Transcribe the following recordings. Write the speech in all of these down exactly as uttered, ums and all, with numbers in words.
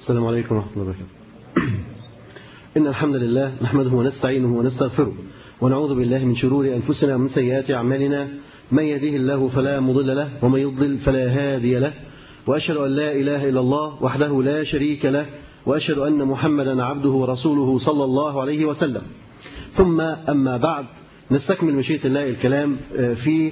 السلام عليكم ورحمة الله وبركاته. إن الحمد لله نحمده ونستعينه ونستغفره ونعوذ بالله من شرور أنفسنا ومن سيئات أعمالنا، من يهده الله فلا مضل له ومن يضلل فلا هادي له، وأشهد أن لا إله إلا الله وحده لا شريك له، وأشهد أن محمدا عبده ورسوله صلى الله عليه وسلم. ثم أما بعد، نستكمل مشيئة الله الكلام في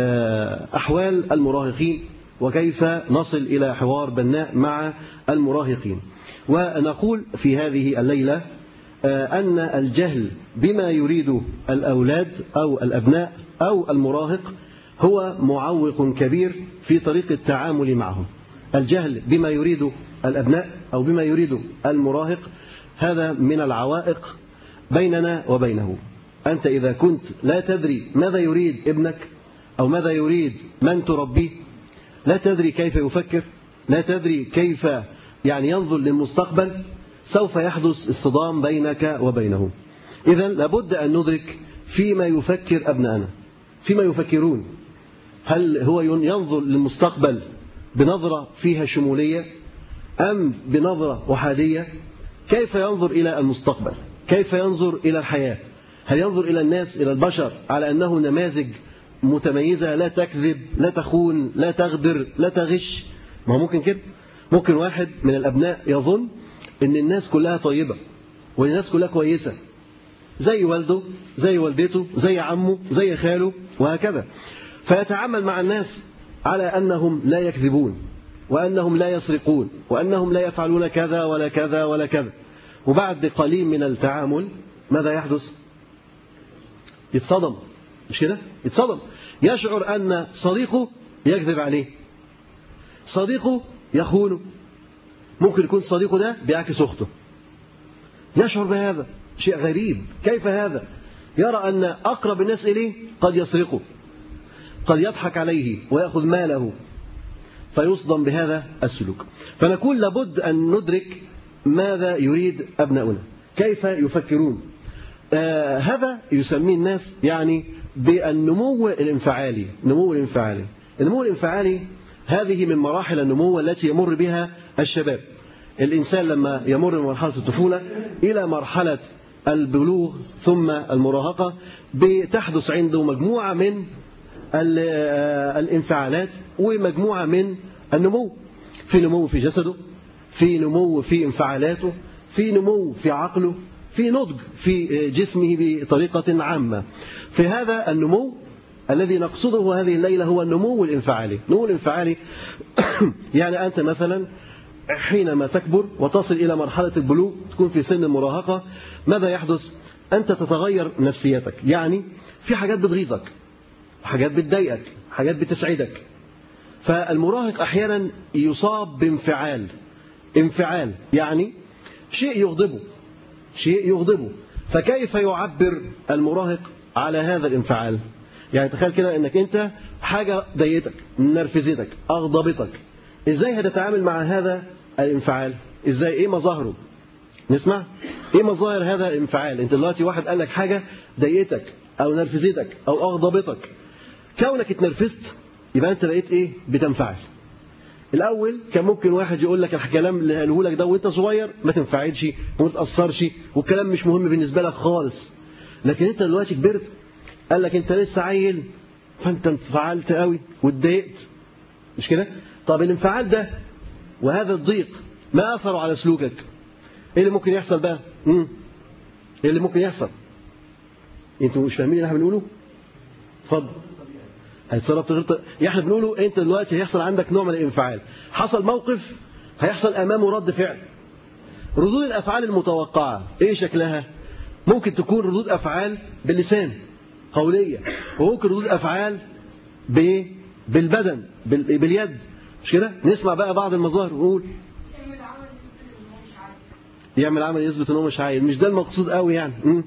أحوال المراهقين وكيف نصل إلى حوار بناء مع المراهقين. ونقول في هذه الليلة أن الجهل بما يريد الأولاد أو الأبناء أو المراهق هو معوق كبير في طريق التعامل معهم. الجهل بما يريد الأبناء أو بما يريد المراهق هذا من العوائق بيننا وبينه. أنت إذا كنت لا تدري ماذا يريد ابنك أو ماذا يريد من تربيه، لا تدري كيف يفكر، لا تدري كيف يعني ينظر للمستقبل، سوف يحدث اصطدام بينك وبينه. إذن لابد أن ندرك فيما يفكر أبنائنا، فيما يفكرون. هل هو ينظر للمستقبل بنظرة فيها شمولية أم بنظرة أحادية؟ كيف ينظر إلى المستقبل؟ كيف ينظر إلى الحياة؟ هل ينظر إلى الناس، إلى البشر على أنه نماذج متميزة لا تكذب، لا تخون، لا تغدر، لا تغش؟ ما هو ممكن كده. ممكن واحد من الأبناء يظن أن الناس كلها طيبة والناس كلها كويسة، زي والده، زي والدته، زي عمه، زي خاله، وهكذا. فيتعامل مع الناس على أنهم لا يكذبون، وأنهم لا يسرقون، وأنهم لا يفعلون كذا ولا كذا ولا كذا. وبعد قليل من التعامل ماذا يحدث؟ يتصدم، مش كده؟ يتصدم، يشعر أن صديقه يكذب عليه، صديقه يخونه، ممكن يكون صديقه ده بيعكس أخته. يشعر بهذا، شيء غريب. كيف هذا؟ يرى أن أقرب الناس إليه قد يسرقه، قد يضحك عليه ويأخذ ماله، فيصدم بهذا السلوك. فنقول لابد أن ندرك ماذا يريد أبناؤنا، كيف يفكرون. آه هذا يسميه الناس يعني بالنمو الانفعالي. النمو الانفعالي النمو الانفعالي هذه من مراحل النمو التي يمر بها الشباب. الإنسان لما يمر من مرحلة الطفولة إلى مرحلة البلوغ ثم المراهقة بتحدث عنده مجموعة من الانفعالات ومجموعة من النمو. في نمو في جسده، في نمو في انفعالاته، في نمو في عقله، في نضج في جسمه بطريقة عامة. في هذا النمو الذي نقصده هذه الليلة هو النمو الانفعالي. النمو الانفعالي يعني أنت مثلا حينما تكبر وتصل إلى مرحلة البلوغ، تكون في سن المراهقة، ماذا يحدث؟ أنت تتغير نفسيتك، يعني في حاجات بتغيظك، حاجات بتضايقك، حاجات بتسعدك. فالمراهق أحيانا يصاب بانفعال. انفعال يعني شيء يغضبه، شيء يغضبه. فكيف يعبر المراهق على هذا الانفعال؟ يعني تخيل كده انك انت حاجة ضايقتك، نرفزتك، اغضبتك، ازاي هتتعامل مع هذا الانفعال؟ ازاي؟ ايه مظاهره؟ نسمع ايه مظاهر هذا الانفعال. انت دلوقتي واحد قال لك حاجة ضايقتك او نرفزتك او اغضبتك، كونك اتنرفزت يبقى انت بقيت ايه؟ بتنفعل. الاول كان ممكن واحد يقول لك الكلام اللي قاله لك ده وانت صغير ما تنفعلش وما تاثرش والكلام مش مهم بالنسبه لك خالص، لكن انت دلوقتي كبرت، قال لك انت لسه عيل فانت انفعلت قوي واتضايقت، مش كده؟ طب الانفعال ده وهذا الضيق ما اثره على سلوكك؟ ايه اللي ممكن يحصل بقى؟ امم ايه اللي ممكن يحصل؟ انتوا مش فاهمين اللي احنا بنقوله؟ اتفضل. هيتصرف تغير. يعني احنا بنقوله انت دلوقتي هيحصل عندك نوع من الانفعال، حصل موقف هيحصل امامه رد فعل. ردود الافعال المتوقعه ايه شكلها؟ ممكن تكون ردود افعال باللسان قوليه، وممكن ردود افعال بالبدن باليد، مش كده؟ نسمع بقى بعض المظاهر ونقول يعمل عمل يثبت ان هو مش عايل. مش ده المقصود قوي يعني. امم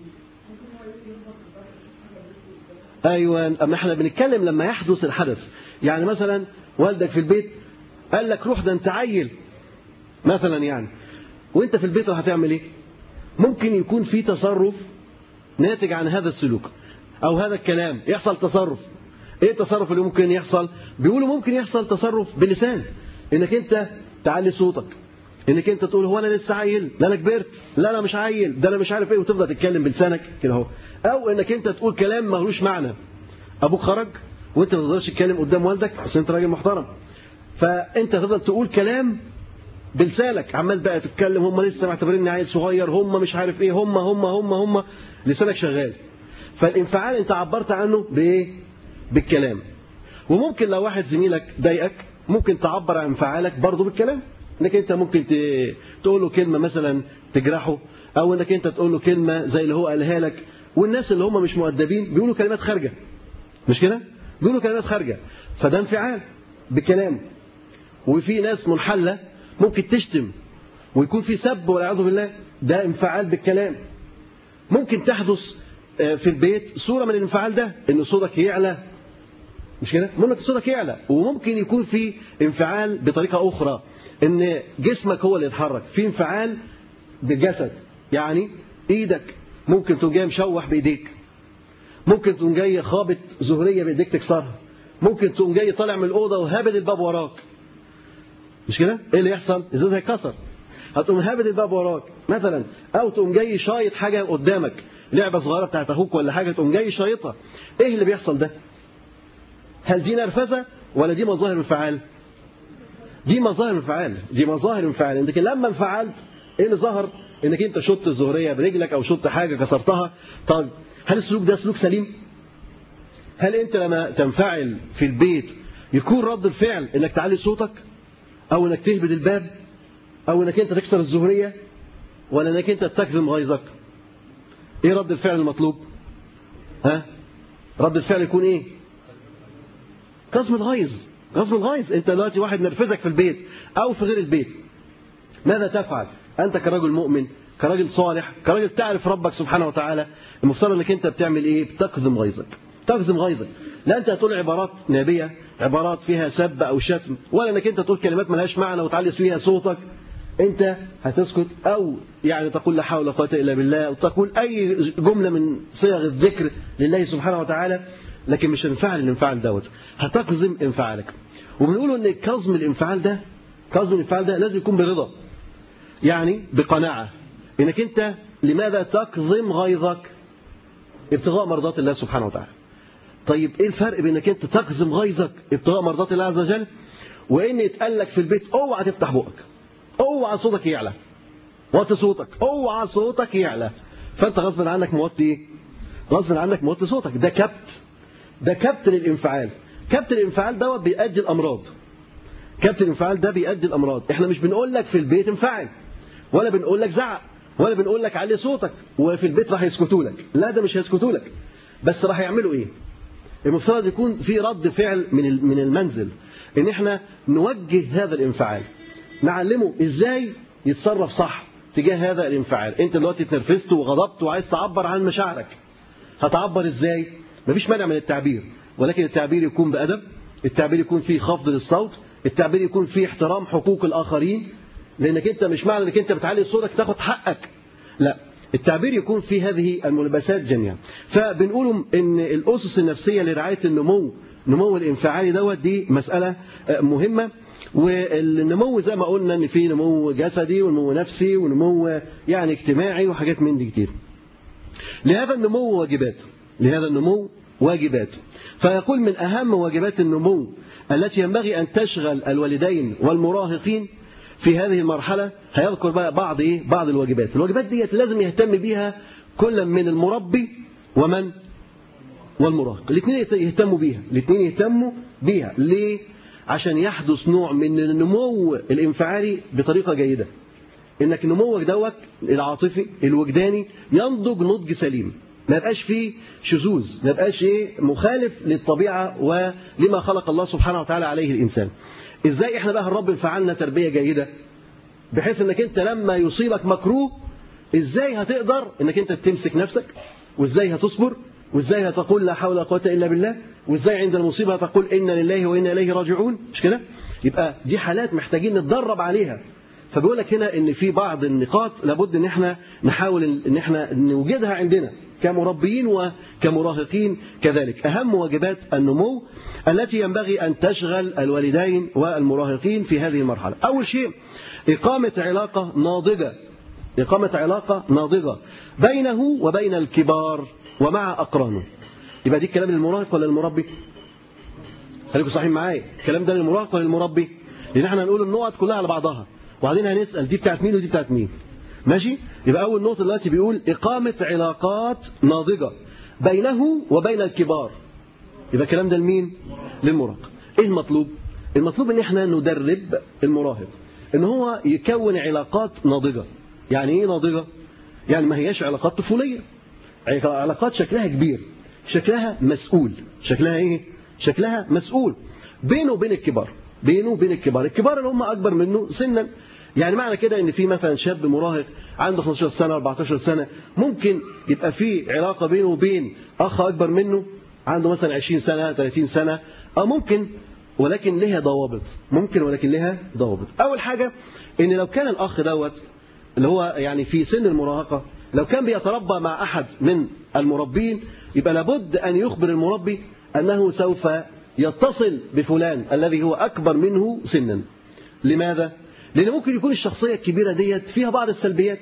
ايوه، اما احنا بنتكلم لما يحدث الحدث. يعني مثلا والدك في البيت قال لك روح ده انت عيل مثلا، يعني وانت في البيت هتعمل ايه؟ ممكن يكون في تصرف ناتج عن هذا السلوك او هذا الكلام، يحصل تصرف. ايه التصرف اللي ممكن يحصل؟ بيقولوا ممكن يحصل تصرف باللسان، انك انت تعلي صوتك انك انت تقول هو انا لسه عيل، ده انا كبرت، لا انا مش عيل، ده انا مش عارف ايه، وتفضل تتكلم بلسانك كده اهو. او انك انت تقول كلام ملوش معنى. ابوك خرج وانت ما تقدرش تتكلم قدام والدك بس انت راجل محترم، فانت تفضل تقول كلام بلسانك، عمال بقى تتكلم، هم لسه معتبريني عيل صغير، هم مش عارف ايه، هم هم هم هم لسانك شغال. فالانفعال انت عبرت عنه بايه؟ بالكلام. وممكن لو واحد زميلك ضايقك ممكن تعبر عن انفعالك برضه بالكلام، انك انت ممكن تقول له كلمه مثلا تجرحه، او انك انت تقول له كلمه زي اللي هو قالها لك. والناس اللي هم مش مؤدبين بيقولوا كلمات خارجه، مش كده؟ بيقولوا كلمات خارجه، فده انفعال بكلام. وفي ناس منحله ممكن تشتم ويكون في سب والعياذ بالله، ده انفعال بالكلام. ممكن تحدث في البيت صوره من الانفعال ده، ان صوتك يعلى، مش كده؟ ممكن صوتك يعلى. وممكن يكون في انفعال بطريقه اخرى، ان جسمك هو اللي يتحرك، في انفعال بالجسد. يعني ايدك ممكن تقوم جاي مشوح بايديك، ممكن تقوم جاي خابط زهريه بايديك تكسرها، ممكن تقوم جاي طالع من الاوضه وهابد الباب وراك، مش كده؟ ايه اللي يحصل؟ ازاز هيتكسر، هتقوم هابد الباب وراك مثلا. او تقوم جاي شايط حاجه قدامك، لعبه صغيره بتاعت اخوك ولا حاجه، تقوم جاي شايطها. ايه اللي بيحصل ده؟ هل دي نرفزه ولا دي مظاهر انفعال؟ دي مظاهر انفعال، دي مظاهر انفعال. انك لما انفعلت ايه اللي ظهر؟ انك انت شطت الزهريه برجلك او شطت حاجه كسرتها. طب هل السلوك ده سلوك سليم؟ هل انت لما تنفعل في البيت يكون رد الفعل انك تعلي صوتك، او انك تهبد الباب، او انك انت تكسر الزهريه، ولا انك انت تكظم غيظك؟ ايه رد الفعل المطلوب؟ ها؟ رد الفعل يكون ايه؟ كظم الغيظ. كظم الغيظ. انت دلوقتي واحد نرفزك في البيت او في غير البيت، ماذا تفعل انت كرجل مؤمن، كرجل صالح، كرجل تعرف ربك سبحانه وتعالى؟ المفترض انك انت بتعمل ايه؟ بتكظم غيظك. تكظم غيظك. لا انت هتقول عبارات نابيه، عبارات فيها سب او شتم، ولا انك انت تقول كلمات ملهاش معنى وتعلي فيها صوتك. انت هتسكت، او يعني تقول لا حول ولا قوه الا بالله، او تقول اي جمله من صيغ الذكر لله سبحانه وتعالى، لكن مش هتنفعل الانفعال دوت، هتكظم انفعالك. وبنقولوا ان كظم الانفعال ده، كظم الانفعال ده لازم يكون برضا، يعني بقناعه، انك انت لماذا تكظم غيظك؟ ابتغاء مرضات الله سبحانه وتعالى. طيب ايه الفرق بين انك انت تكظم غيظك ابتغاء مرضات الله عز وجل، وان يتقال لك في البيت اوعى تفتح بقك، اوعى صوتك يعلى، وطي صوتك، اوعى صوتك يعلى، فانت غصب عنك موطي ايه؟ غصب عنك موطي صوتك. ده كبت، ده كبت للانفعال. كبت الانفعال دوت بيؤدي الامراض. كبت الانفعال ده بيؤدي الامراض. احنا مش بنقول لك في البيت انفعل، ولا بنقول لك زعق، ولا بنقول لك علي صوتك وفي البيت راح يسكتوا لك، لا ده مش هيسكتوا لك، بس راح يعملوا ايه؟ المفترض يكون في رد فعل من من المنزل، ان احنا نوجه هذا الانفعال، نعلمه ازاي يتصرف صح تجاه هذا الانفعال. انت دلوقتي اتنرفزت وغضبت وعايز تعبر عن مشاعرك، هتعبر ازاي؟ مفيش مانع من التعبير، ولكن التعبير يكون بأدب، التعبير يكون فيه خفض للصوت، التعبير يكون فيه احترام حقوق الآخرين، لأنك أنت مش معنى أنك أنت بتعلي صوتك تاخد حقك، لا، التعبير يكون في هذه الملابسات جميعا. فبنقولوا ان الأسس النفسية لرعاية النمو، نمو الانفعالي دوت، دي مسألة مهمة. والنمو زي ما قلنا ان في نمو جسدي ونمو نفسي ونمو يعني اجتماعي وحاجات من دي كتير. لهذا النمو واجبات، لهذا النمو واجبات. فيقول من أهم واجبات النمو التي ينبغي أن تشغل الوالدين والمراهقين في هذه المرحلة، هيذكر بقى بعض إيه؟ بعض الواجبات. الواجبات دي لازم يهتم بيها كل من المربي ومن والمراهق، الاثنين يهتموا بيها، الاثنين يهتموا بيها. ليه؟ عشان يحدث نوع من النمو الانفعالي بطريقة جيدة، انك نموك دوت العاطفي الوجداني ينضج نضج سليم، ما يبقاش فيه شذوذ، ما يبقاش ايه مخالف للطبيعة ولما خلق الله سبحانه وتعالى عليه الإنسان. ازاي احنا بقى الرب انفعلنا تربية جيدة، بحيث انك انت لما يصيبك مكروه ازاي هتقدر انك انت تمسك نفسك، وازاي هتصبر، وازاي هتقول لا حول ولا قوة الا بالله، وازاي عند المصيبة هتقول إنا لله وإنا إليه راجعون، مش كده؟ يبقى دي حالات محتاجين نتدرب عليها. فبيقول لك هنا ان في بعض النقاط لابد ان احنا نحاول ان احنا نوجدها عندنا كمربيين وكمراهقين كذلك. أهم واجبات النمو التي ينبغي أن تشغل الوالدين والمراهقين في هذه المرحلة: أول شيء إقامة علاقة ناضجة إقامة علاقة ناضجة بينه وبين الكبار ومع أقرانه. يبقى دي الكلام للمراهق ولا للمربي؟ خليكم صحيحين معايا، الكلام ده للمراهق ولا للمربي؟ لأن احنا هنقول النقط كلها على بعضها وبعدين هنسأل دي بتاعت مين ودي بتاعت مين. ماشي؟ يبقى أول نقطة دلوقتي بيقول إقامة علاقات ناضجة بينه وبين الكبار. يبقى الكلام ده لمين؟ للمراهق. إيه المطلوب؟ المطلوب إن احنا ندرب المراهق إن هو يكون علاقات ناضجة. يعني إيه ناضجة؟ يعني ما هياش علاقات طفولية، علاقات شكلها كبير، شكلها مسؤول. شكلها إيه؟ شكلها مسؤول بينه وبين الكبار. بينه وبين الكبار الكبار اللي هم أكبر منه سنا. يعني معنى كده ان في مثلا شاب مراهق عنده خمستاشر سنة أربعتاشر سنة ممكن يبقى في علاقة بينه وبين أخ أكبر منه عنده مثلا عشرين سنة ثلاثين سنة، أو ممكن ولكن لها ضوابط. ممكن ولكن لها ضوابط. أول حاجة ان لو كان الأخ دوت اللي هو يعني في سن المراهقة لو كان بيتربى مع أحد من المربين يبقى لابد أن يخبر المربي أنه سوف يتصل بفلان الذي هو أكبر منه سنا. لماذا؟ لأن ممكن يكون الشخصية الكبيرة ديت فيها بعض السلبيات،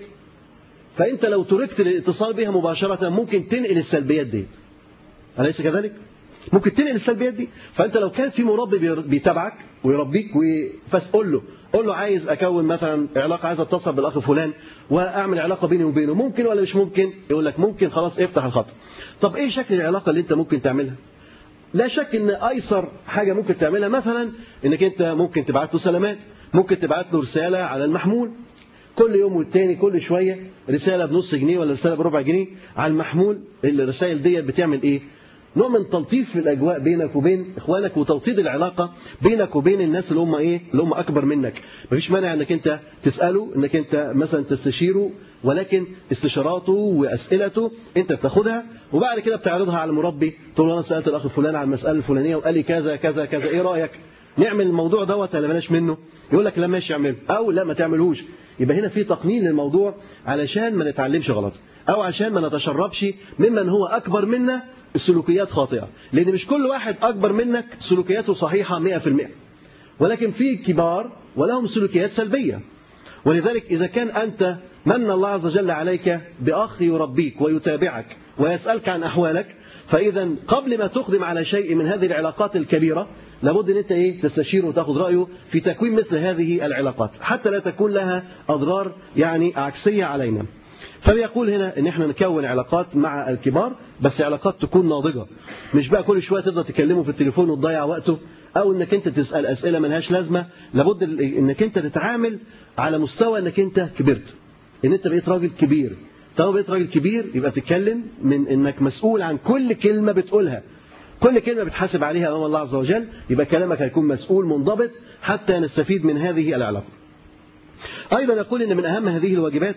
فأنت لو تركت الاتصال بها مباشرة ممكن تنقل السلبيات دي. أليس كذلك؟ ممكن تنقل السلبيات دي. فأنت لو كان في مربي بيتابعك ويربيك فاسأل له قول له عايز أكون مثلا علاقة، عايز أتصل بالأخ فلان وأعمل علاقة بيني وبينه، ممكن ولا مش ممكن؟ يقول لك ممكن. خلاص افتح الخط. طب إيه شكل العلاقة اللي أنت ممكن تعملها؟ لا شك ان ايسر حاجة ممكن تعملها مثلا انك انت ممكن تبعت له سلامات، ممكن تبعت له رسالة على المحمول كل يوم والتاني، كل شوية رسالة بنص جنيه ولا رسالة بربع جنيه على المحمول. الرسائل ديت بتعمل ايه؟ نوع من تلطيف في الاجواء بينك وبين اخوانك وتوطيد العلاقة بينك وبين الناس اللي هم ايه؟ اللي هم اكبر منك. مفيش مانع انك انت تسأله، انك انت مثلا تستشيره، ولكن استشاراته واسئلته انت بتاخدها وبعد كده بتعرضها على المربي. تقول له انا سالت الاخ الفلاني عن المساله الفلانيه وقال لي كذا كذا كذا، ايه رايك؟ نعمل الموضوع دوت ولا بلاش منه؟ يقول لك لا ماشي اعمله، او لا ما تعملهوش. يبقى هنا في تقنين للموضوع علشان ما نتعلمش غلط، او عشان ما نتشربش ممن هو اكبر منا السلوكيات خاطئه. لان مش كل واحد اكبر منك سلوكياته صحيحه مئة في المئة، ولكن في كبار ولهم سلوكيات سلبيه. ولذلك اذا كان انت من الله عز وجل عليك بأخ يربيك ويتابعك ويسألك عن أحوالك، فإذا قبل ما تقدم على شيء من هذه العلاقات الكبيرة لابد أن أنت إيه تستشيره وتأخذ رأيه في تكوين مثل هذه العلاقات حتى لا تكون لها أضرار يعني عكسية علينا. فبيقول هنا أن احنا نكون علاقات مع الكبار، بس علاقات تكون ناضجة، مش بقى كل شوية تفضل تكلمه في التليفون وتضيع وقته، أو أنك أنت تسأل أسئلة ملهاش لازمة. لابد أنك أنت تتعامل على مستوى أنك أنت كبرت، ان انت بقيت راجل كبير. طالما بقيت راجل كبير يبقى تتكلم من انك مسؤول عن كل كلمة بتقولها، كل كلمة بتحاسب عليها امام الله عز وجل. يبقى كلامك هيكون مسؤول منضبط حتى نستفيد من هذه العلاقة. ايضا يقول ان من اهم هذه الواجبات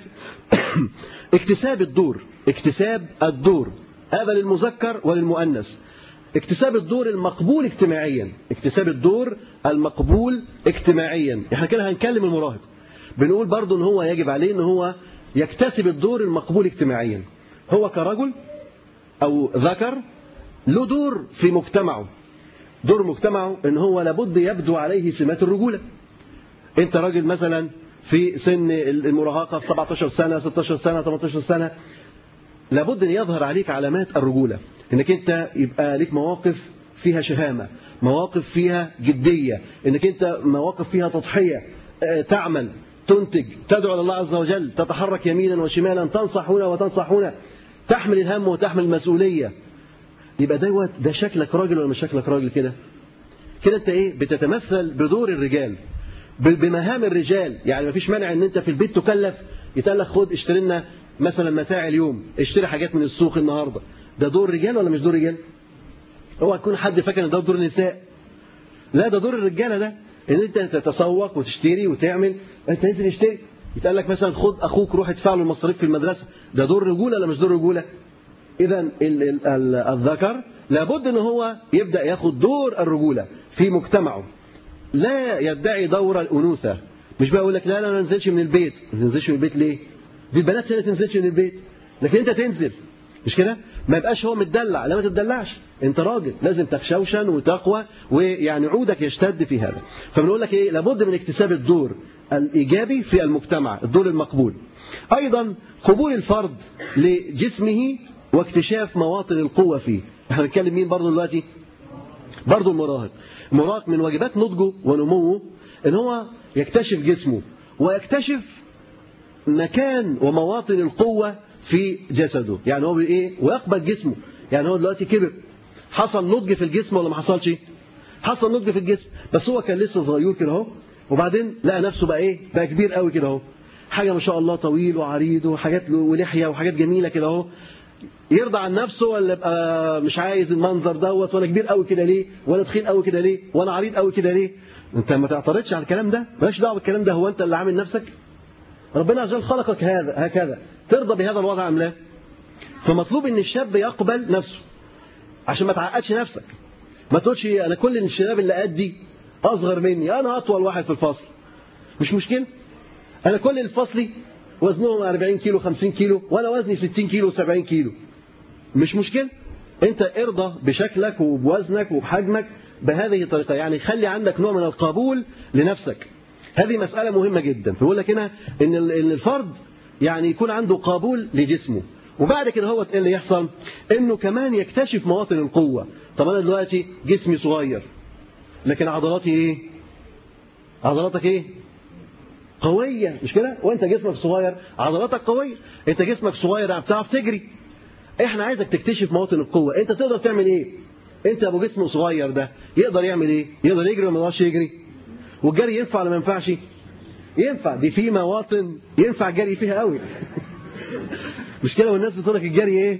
اكتساب الدور. اكتساب الدور هذا للمذكر وللمؤنث. اكتساب الدور المقبول اجتماعيا. اكتساب الدور المقبول اجتماعيا. احنا كده هنكلم المراهق، بنقول برضو ان هو يجب عليه ان هو يكتسب الدور المقبول اجتماعيا. هو كرجل او ذكر له دور في مجتمعه. دور مجتمعه ان هو لابد يبدو عليه سمات الرجولة. انت راجل مثلا في سن المراهقة في سبعتاشر سنة ستاشر سنة تمنتاشر سنة، لابد ان يظهر عليك علامات الرجولة، انك انت يبقى لك مواقف فيها شهامة، مواقف فيها جدية، انك انت مواقف فيها تضحية، تعمل، تنتج، تدعو إلى الله عز وجل، تتحرك يمينا وشمالا، تنصح هنا وتنصح هنا، تحمل الهم وتحمل المسؤولية. يبقى دوت ده شكلك راجل ولا مش شكلك راجل؟ كده كده انت ايه بتتمثل بدور الرجال، بمهام الرجال. يعني مفيش مانع ان انت في البيت تكلف، يتقال لك خد اشتري لنا مثلا متاع اليوم، اشتري حاجات من السوق النهارده. ده دور رجال ولا مش دور رجال؟ اوعى يكون حد فاكر ان ده دور النساء. لا ده دور الرجاله، ده ان انت تتسوق وتشتري وتعمل. انت ننزل اشتري، يتقال لك مثلا خد اخوك روح ادفع له المصاريف في المدرسه. ده دور رجوله ولا مش دور رجوله؟ اذا الذكر لابد ان هو يبدا ياخد دور الرجوله في مجتمعه، لا يدعي دور الانوثه. مش بقى يقول لك لا لا ما ننزلش من البيت. ما تنزلش من البيت ليه؟ دي البنات اللي تنزلش من البيت، لكن انت تنزل. مش كده؟ ما يبقاش هو متدلع، لا ما تتدلعش، انت راجل لازم تخشوشن وتقوى، ويعني عودك يشتد في هذا. فبنقول لك ايه؟ لابد من اكتساب الدور الايجابي في المجتمع، الدور المقبول. ايضا قبول الفرد لجسمه واكتشاف مواطن القوه فيه. احنا بنتكلم مين برضه دلوقتي؟ برضه المراهق. المراهق من واجبات نضجه ونموه ان هو يكتشف جسمه ويكتشف مكان ومواطن القوه في جسده. يعني هو ايه؟ ويقبل جسمه. يعني هو دلوقتي كبر، حصل نضج في الجسم ولا ما حصلش؟ حصل نضج في الجسم، بس هو كان لسه صغير كده اهو، وبعدين لقى نفسه بقى ايه؟ بقى كبير قوي كده اهو، حاجه ما شاء الله طويل وعريض وحاجات ولحيه وحاجات جميله كده اهو. يرضى عن نفسه ولا يبقى مش عايز المنظر دوت؟ وانا كبير قوي كده ليه؟ وانا تخين قوي كده ليه؟ وانا عريض قوي كده ليه؟ انت ما تعترضش على الكلام ده، مالكش دعوه بالكلام ده، هو انت اللي عامل نفسك؟ ربنا عز وجل خلقك هذا هكذا، ترضى بهذا الوضع ام لا؟ فمطلوب ان الشاب يقبل نفسه عشان ما تعقدش نفسك. ما تقولش انا كل الشباب اللي قدي اصغر مني، انا اطول واحد في الفصل، مش مشكله، انا كل الفصلي وزنهم أربعين كيلو خمسين كيلو وانا وزني ستين كيلو سبعين كيلو، مش مشكله. انت ارضى بشكلك وبوزنك وبحجمك بهذه الطريقه، يعني خلي عندك نوع من القبول لنفسك. هذه مساله مهمه جدا. فبقول لك هنا ان الفرد يعني يكون عنده قبول لجسمه، وبعد كده هو ايه اللي يحصل؟ انه كمان يكتشف مواطن القوه. طب انا دلوقتي جسمي صغير لكن عضلاتي ايه؟ عضلاتك ايه؟ قويه، مش كده؟ وانت جسمك صغير عضلاتك قويه، انت جسمك صغير يعني بتعرف تجري. احنا عايزك تكتشف مواطن القوه، انت تقدر تعمل ايه؟ انت ابو جسم صغير ده يقدر يعمل ايه؟ يقدر يجري ولا ما يقدرش يجري؟ والجري ينفع ولا ما ينفعش؟ ينفع، دي في مواطن ينفع الجري فيها قوي. مش كده؟ والناس بتقول لك الجري ايه؟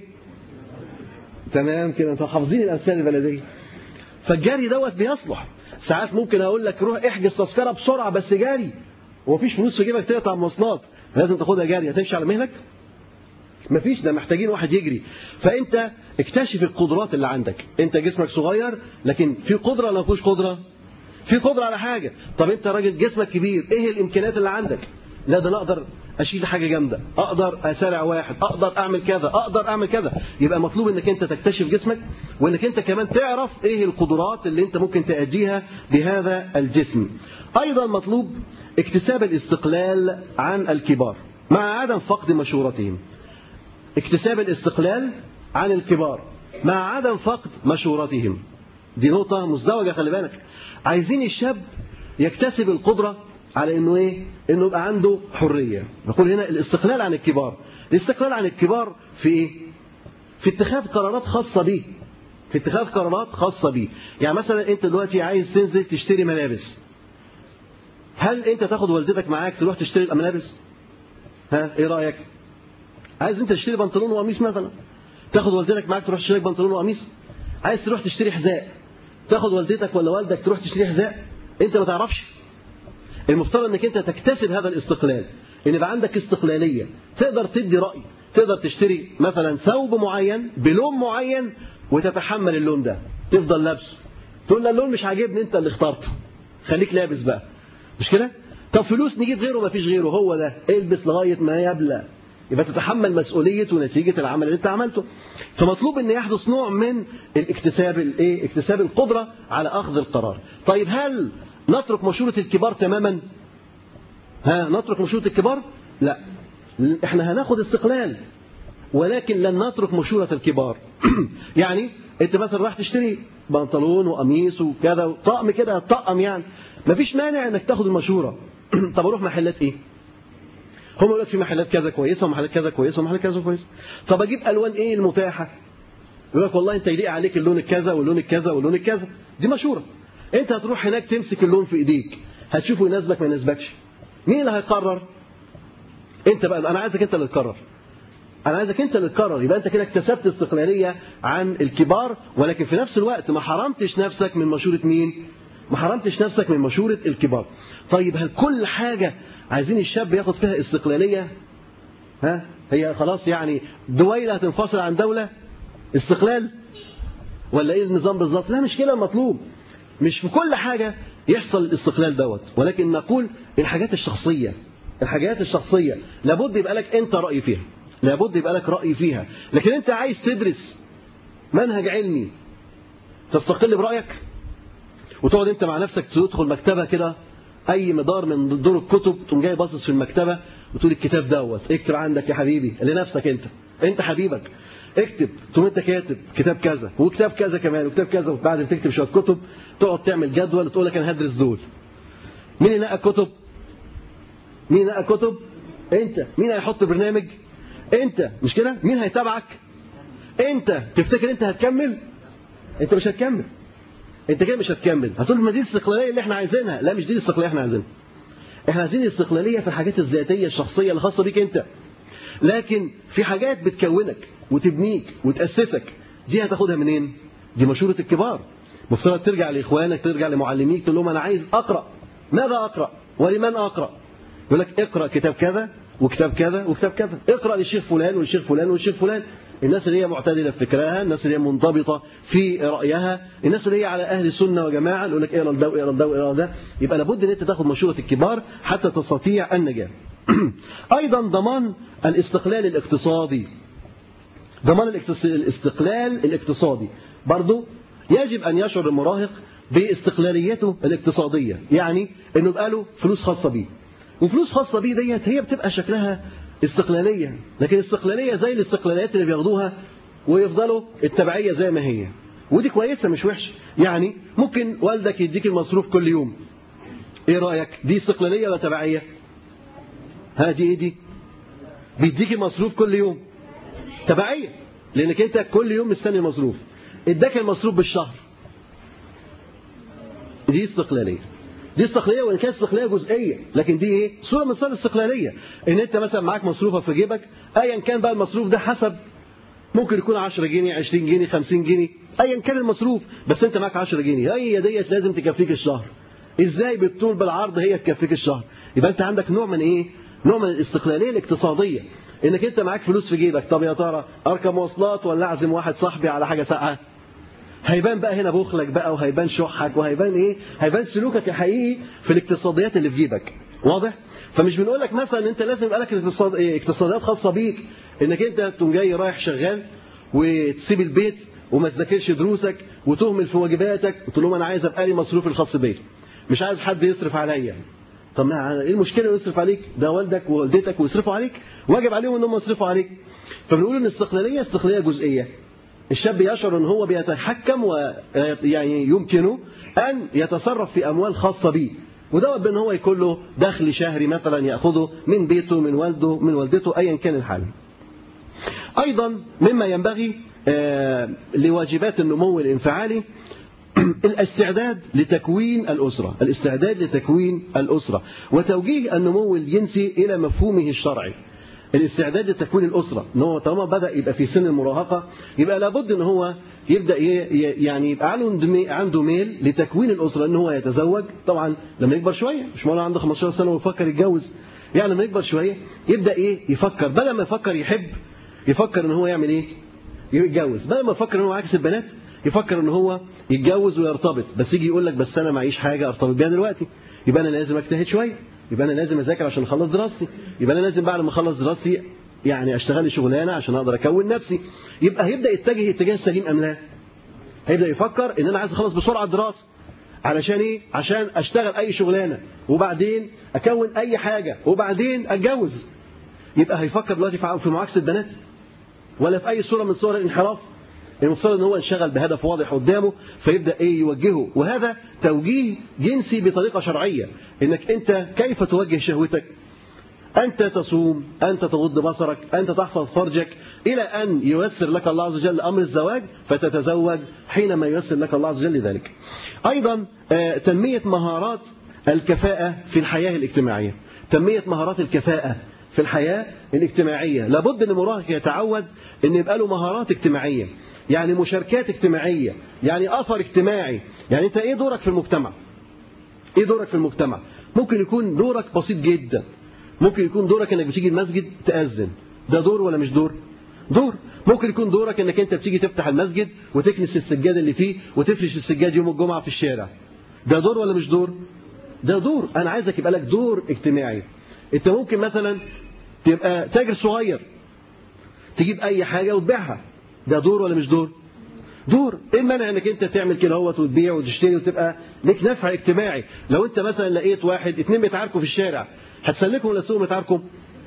تمام كده، انتوا حافظين الامثال البلديه. فالجري دوت بيصلح. ساعات ممكن اقول لك روح احجز تذكره بسرعه بس جري، ومفيش فلوس في جيبك تقطع مواصلات، لازم تاخدها جري، هتمشي على مهلك؟ مفيش، ده محتاجين واحد يجري. فانت اكتشف القدرات اللي عندك. انت جسمك صغير لكن في قدره ولا مفيش قدره؟ في قدره على حاجه. طب انت راجل جسمك كبير، ايه الامكانيات اللي عندك؟ لا ده انا اقدر اشيل حاجه جامده، اقدر اسارع واحد، اقدر اعمل كذا، اقدر اعمل كذا. يبقى مطلوب انك انت تكتشف جسمك، وانك انت كمان تعرف ايه القدرات اللي انت ممكن تأديها بهذا الجسم. ايضا مطلوب اكتساب الاستقلال عن الكبار مع عدم فقد مشورتهم. اكتساب الاستقلال عن الكبار مع عدم فقد مشورتهم، دي نقطة مزدوجة، خلي بالك. عايزين الشاب يكتسب القدرة على انه ايه؟ انه يبقى عنده حرية. نقول هنا الاستقلال عن الكبار. الاستقلال عن الكبار في ايه؟ في اتخاذ قرارات خاصة بيه. في اتخاذ قرارات خاصة بيه. يعني مثلا انت دلوقتي عايز تنزل تشتري ملابس، هل انت تاخد والدتك معاك تروح تشتري الملابس؟ ها ايه رأيك؟ عايز انت تشتري بنطلون وقميص مثلا، تاخد والدتك معاك تروح تشتري بنطلون وقميص؟ عايز تروح تشتري حذاء، تاخد والدتك ولا والدك تروح تشتري حذاء؟ انت ما تعرفش. المفترض انك انت تكتسب هذا الاستقلال، ان يبقى عندك استقلاليه، تقدر تدي راي، تقدر تشتري مثلا ثوب معين بلون معين وتتحمل اللون ده، تفضل لابسه، تقول له اللون مش عاجبني، انت اللي اخترته، خليك لابس بقى، مش كده؟ طب فلوس نجيب غيره، ما فيش غيره، هو ده، البس لغايه ما يبلى، يبقى تتحمل مسؤوليه ونتيجه العمل اللي انت عملته. فمطلوب ان يحدث نوع من الاكتساب الايه؟ اكتساب القدره على اخذ القرار. طيب هل نترك مشورة الكبار تماما؟ ها نترك مشورة الكبار؟ لا، احنا هناخد استقلال ولكن لن نترك مشورة الكبار. يعني انت مثلا راح تشتري بنطلون وقميص وكذا وطقم كده طقم، يعني مفيش مانع انك تاخد المشورة. طب اروح محلات ايه؟ هم يقول لك في محلات كذا كويسه ومحلات كذا كويسه ومحلات كذا كويسه. طب اجيب الوان ايه المتاحه؟ يقول لك والله انت يليق عليك اللون الكذا واللون الكذا واللون الكذا، دي مشوره. انت هتروح هناك تمسك اللون في ايديك، هتشوفه يناسبك ما يناسبكش، مين اللي هيقرر؟ انت بقى. انا عايزك انت اللي تقرر، انا عايزك انت اللي تقرر. يبقى انت كده اكتسبت استقلاليه عن الكبار، ولكن في نفس الوقت ما حرمتش نفسك من مشوره مين؟ ما حرمتش نفسك من مشوره الكبار. طيب هل كل حاجه عايزين الشاب ياخد فيها استقلاليه؟ ها هي خلاص يعني دويله هتنفصل عن دوله؟ استقلال ولا ايه النظام بالظبط؟ لا، مش كده المطلوب. مش في كل حاجة يحصل الاستقلال دوت، ولكن نقول الحاجات الشخصية، الحاجات الشخصية لابد يبقى لك انت رأي فيها. لابد يبقى لك رأي فيها. لكن انت عايز تدرس منهج علمي تستقل برأيك وتقعد انت مع نفسك تدخل مكتبة كده اي مدار من دور الكتب تقوم جاي باصص في المكتبة وتقول الكتاب دوت اكتب عندك يا حبيبي لنفسك انت انت حبيبك اكتب تقوم انت كاتب كتاب كذا وكتاب كذا كمان وكتاب كذا وبعد ما تكتب شويه كتب تقعد تعمل جدول وتقول لك انا هدرس دول. مين ينقى الكتب؟ مين ينقى الكتب؟ انت. مين هيحط برنامج؟ انت. مش كده؟ مين هيتابعك؟ انت. تفتكر انت هتكمل؟ انت مش هتكمل. انت كده مش هتكمل. هتقول ما دي الاستقلاليه اللي احنا عايزينها. لا مش دي الاستقلاليه اللي احنا عايزينها. احنا عايزين الاستقلاليه في الحاجات الذاتيه الشخصيه اللي خاصه بيك انت. لكن في حاجات بتكونك وتبنيك وتأسسك دي هتاخدها منين؟ دي مشورة الكبار. مفترض ترجع لإخوانك ترجع لمعلميك تقول لهم أنا عايز أقرأ. ماذا أقرأ؟ ولمن أقرأ؟ يقول لك اقرأ كتاب كذا وكتاب كذا وكتاب كذا. اقرأ للشيخ فلان والشيخ فلان والشيخ فلان. الناس اللي هي معتدلة في فكرها، الناس اللي هي منضبطة في رأيها، الناس اللي هي على أهل السنة وجماعة يقول لك اقرأ ده واقرأ ده واقرأ ده. يبقى لابد أن أنت تاخد مشورة الكبار حتى تستطيع النجاة. أيضا ضمان الاستقلال الاقتصادي. ضمان الاستقلال الاقتصادي برضو يجب أن يشعر المراهق باستقلاليته الاقتصادية، يعني أنه يبقى له فلوس خاصة بيه. وفلوس خاصة بيه ديت هي بتبقى شكلها استقلالية، لكن استقلالية زي الاستقلاليات اللي بياخدوها ويفضلوا التبعية زي ما هي، ودي كويسة مش وحشة. يعني ممكن والدك يديك المصروف كل يوم. ايه رأيك؟ دي استقلالية ولا تبعية؟ ها دي ايه دي؟ بيديك المصروف كل يوم. تبعية، لأنك أنت كل يوم مستني المصروف. اداك المصروف بالشهر. دي استقلالية. دي استقلالية وإن كانت استقلالية جزئية، لكن دي إيه؟ صورة من صور الاستقلالية. إن أنت مثلا معاك مصروفك في جيبك، أيا كان بقى المصروف ده حسب ممكن يكون عشرة جنيه عشرين جنيه خمسين جنيه، أيا كان المصروف، بس أنت معاك عشرة جنيه، هي ديت لازم تكفيك الشهر. إزاي بالطول بالعرض هي تكفيك الشهر؟ يبقى أنت عندك نوع من إيه؟ نوع من الاستقلالية الاقتصادية. انك انت معاك فلوس في جيبك. طب يا ترى اركب مواصلات ولا اعزم واحد صاحبي على حاجه ساقعه؟ هيبان بقى هنا بخلك بقى وهيبان شحك وهيبان ايه؟ هيبان سلوكك الحقيقي في الاقتصاديات اللي في جيبك. واضح؟ فمش بنقول لك مثلا ان انت لازم يبقى لك اقتصاد اقتصاديات خاصه بيك، انك انت تقوم جاي رايح شغال وتسيب البيت وما تذاكرش دروسك وتهمل في واجباتك وتقول لهم انا عايز ابقى لي مصروفي الخاص بيا، مش عايز حد يصرف عليا. طب ما ايه المشكله يصرف عليك؟ ده والدك ووالدتك ويصرفوا عليك، واجب عليهم انهم يصرفوا عليك. فبنقول ان الاستقلاليه استقلاليه جزئيه. الشاب يشعر ان هو بيتحكم ويعني يمكنه ان يتصرف في اموال خاصه به، ودوت بان هو يكون له دخل شهري مثلا ياخذه من بيته من والده من والدته ايا كان الحال. ايضا مما ينبغي لواجبات النمو الانفعالي الاستعداد لتكوين الأسرة، الاستعداد لتكوين الأسرة وتوجيه النمو الجنسي إلى مفهومه الشرعي. الاستعداد لتكوين الأسرة، إن هو طالما بدأ يبقى في سن المراهقة يبقى لابد إن هو يبدأ يعني يبقى عنده ميل لتكوين الأسرة، إن هو يتزوج. طبعا لما يكبر شوية، مش معنى عنده خمستاشر سنة ويفكر يتجوز، يعني لما يكبر شوية يبدأ إيه يفكر، بدل ما يفكر يحب يفكر إن هو يعمل إيه؟ يتجوز. بدل ما يفكر إن هو عكس البنات يفكر ان هو يتجوز ويرتبط، بس يجي يقول لك بس انا معيش حاجه ارتبط بيها دلوقتي، يبقى انا لازم اجتهد شويه، يبقى انا لازم اذاكر عشان اخلص دراستي، يبقى انا لازم بعد ما اخلص دراستي يعني اشتغل لي شغلانه عشان اقدر اكون نفسي. يبقى هيبدا يتجه اتجاه سليم ام لا؟ هيبدا يفكر ان انا عايز اخلص بسرعه الدراسه علشان ايه؟ عشان اشتغل اي شغلانه وبعدين اكون اي حاجه وبعدين اتجوز. يبقى هيفكر دلوقتي في معاكسه البنات ولا في اي صوره من صور الانحراف. المفترض ان هو يشتغل بهدف واضح قدامه فيبدا ايه يوجهه، وهذا توجيه جنسي بطريقه شرعيه. انك انت كيف توجه شهوتك؟ انت تصوم، انت تغض بصرك، انت تحفظ فرجك الى ان ييسر لك الله عز وجل امر الزواج فتتزوج حينما ييسر لك الله عز وجل ذلك. ايضا تنميه مهارات الكفاءه في الحياه الاجتماعيه. تنميه مهارات الكفاءه في الحياه الاجتماعيه، لابد ان المراهق يتعود ان يبقى له مهارات اجتماعيه، يعني مشاركات اجتماعية، يعني أثر اجتماعي. يعني أنت إيه دورك في المجتمع؟ إيه دورك في المجتمع؟ ممكن يكون دورك بسيط جدا، ممكن يكون دورك أنك بتيجي المسجد تأذن، ده دور ولا مش دور؟ دور. ممكن يكون دورك أنك أنت بتيجي تفتح المسجد وتكنس السجاد اللي فيه وتفرش السجاد يوم الجمعة في الشارع، ده دور ولا مش دور؟ ده دور. أنا عايزك يبقى لك دور اجتماعي. أنت ممكن مثلا تبقى تاجر صغير تجيب اي حاجه وتبيعها. ده دور ولا مش دور؟ دور. ايه المانع انك انت تعمل كده اهوت وتبيع وتشتري وتبقى لك نفع اجتماعي؟ لو انت مثلا لقيت واحد اتنين بيتعاركوا في الشارع، هتسلكهم ولا تسيبهم يتعاركوا؟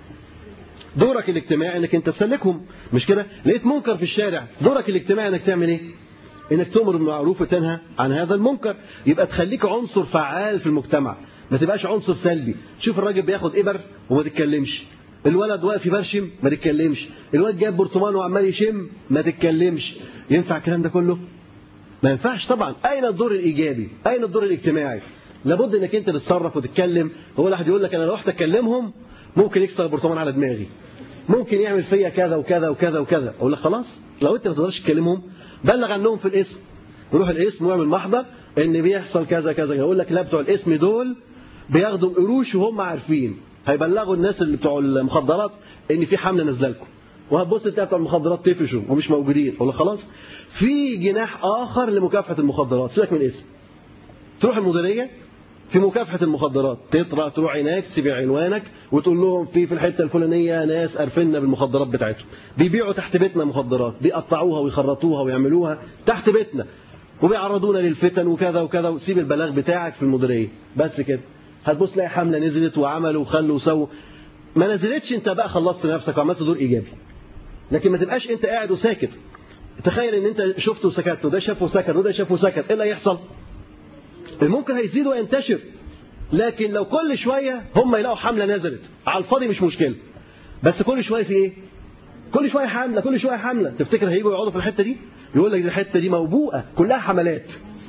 دورك الاجتماعي انك انت تسلكهم، مش كده؟ لقيت منكر في الشارع، دورك الاجتماعي انك تعمل ايه؟ انك تؤمر بالمعروف وتنهى عن هذا المنكر. يبقى تخليك عنصر فعال في المجتمع، ما تبقاش عنصر سلبي. شوف الراجل بياخد ابر وما تتكلمش، الولد واقف يبرشم ما تتكلمش، الولد جاب برطمان وعمال يشم ما تتكلمش. ينفع الكلام ده كله؟ ما ينفعش طبعا. اين الدور الايجابي؟ اين الدور الاجتماعي؟ لابد انك انت تتصرف وتتكلم. هو الواحد يقول لك انا لو رحت اكلمهم ممكن يكسر البرطمان على دماغي، ممكن يعمل فيا كذا وكذا وكذا وكذا. اقول لك خلاص، لو انت ما تقدرش تكلمهم بلغ عنهم في الاسم، يروح الاسم ويعمل محضر ان بيحصل كذا كذا. يقول لك لا، بتوع الاسم دول بياخدوا قروش وهم عارفين، هيبلغوا الناس اللي بتوع المخدرات ان في حمله نازله لكم، وهتبص تلاقي بتوع المخدرات تفشوا ومش موجودين. اقول لك خلاص، في جناح اخر لمكافحه المخدرات، سيبك من الاسم. تروح المديريه في مكافحه المخدرات، تطلع تروح هناك تسيب عنوانك وتقول لهم في في الحته الفلانيه ناس قرفنا بالمخدرات بتاعتهم، بيبيعوا تحت بيتنا مخدرات، بيقطعوها ويخرطوها ويعملوها تحت بيتنا وبيعرضونا للفتن وكذا وكذا، وسيب البلاغ بتاعك في المديريه. بس كده هتبص تلاقي حمله نزلت وعملوا وخلوا وسووا. ما نزلتش انت بقى خلصت نفسك وعملت دور ايجابي، لكن ما تبقاش انت قاعد وساكت. تخيل ان انت شفته وسكت وده شافه وسكت وده شافه وسكت، ايه اللي هيحصل؟ المنكر هيزيد وينتشر. لكن لو كل شويه هم يلاقوا حمله نزلت على الفاضي مش مشكله، بس كل شويه في ايه؟ كل شويه حمله كل شويه حمله. تفتكر هيجوا يقعدوا في الحته دي؟ يقول لك دي الحته دي موبوءه كلها حملات،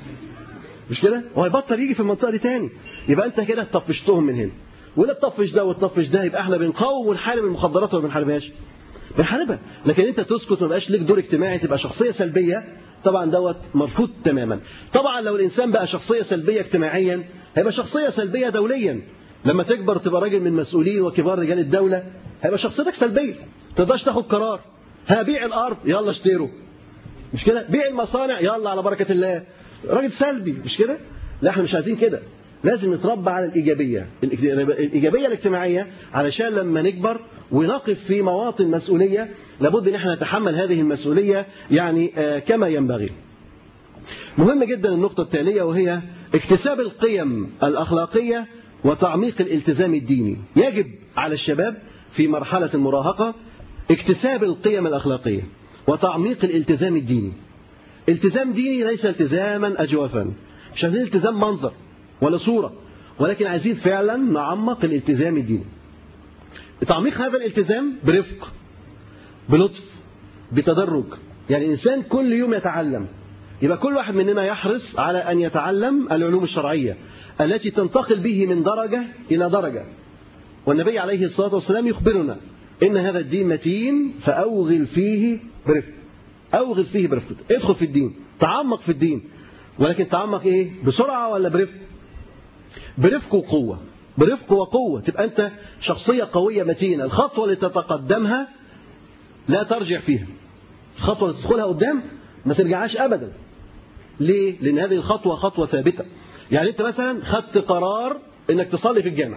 مش كده؟ وهيبطل يجي في المنطقه دي تاني. يبقى انت كده طفشتهم من هنا، ولا تطفش ده وتطفش ده. يبقى احنا بنقاوم ونحارب المخدرات ولا ما بنحاربهاش؟ بنحاربها. لكن انت تسكت، ما بقاش لك دور اجتماعي، تبقى شخصيه سلبيه، طبعا دوت مرفوض تماما. طبعا لو الانسان بقى شخصيه سلبيه اجتماعيا هيبقى شخصيه سلبيه دوليا. لما تكبر تبقى راجل من مسؤولين وكبار رجال الدوله هيبقى شخصيتك سلبيه، ما تقدرش تاخد قرار. هبيع الارض، يلا اشتروا، مش كده؟ بيع المصانع، يلا على بركه الله، راجل سلبي، مش كده؟ لا، احنا مش عايزين كده. لازم نتربى على الايجابيه، الايجابيه الاجتماعيه، علشان لما نكبر ونقف في مواطن مسؤوليه لابد ان احنا نتحمل هذه المسؤوليه يعني كما ينبغي. مهم جدا النقطه التاليه، وهي اكتساب القيم الاخلاقيه وتعميق الالتزام الديني. يجب على الشباب في مرحله المراهقه اكتساب القيم الاخلاقيه وتعميق الالتزام الديني. التزام ديني ليس التزاما اجوافا، مش عايزين التزام منظر ولا صورة، ولكن عايزين فعلا نعمق الالتزام الديني. تعميق هذا الالتزام برفق، بلطف، بتدرج. يعني الإنسان كل يوم يتعلم، يبقى كل واحد مننا يحرص على أن يتعلم العلوم الشرعية التي تنتقل به من درجة إلى درجة. والنبي عليه الصلاة والسلام يخبرنا إن هذا الدين متين فأوغل فيه برفق. أوغل فيه برفق، ادخل في الدين، تعمق في الدين، ولكن تعمق إيه؟ بسرعة ولا برفق؟ برفق وقوة. برفق وقوة، تبقى أنت شخصية قوية متينة. الخطوة اللي تتقدمها لا ترجع فيها، الخطوة اللي تدخلها قدام ما ترجعهاش أبدا. ليه؟ لأن هذه الخطوة خطوة ثابتة. يعني أنت مثلا خدت قرار إنك تصلي في الجامع،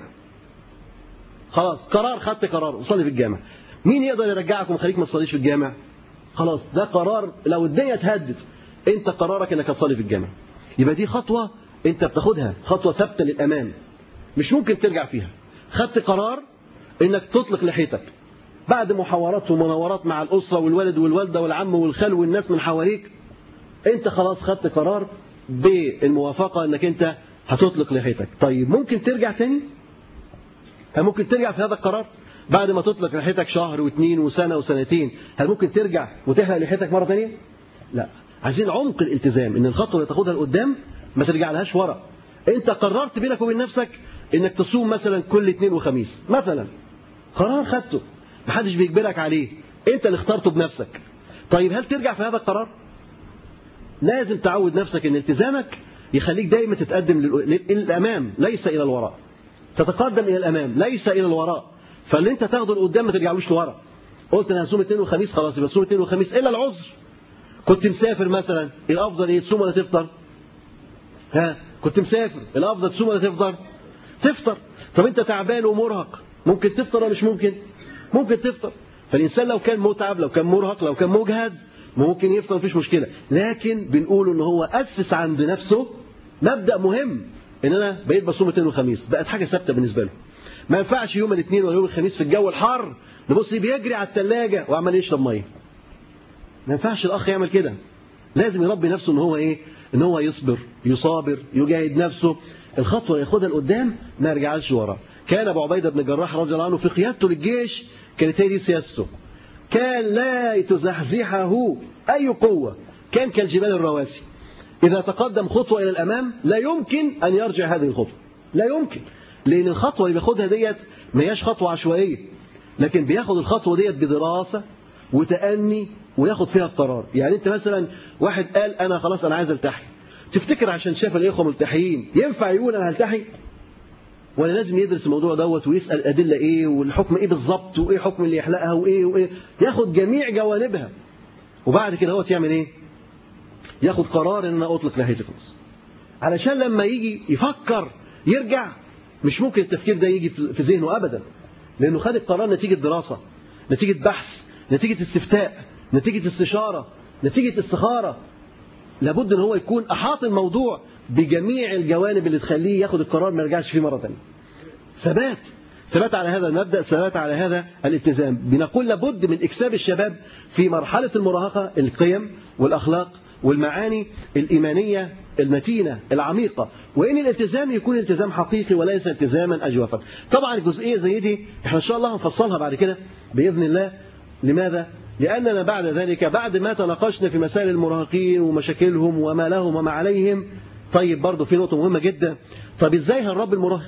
خلاص قرار، خدت قرار تصلي في الجامع. مين يقدر يرجعك ومخليك ما تصليش في الجامع؟ خلاص ده قرار، لو الدنيا تهدد أنت قرارك إنك تصلي في الجامع. يبقى دي خطوة أنت بتاخدها، خطوة ثابتة للأمام مش ممكن ترجع فيها. خدت قرار إنك تطلق لحيتك بعد محاورات ومناورات مع الأسرة والولد والوالدة والعم والخال والناس من حواليك، أنت خلاص خدت قرار بالموافقة إنك أنت هتطلق لحيتك. طيب ممكن ترجع تاني؟ هل ممكن ترجع في هذا القرار بعد ما تطلق لحيتك شهر واثنين وسنة وسنتين؟ هل ممكن ترجع وتحلق لحيتك مرة تانية؟ لا. عايزين عمق الالتزام، إن الخطوة اللي تاخدها لقدام ما ترجع لهاش ورا. أنت قررت بينك وبين نفسك إنك تصوم مثلا كل اثنين وخميس مثلا، قرار خدته محدش بيجبرك عليه، أنت اللي اخترته بنفسك. طيب هل ترجع في هذا القرار؟ لازم تعود نفسك إن التزامك يخليك دايما تتقدم للأمام ليس إلى الوراء، تتقدم إلى الأمام ليس إلى الوراء. فاللي أنت تاخده لقدام ما ترجعلوش لورا. قلت أنا هصوم اثنين وخميس، خلاص يبقى تصوم اثنين وخميس إلا العذر. كنت مسافر مثلا، الأفضل إيه؟ تصوم ولا تفطر؟ ها، كنت مسافر، الأفضل تصوم ولا تفطر؟ تفطر. طب أنت تعبان ومرهق، ممكن تفطر ولا مش ممكن؟ ممكن تفطر. فالإنسان لو كان متعب، لو كان مرهق، لو كان مجهد، ممكن يفطر مفيش مشكلة. لكن بنقول إن هو أسس عند نفسه مبدأ مهم، إن أنا بقيت بصوم اثنين وخميس، بقت حاجة ثابتة بالنسبة له. ما ينفعش يوم الاثنين ولا يوم الخميس في الجو الحار نبص بيجري على الثلاجة وعمال يشرب مية. ما ينفعش الأخ يعمل كده. لازم يربي نفسه إن هو إيه؟ إن هو يصبر، يصابر، يجاهد نفسه. الخطوة ياخدها لقدام ما يرجعش ورا. كان أبو عبيدة بن الجراح رضي الله عنه في قيادته للجيش كانت هي دي سياسته. كان لا تزحزحه أي قوة، كان كالجبال الرواسي. إذا تقدم خطوة إلى الأمام لا يمكن أن يرجع هذه الخطوة، لا يمكن، لأن الخطوة اللي بياخدها ديت ما هياش خطوة عشوائية، لكن بياخد الخطوة ديت بدراسة وتأني وياخد فيها القرار. يعني أنت مثلا واحد قال أنا خلاص أنا عايز ألتحي، تفتكر عشان شاف الإخوة ملتحيين ينفع يقول أنا هلتحي؟ ولا لازم يدرس الموضوع دوت ويسأل الأدلة إيه والحكم إيه بالظبط وإيه حكم اللي يحلقها وإيه وإيه، ياخد جميع جوانبها، وبعد كده هو يعمل إيه؟ ياخد قرار إن أنا أطلق ناحية الخلاص، علشان لما يجي يفكر يرجع مش ممكن التفكير ده يجي في ذهنه أبدا، لأنه خد القرار نتيجة دراسة، نتيجة بحث، نتيجة استفتاء، نتيجة استشارة، نتيجة استخارة. لابد ان هو يكون احاط الموضوع بجميع الجوانب اللي تخليه ياخد القرار ما يرجعش فيه مرة ثانيه. ثبات، ثبات على هذا المبدأ، ثبات على هذا الالتزام. بنقول لابد من اكساب الشباب في مرحلة المراهقة القيم والأخلاق والمعاني الإيمانية المتينة العميقة، وإن الالتزام يكون التزام حقيقي وليس التزاما أجوفا. طبعا الجزئية زي دي احنا إن شاء الله هنفصلها بعد كده بإذن الله. لماذا؟ لأننا بعد ذلك بعد ما تناقشنا في مسائل المراهقين ومشاكلهم وما لهم وما عليهم، طيب برضه في نقطة مهمة جدا. طب إزاي هنربي المراهق؟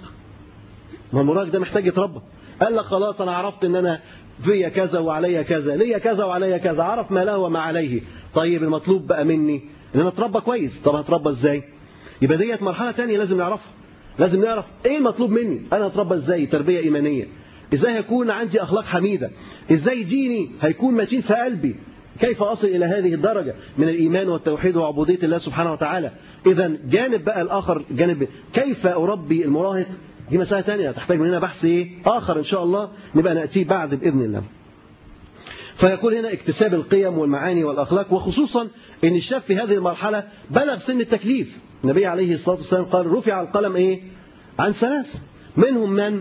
ما المراهق ده محتاج يتربى. قال لك خلاص أنا عرفت إن أنا فيا كذا وعليا كذا، ليا كذا وعليا كذا، عرف ما له وما عليه. طيب المطلوب بقى مني إن أنا أتربى كويس. طب هتربى إزاي؟ يبقى ديت مرحلة تانية لازم نعرفها. لازم نعرف إيه المطلوب مني، أنا أتربى إزاي تربية إيمانية، إزاي هيكون عندي أخلاق حميدة، إزاي ديني هيكون متين في قلبي، كيف أصل إلى هذه الدرجة من الإيمان والتوحيد وعبودية الله سبحانه وتعالى. إذا جانب بقى الآخر، جانب كيف أربي المراهق، دي مسألة ثانية تحتاج مننا بحث إيه آخر إن شاء الله نبقى نأتيه بعد بإذن الله. فيكون هنا اكتساب القيم والمعاني والأخلاق، وخصوصا إن الشاب في هذه المرحلة بلغ سن التكليف. النبي عليه الصلاة والسلام قال رفع القلم إيه عن ثلاث، منهم من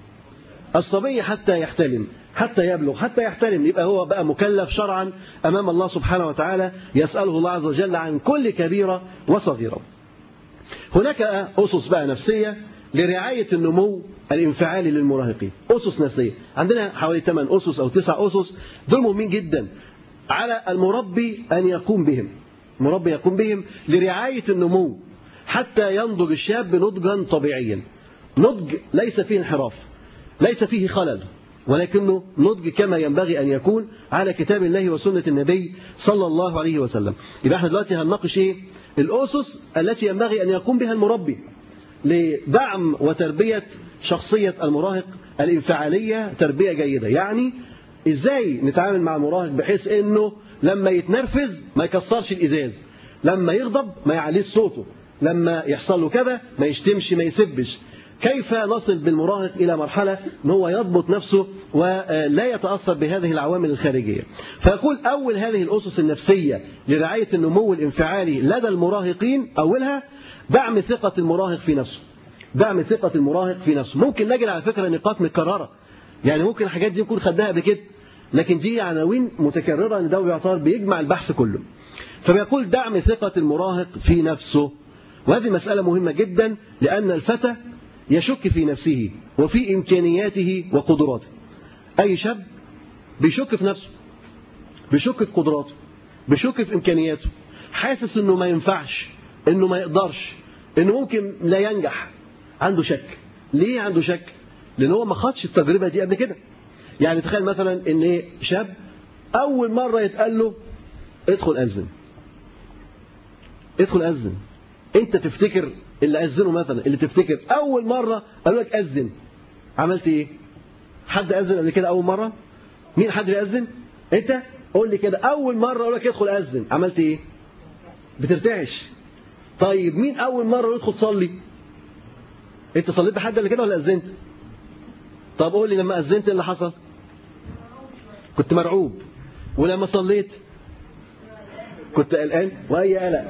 الصبي حتى يحتلم، حتى يبلغ، حتى يحتلم، يبقى هو بقى مكلف شرعا أمام الله سبحانه وتعالى، يسأله الله عز وجل عن كل كبيرة وصغيرة. هناك أسس بقى نفسية لرعاية النمو الانفعالي للمراهقين، أسس نفسية عندنا حوالي ثمان أسس أو تسع أسس، دول مهمين جدا على المربي أن يقوم بهم، المربي يقوم بهم لرعاية النمو حتى ينضج الشاب نضجا طبيعيا، نضج ليس فيه انحراف، ليس فيه خلل، ولكنه نضج كما ينبغي أن يكون على كتاب الله وسنة النبي صلى الله عليه وسلم. يبقى احنا دلوقتي هنناقش ايه الأسس التي ينبغي أن يقوم بها المربي لدعم وتربية شخصية المراهق الانفعالية تربية جيدة. يعني ازاي نتعامل مع المراهق بحيث انه لما يتنرفز ما يكسرش الإزاز، لما يغضب ما يعليش صوته، لما يحصل له كذا ما يشتمش ما يسبش. كيف نصل بالمراهق إلى مرحلة ان هو يضبط نفسه ولا يتأثر بهذه العوامل الخارجية. فيقول أول هذه الأسس النفسية لرعاية النمو الانفعالي لدى المراهقين، أولها دعم ثقة المراهق في نفسه. دعم ثقة المراهق في نفسه. ممكن نجد على فكرة نقاط متكررة، يعني ممكن الحاجات دي نكون خدناها قبل كده، لكن دي عناوين متكررة ان ده بيعتبر بيجمع البحث كله. فبيقول دعم ثقة المراهق في نفسه، وهذه مسألة مهمة جدا، لأن الفتى يشك في نفسه وفي إمكانياته وقدراته. أي شاب بيشك في نفسه، بيشك في قدراته، بيشك في إمكانياته، حاسس إنه ما ينفعش، إنه ما يقدرش، إنه ممكن لا ينجح، عنده شك. ليه عنده شك؟ لأن هو ما خدش التجربة دي قبل كده. يعني تخيل مثلا إن إيه شاب أول مرة يتقال له ادخل أذن، ادخل أذن. أنت تفتكر اللي أذنه مثلا، اللي تفتكر أول مرة قال لك أذن، عملت إيه؟ حد أذن قبل كده أول مرة؟ مين حد بيأذن؟ أنت؟ قول لي كده أول مرة أقول لك ادخل أذن، عملت إيه؟ بترتعش. طيب مين أول مرة يدخل صلي؟ أنت صليت بحد قبل كده ولا أذنت؟ طب قول لي لما أذنت اللي حصل؟ كنت مرعوب، ولما صليت كنت قلقان وأي قلق.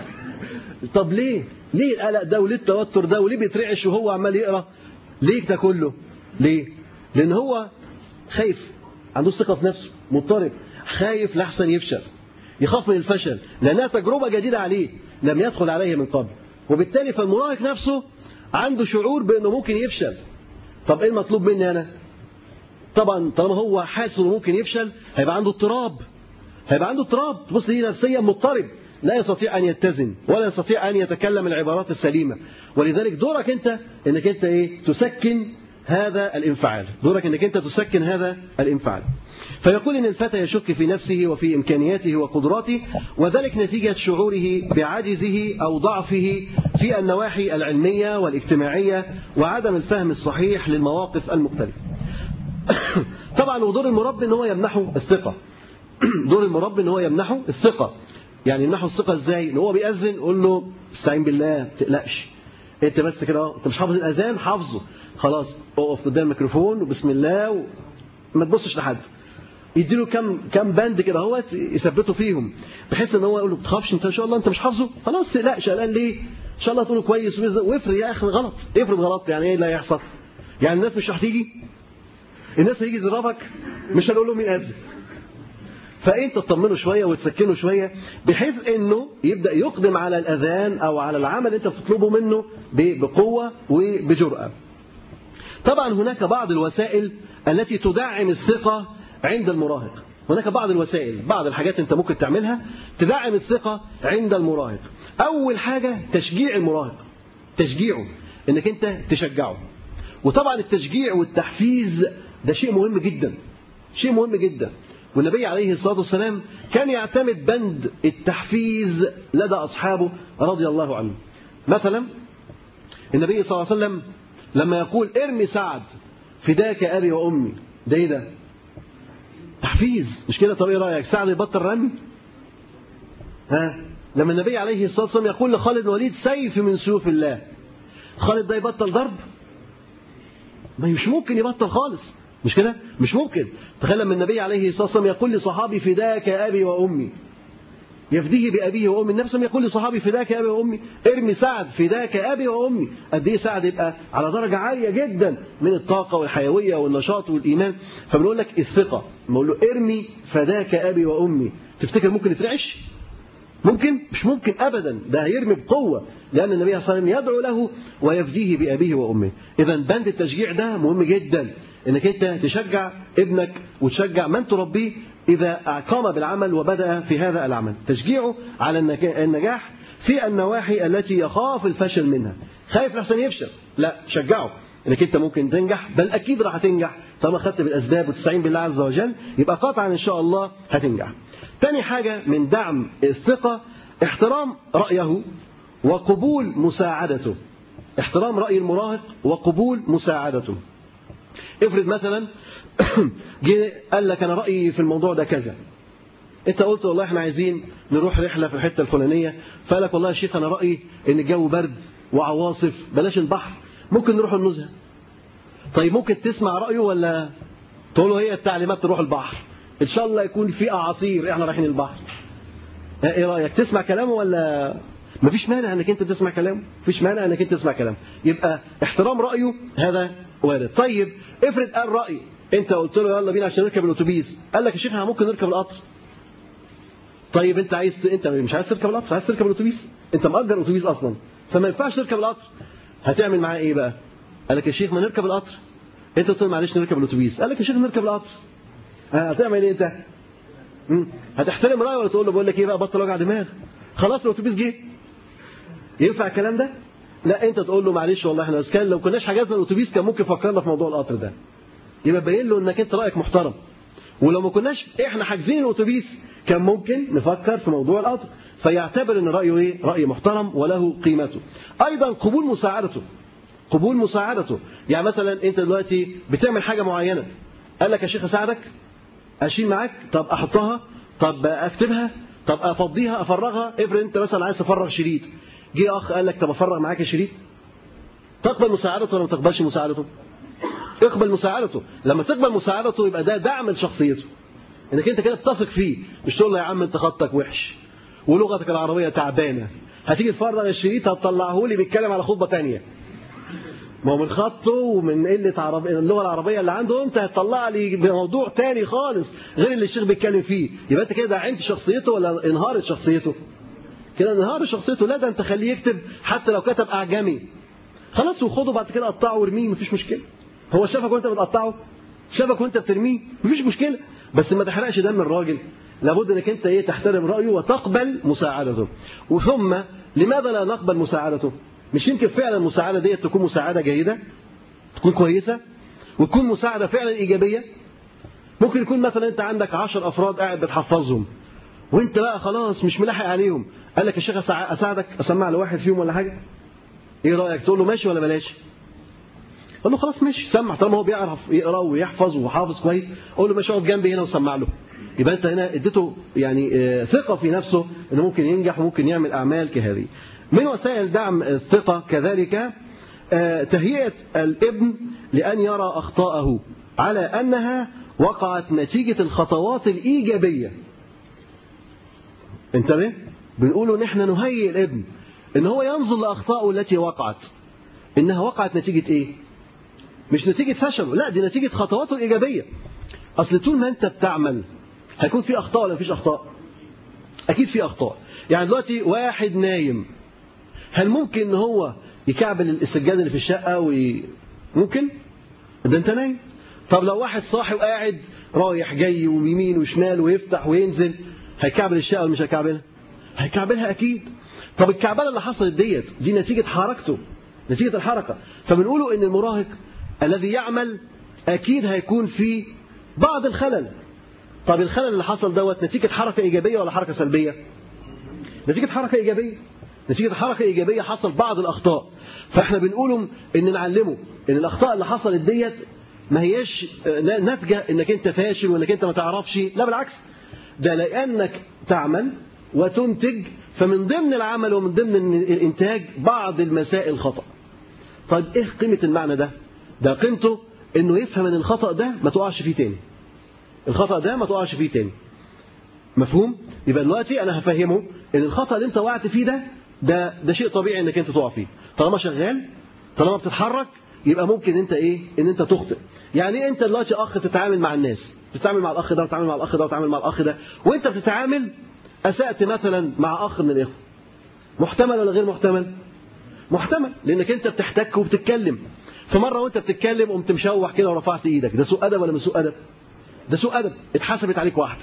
طب ليه؟ ليه القلق ده وليه التوتر ده وليه بيترعش وهو عمال يقرأ؟ ليه ده كله؟ ليه؟ لأن هو خايف، عنده ثقة في نفسه، مضطرب، خايف لحسن يفشل، يخاف من الفشل لأنها تجربة جديدة عليه لم يدخل عليه من قبل، وبالتالي فالمراهق نفسه عنده شعور بأنه ممكن يفشل. طب إيه المطلوب مني أنا؟ طبعا طالما هو حاسس انه ممكن يفشل هيبقى عنده اضطراب، هيبقى عنده اضطراب، تبص ليه نفسيا مضطرب، لا يستطيع ان يتزن ولا يستطيع ان يتكلم العبارات السليمه. ولذلك دورك انت انك انت ايه؟ تسكن هذا الانفعال، دورك انك انت تسكن هذا الانفعال. فيقول ان الفتى يشك في نفسه وفي امكانياته وقدراته، وذلك نتيجه شعوره بعجزه او ضعفه في النواحي العلميه والاجتماعيه وعدم الفهم الصحيح للمواقف المختلفه. طبعا ودور المربي ان هو يمنحه الثقه. دور المربي ان هو يمنحه الثقه. يعني يمنحه الثقه ازاي؟ ان هو بيأذن قول له استعين بالله، ما تقلقش، انت بس كده انت مش حافظ الاذان، حافظه خلاص، اقف قدام الميكروفون وبسم الله وما تبصش لحد. يديله كم كم باند كده اهوت يثبته فيهم، بحيث ان هو يقول له ما تخافش انت ان شاء الله انت مش حافظه، خلاص ما تقلقش، قلقان ليه؟ ان شاء الله تقوله كويس، وافرض يا اخي غلط، افرض غلط، يعني ايه اللي هيحصل؟ يعني الناس مش هتيجي؟ الناس هيجي يضربك مش هنقول لهم مين أذن. فانت تطمنه شويه وتسكنه شويه بحيث انه يبدا يقدم على الاذان او على العمل اللي انت بتطلبه منه بقوه وبجرأه. طبعا هناك بعض الوسائل التي تدعم الثقه عند المراهق، هناك بعض الوسائل، بعض الحاجات انت ممكن تعملها تدعم الثقه عند المراهق. اول حاجه تشجيع المراهق، تشجيعه، انك انت تشجعه. وطبعا التشجيع والتحفيز ده شيء مهم جدا، شيء مهم جدا. والنبي عليه الصلاة والسلام كان يعتمد بند التحفيز لدى أصحابه رضي الله عنهم. مثلا النبي صلى الله عليه وسلم لما يقول ارمي سعد فداك أبي وأمي، ده ايه ده؟ تحفيز، مش كده؟ طب ايه رأيك سعد يبطل رمي؟ ها؟ لما النبي عليه الصلاة والسلام يقول لخالد بن الوليد سيف من سيوف الله، خالد ده يبطل ضرب؟ ما مش ممكن يبطل خالص، مش كده؟ مش ممكن. تخيل لما النبي عليه الصلاة والسلام يقول لصحابي فداك أبي وأمي، يفديه بأبيه وأمي، النبي يقول لصحابي فداك أبي وأمي، ارمي سعد فداك أبي وأمي. قد إيه سعد يبقى على درجة عالية جدا من الطاقة والحيوية والنشاط والإيمان. فبنقول لك الثقة، بنقول له ارمي فداك أبي وأمي، تفتكر ممكن يترعش؟ ممكن؟ مش ممكن أبدا، ده هيرمي بقوة، لأن النبي صلى الله عليه وسلم يدعو له ويفديه بأبيه وأمه. إذا بند التشجيع ده مهم جدا، إنك أنت تشجع ابنك وتشجع من تربيه إذا قام بالعمل وبدأ في هذا العمل، تشجيعه على النجاح في النواحي التي يخاف الفشل منها. خايف لحسن يفشل، لا، شجعه إنك أنت ممكن تنجح، بل أكيد راح تنجح طالما خدت بالأسباب وتستعين بالله عز وجل، يبقى قطعا إن شاء الله هتنجح. تاني حاجة من دعم الثقة احترام رأيه وقبول مساعدته. احترام رأي المراهق وقبول مساعدته. افرض مثلا جه قال لك أنا رأيي في الموضوع ده كذا، انت قلت والله احنا عايزين نروح رحلة في الحتة الفلانية، فقال لك والله يا شيخ أنا رأيي إن الجو برد وعواصف بلاش البحر، ممكن نروح النزهة. طيب ممكن تسمع رأيه ولا تقول له هي التعليمات تروح البحر، إن شاء الله يكون في أعاصير إحنا رايحين البحر، إيه رأيك؟ تسمع كلامه ولا؟ مفيش مانع إنك أنت تسمع كلامه، مفيش مانع إنك أنت تسمع كلامه. يبقى احترام رأيه هذا وارد. طيب افرض قال رأي، أنت قلت له يلا بينا عشان نركب الأتوبيس، قال لك يا شيخ احنا ممكن نركب القطر. طيب أنت عايز، أنت مش عايز تركب القطر، عايز تركب الأتوبيس، أنت مأجر أتوبيس أصلا، فما ينفعش تركب القطر. هتعمل معاه إيه بقى؟ قال لك يا شيخ ما نركب القطر. أنت قلت له معلش نركب الأتوبيس، قال لك يا شيخ نركب القطر. هتعمل إيه أنت؟ هتحترم رأيه ولا تقول له بقول لك إيه بقى بطل وجع دماغ، خلاص الأتوبيس جه؟ ينفع الكلام ده؟ لا، أنت تقول له معلش والله إحنا كان لو كناش حجزنا الأتوبيس كان ممكن فكرنا في موضوع القطر ده. يبقى باين له إنك أنت رأيك محترم. ولو ما كناش إحنا حاجزين الأتوبيس كان ممكن نفكر في موضوع القطر، فيعتبر إن رأيه إيه؟ رأي محترم وله قيمته. أيضا قبول مساعدته. قبول مساعدته، يعني مثلا أنت دلوقتي بتعمل حاجة معينة، قال لك يا شيخ أساعدك؟ أشيل معاك؟ طب أحطها؟ طب أكتبها؟ طب أفضيها أفرغها؟ افرض أنت مثلا عايز تفرغ شريط، جه أخ قال لك طب أفرغ معاك الشريط؟ تقبل مساعدته ولا ما تقبلش مساعدته؟ اقبل مساعدته. لما تقبل مساعدته يبقى ده دعم لشخصيته، انك انت كده بتثق فيه، مش تقول له يا عم انت خطك وحش ولغتك العربيه تعبانه، هتيجي تفرغ الشريط هتطلعه لي بيتكلم على خطبه ثانيه. ما هو من خطه ومن قله عربي اللغه العربيه اللي عنده انت هتطلع لي بموضوع ثاني خالص غير اللي الشيخ بيتكلم فيه. يبقى انت كده دعمت شخصيته ولا انهارت شخصيته؟ كده انهار شخصيته. لا ده انت خليه يكتب حتى لو كتب اعجمي خلاص، وخده بعد كده قطعه وارميه مفيش مشكله. هو شافك وانت بتقطعه، شافك وانت بترميه مفيش مشكله، بس ما تحرقش دم الراجل. لابد انك انت ايه تحترم رايه وتقبل مساعدته. وثم لماذا لا نقبل مساعدته؟ مش يمكن فعلا المساعده ديت تكون مساعده جيده، تكون كويسه، وتكون مساعده فعلا ايجابيه. ممكن يكون مثلا انت عندك عشر افراد قاعد بتحفظهم وانت بقى خلاص مش ملاحق عليهم، قال لك يا شيخ اساعدك اسمع لواحد فيهم ولا حاجه، ايه رايك؟ تقول له ماشي ولا بلاش؟ قال له خلاص ماشي سمع، طالما هو بيعرف يقرا ويحفظ وحافظ كويس قول له ماشي اقعد جنبي هنا وسمع له. يبقى انت هنا اديته يعني ثقه في نفسه انه ممكن ينجح وممكن يعمل اعمال كهذه. من وسائل دعم الثقه كذلك تهيئه الابن لان يرى اخطاءه على انها وقعت نتيجه الخطوات الايجابيه. انتبه، بنقوله نحن نهيئ الابن ان هو ينظر لاخطائه التي وقعت انها وقعت نتيجه ايه؟ مش نتيجه فشله، لا دي نتيجه خطواته الايجابيه. اصل طول ما انت بتعمل هيكون في اخطاء ولا مفيش اخطاء؟ اكيد في اخطاء. يعني دلوقتي واحد نايم، هل ممكن ان هو يكعبل السجاده اللي في الشقه وي... ممكن؟ ده انت نايم. طب لو واحد صاحي وقاعد رايح جاي ويمين وشمال ويفتح وينزل، هيكعبل الشقه ولا مش هيكعبلها؟ هيكعبلها اكيد. طب الكعبله اللي حصلت ديت دي نتيجه حركته، نتيجه الحركه. فبنقوله ان المراهق الذي يعمل اكيد هيكون فيه بعض الخلل. طب الخلل اللي حصل دوت نتيجه حركه ايجابيه ولا حركه سلبيه؟ نتيجه حركه ايجابيه. نتيجه حركه ايجابيه حصل بعض الاخطاء. فاحنا بنقوله ان نعلمه ان الاخطاء اللي حصلت ديت ما هيش ناتجه انك انت فاشل وانك انت ما تعرفش، لا بالعكس، ده لانك تعمل وتنتج، فمن ضمن العمل ومن ضمن الانتاج بعض المسائل خطأ. طيب ايه قيمه المعنى ده؟ ده قيمته انه يفهم ان الخطأ ده ما تقعش فيه تاني. الخطأ ده ما تقعش فيه تاني. مفهوم؟ يبقى دلوقتي انا هفهمه ان الخطأ اللي انت وقعت فيه ده ده ده شيء طبيعي انك انت تقع فيه. طالما شغال، طالما بتتحرك، يبقى ممكن انت ايه؟ ان انت تخطئ. يعني انت دلوقتي اخ تتعامل مع الناس، تتعامل مع الاخ ده وتتعامل مع الاخ ده وتتعامل مع الاخ ده، وانت بتتعامل اسأت مثلا مع اخ من الاخوه. محتمل ولا غير محتمل؟ محتمل، لانك انت بتحتك وبتتكلم. فمره وانت بتتكلم قمت مشوح كده ورفعت ايدك، ده سوء ادب ولا مش سوء ادب؟ ده سوء ادب، اتحسبت عليك واحده.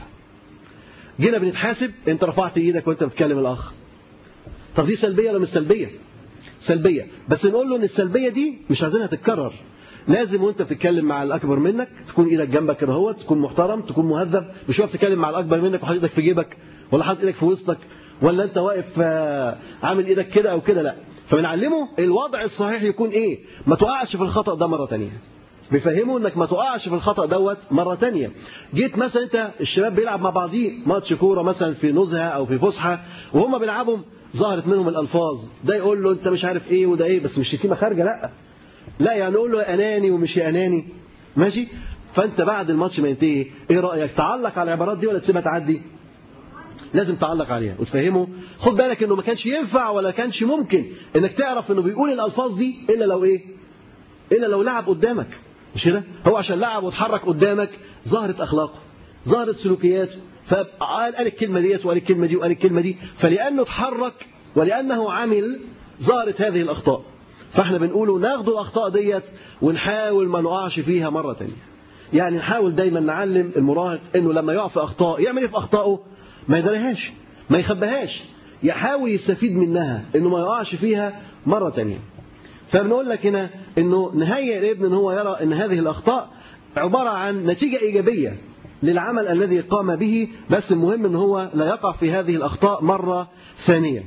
جينا بنتحاسب انت رفعت ايدك وانت بتكلم الاخ. طب دي سلبيه ولا مش سلبيه؟ سلبيه، بس نقول له ان السلبيه دي مش عايزينها تتكرر. لازم وانت بتتكلم مع الاكبر منك تكون ايدك جنبك كده اهوت، تكون محترم، تكون مهذب، مش واقف تتكلم مع الاكبر منك وحاطط ايدك في جيبك ولا حاطط ايدك في وسطك ولا انت واقف عامل ايدك كده او كده، لا. فبنعلمه الوضع الصحيح يكون ايه؟ ما تقعش في الخطأ ده مره ثانيه. بيفهموا انك ما تقعش في الخطأ دوت مره ثانيه. جيت مثلا انت الشباب بيلعب مع بعضيه ماتش كوره مثلا في نزهه او في فسحه وهم بيلعبوا، ظهرت منهم الالفاظ، ده يقول له انت مش عارف ايه وده ايه، بس مش شتيمه خارجه، لا لا، يعني يقول له يا اناني ومش يا اناني، ماشي. فانت بعد الماتش ما ينتهي ايه رايك؟ تعلق على العبارات دي ولا تسيبها تعدي؟ لازم تعلق عليها وتفهمه. خد بالك انه ما كانش ينفع ولا كانش ممكن انك تعرف انه بيقول الالفاظ دي الا لو ايه؟ الا لو لعب قدامك، مش كده؟ هو عشان لعب واتحرك قدامك ظهرت اخلاقه، ظهرت سلوكياته، فقال قال الكلمه ديت وقال الكلمه دي وقال الكلمه دي، فلانه اتحرك ولانه عمل ظهرت هذه الاخطاء. فاحنا بنقوله ناخد الاخطاء ديت ونحاول ما نقعش فيها مره ثانيه. يعني نحاول دايما نعلم المراهق انه لما يقع في اخطاء يعمل ايه في اخطائه؟ ما يدريهاش، ما يخبيهاش، يحاول يستفيد منها انه ما يقعش فيها مره ثانيه. فبنقول لك هنا انه نهيئ الابن ان هو يرى ان هذه الاخطاء عباره عن نتيجه ايجابيه للعمل الذي قام به، بس المهم ان هو لا يقع في هذه الاخطاء مره ثانيه.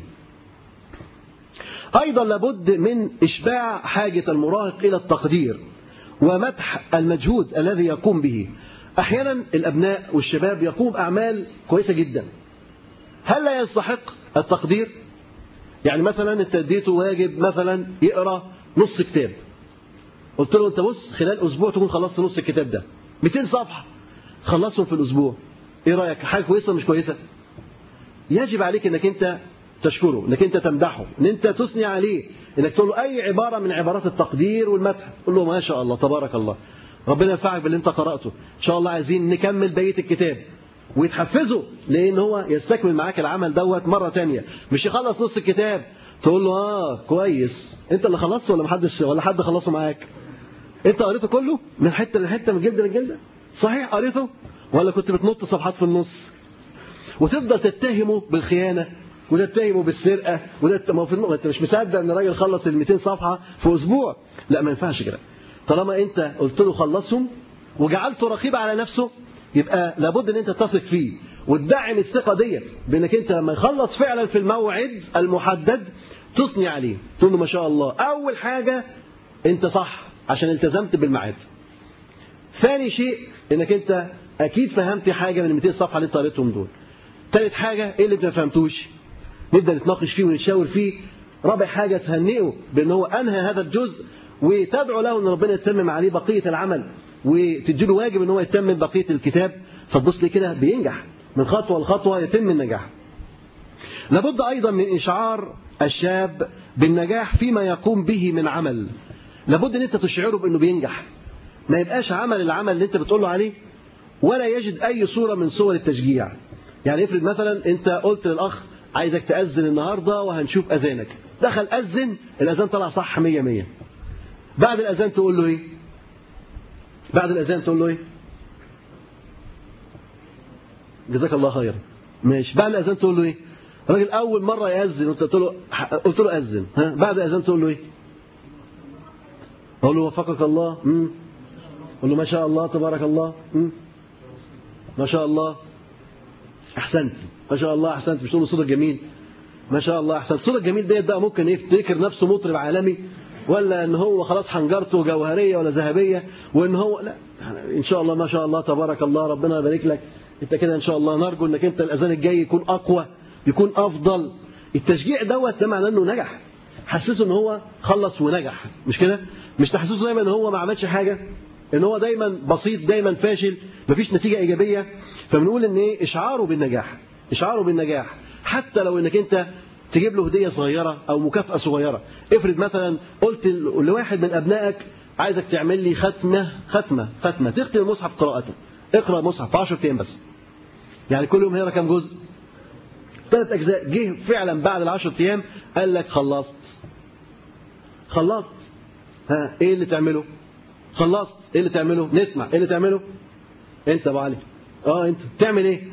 ايضا لابد من اشباع حاجه المراهق الى التقدير ومدح المجهود الذي يقوم به. احيانا الابناء والشباب يقوم اعمال كويسه جدا، هل لا يستحق التقدير؟ يعني مثلا انت اديته واجب مثلا يقرا نص كتاب، قلت له انت بص خلال اسبوع تكون خلصت نص الكتاب ده، مئتين صفحه خلصهم في الاسبوع، ايه رايك؟ حاجه كويسه مش كويسه؟ يجب عليك انك انت تشكره، انك انت تمدحه، ان انت تثني عليه، انك تقول له اي عباره من عبارات التقدير والمدح، قول له ما شاء الله تبارك الله، ربنا ينفعك باللي انت قراته، ان شاء الله عايزين نكمل بقيه الكتاب، ويتحفزه لان هو يستكمل معاك العمل دوت مره ثانيه، مش يخلص نص الكتاب تقول له اه كويس، انت اللي خلصته ولا محدش ولا حد خلصه معاك؟ انت قريته كله من حته لحته من جلد لجلده؟ صحيح قريته ولا كنت بتنط صفحات في النص؟ وتفضل تتهمه بالخيانه وتتهمه بالسرقه وده ما في انت مش مصدق ان الراجل خلص ال مئتين صفحه في اسبوع. لا ما ينفعش كده. طالما انت قلت له خلصهم وجعلته رقيب على نفسه يبقى لابد ان انت تثق فيه وتدعم الثقه ديت بانك انت لما يخلص فعلا في الموعد المحدد تثني عليه، تقول له ما شاء الله. اول حاجه انت صح عشان التزمت بالميعاد. ثاني شيء انك انت اكيد فهمت حاجه من ال مئتين صفحه اللي انت قريتهم دول. ثالث حاجه ايه اللي انت ما فهمتوش؟ نبدا نتناقش فيه ونتشاور فيه. رابع حاجه تهنئه بان هو انهى هذا الجزء وتدعو له ان ربنا يتمم عليه بقيه العمل وتديله واجب ان هو يتمم بقيه الكتاب. فتبص لي كده بينجح من خطوه لخطوه يتم النجاح. لابد ايضا من اشعار الشاب بالنجاح فيما يقوم به من عمل. لابد ان انت تشعره بانه بينجح، ما يبقاش عمل العمل اللي انت بتقول له عليه ولا يجد اي صوره من صور التشجيع. يعني افرض مثلا انت قلت للاخ عايزك تأذن النهارده وهنشوف اذانك، دخل اذن الاذان طلع صح مية مية. بعد الاذان تقول له ايه؟ بعد الاذان تقول له ايه؟ جزاك الله خيرا. ماشي. بعد الاذان تقول له ايه؟ الراجل اول مره يأذن وانت قلت له قلت له اذن، ها بعد الاذان تقول له ايه؟ قول له وفقك الله. امم قول له ما شاء الله تبارك الله. امم ما شاء الله احسنت. ما شاء الله احسنت. مش تقول له صوتك جميل؟ ما شاء الله احسنت. صوتك جميل ديت بقى ممكن يفتكر نفسه مطرب عالمي ولا ان هو خلاص حنجرته جوهريه ولا ذهبيه وان هو لا، ان شاء الله ما شاء الله تبارك الله ربنا يبارك لك. انت كده ان شاء الله نرجو انك انت الاذان الجاي يكون اقوى يكون افضل. التشجيع دوت ده معناه انه نجح. حسسه ان هو خلص ونجح، مش كده؟ مش تحسسه دايما ان هو ما عملش حاجه، ان هو دايما بسيط دايما فاشل مفيش نتيجه ايجابيه. فبنقول ان ايه؟ اشعاره بالنجاح. اشعاره بالنجاح حتى لو انك انت تجيب له هديه صغيره او مكافاه صغيره. افرض مثلا قلت لواحد من ابنائك عايزك تعمل لي ختمه ختمه ختمه تختم المصحف قراءته. اقرا مصحف في عشرة ايام بس. يعني كل يوم هيقرا كام جزء؟ ثلاث اجزاء. جه فعلا بعد العشر ايام قال لك خلصت. خلصت. ها ايه اللي تعمله؟ خلصت. ايه اللي تعمله؟ نسمع. ايه اللي تعمله؟ انت ابو علي. اه انت تعمل ايه؟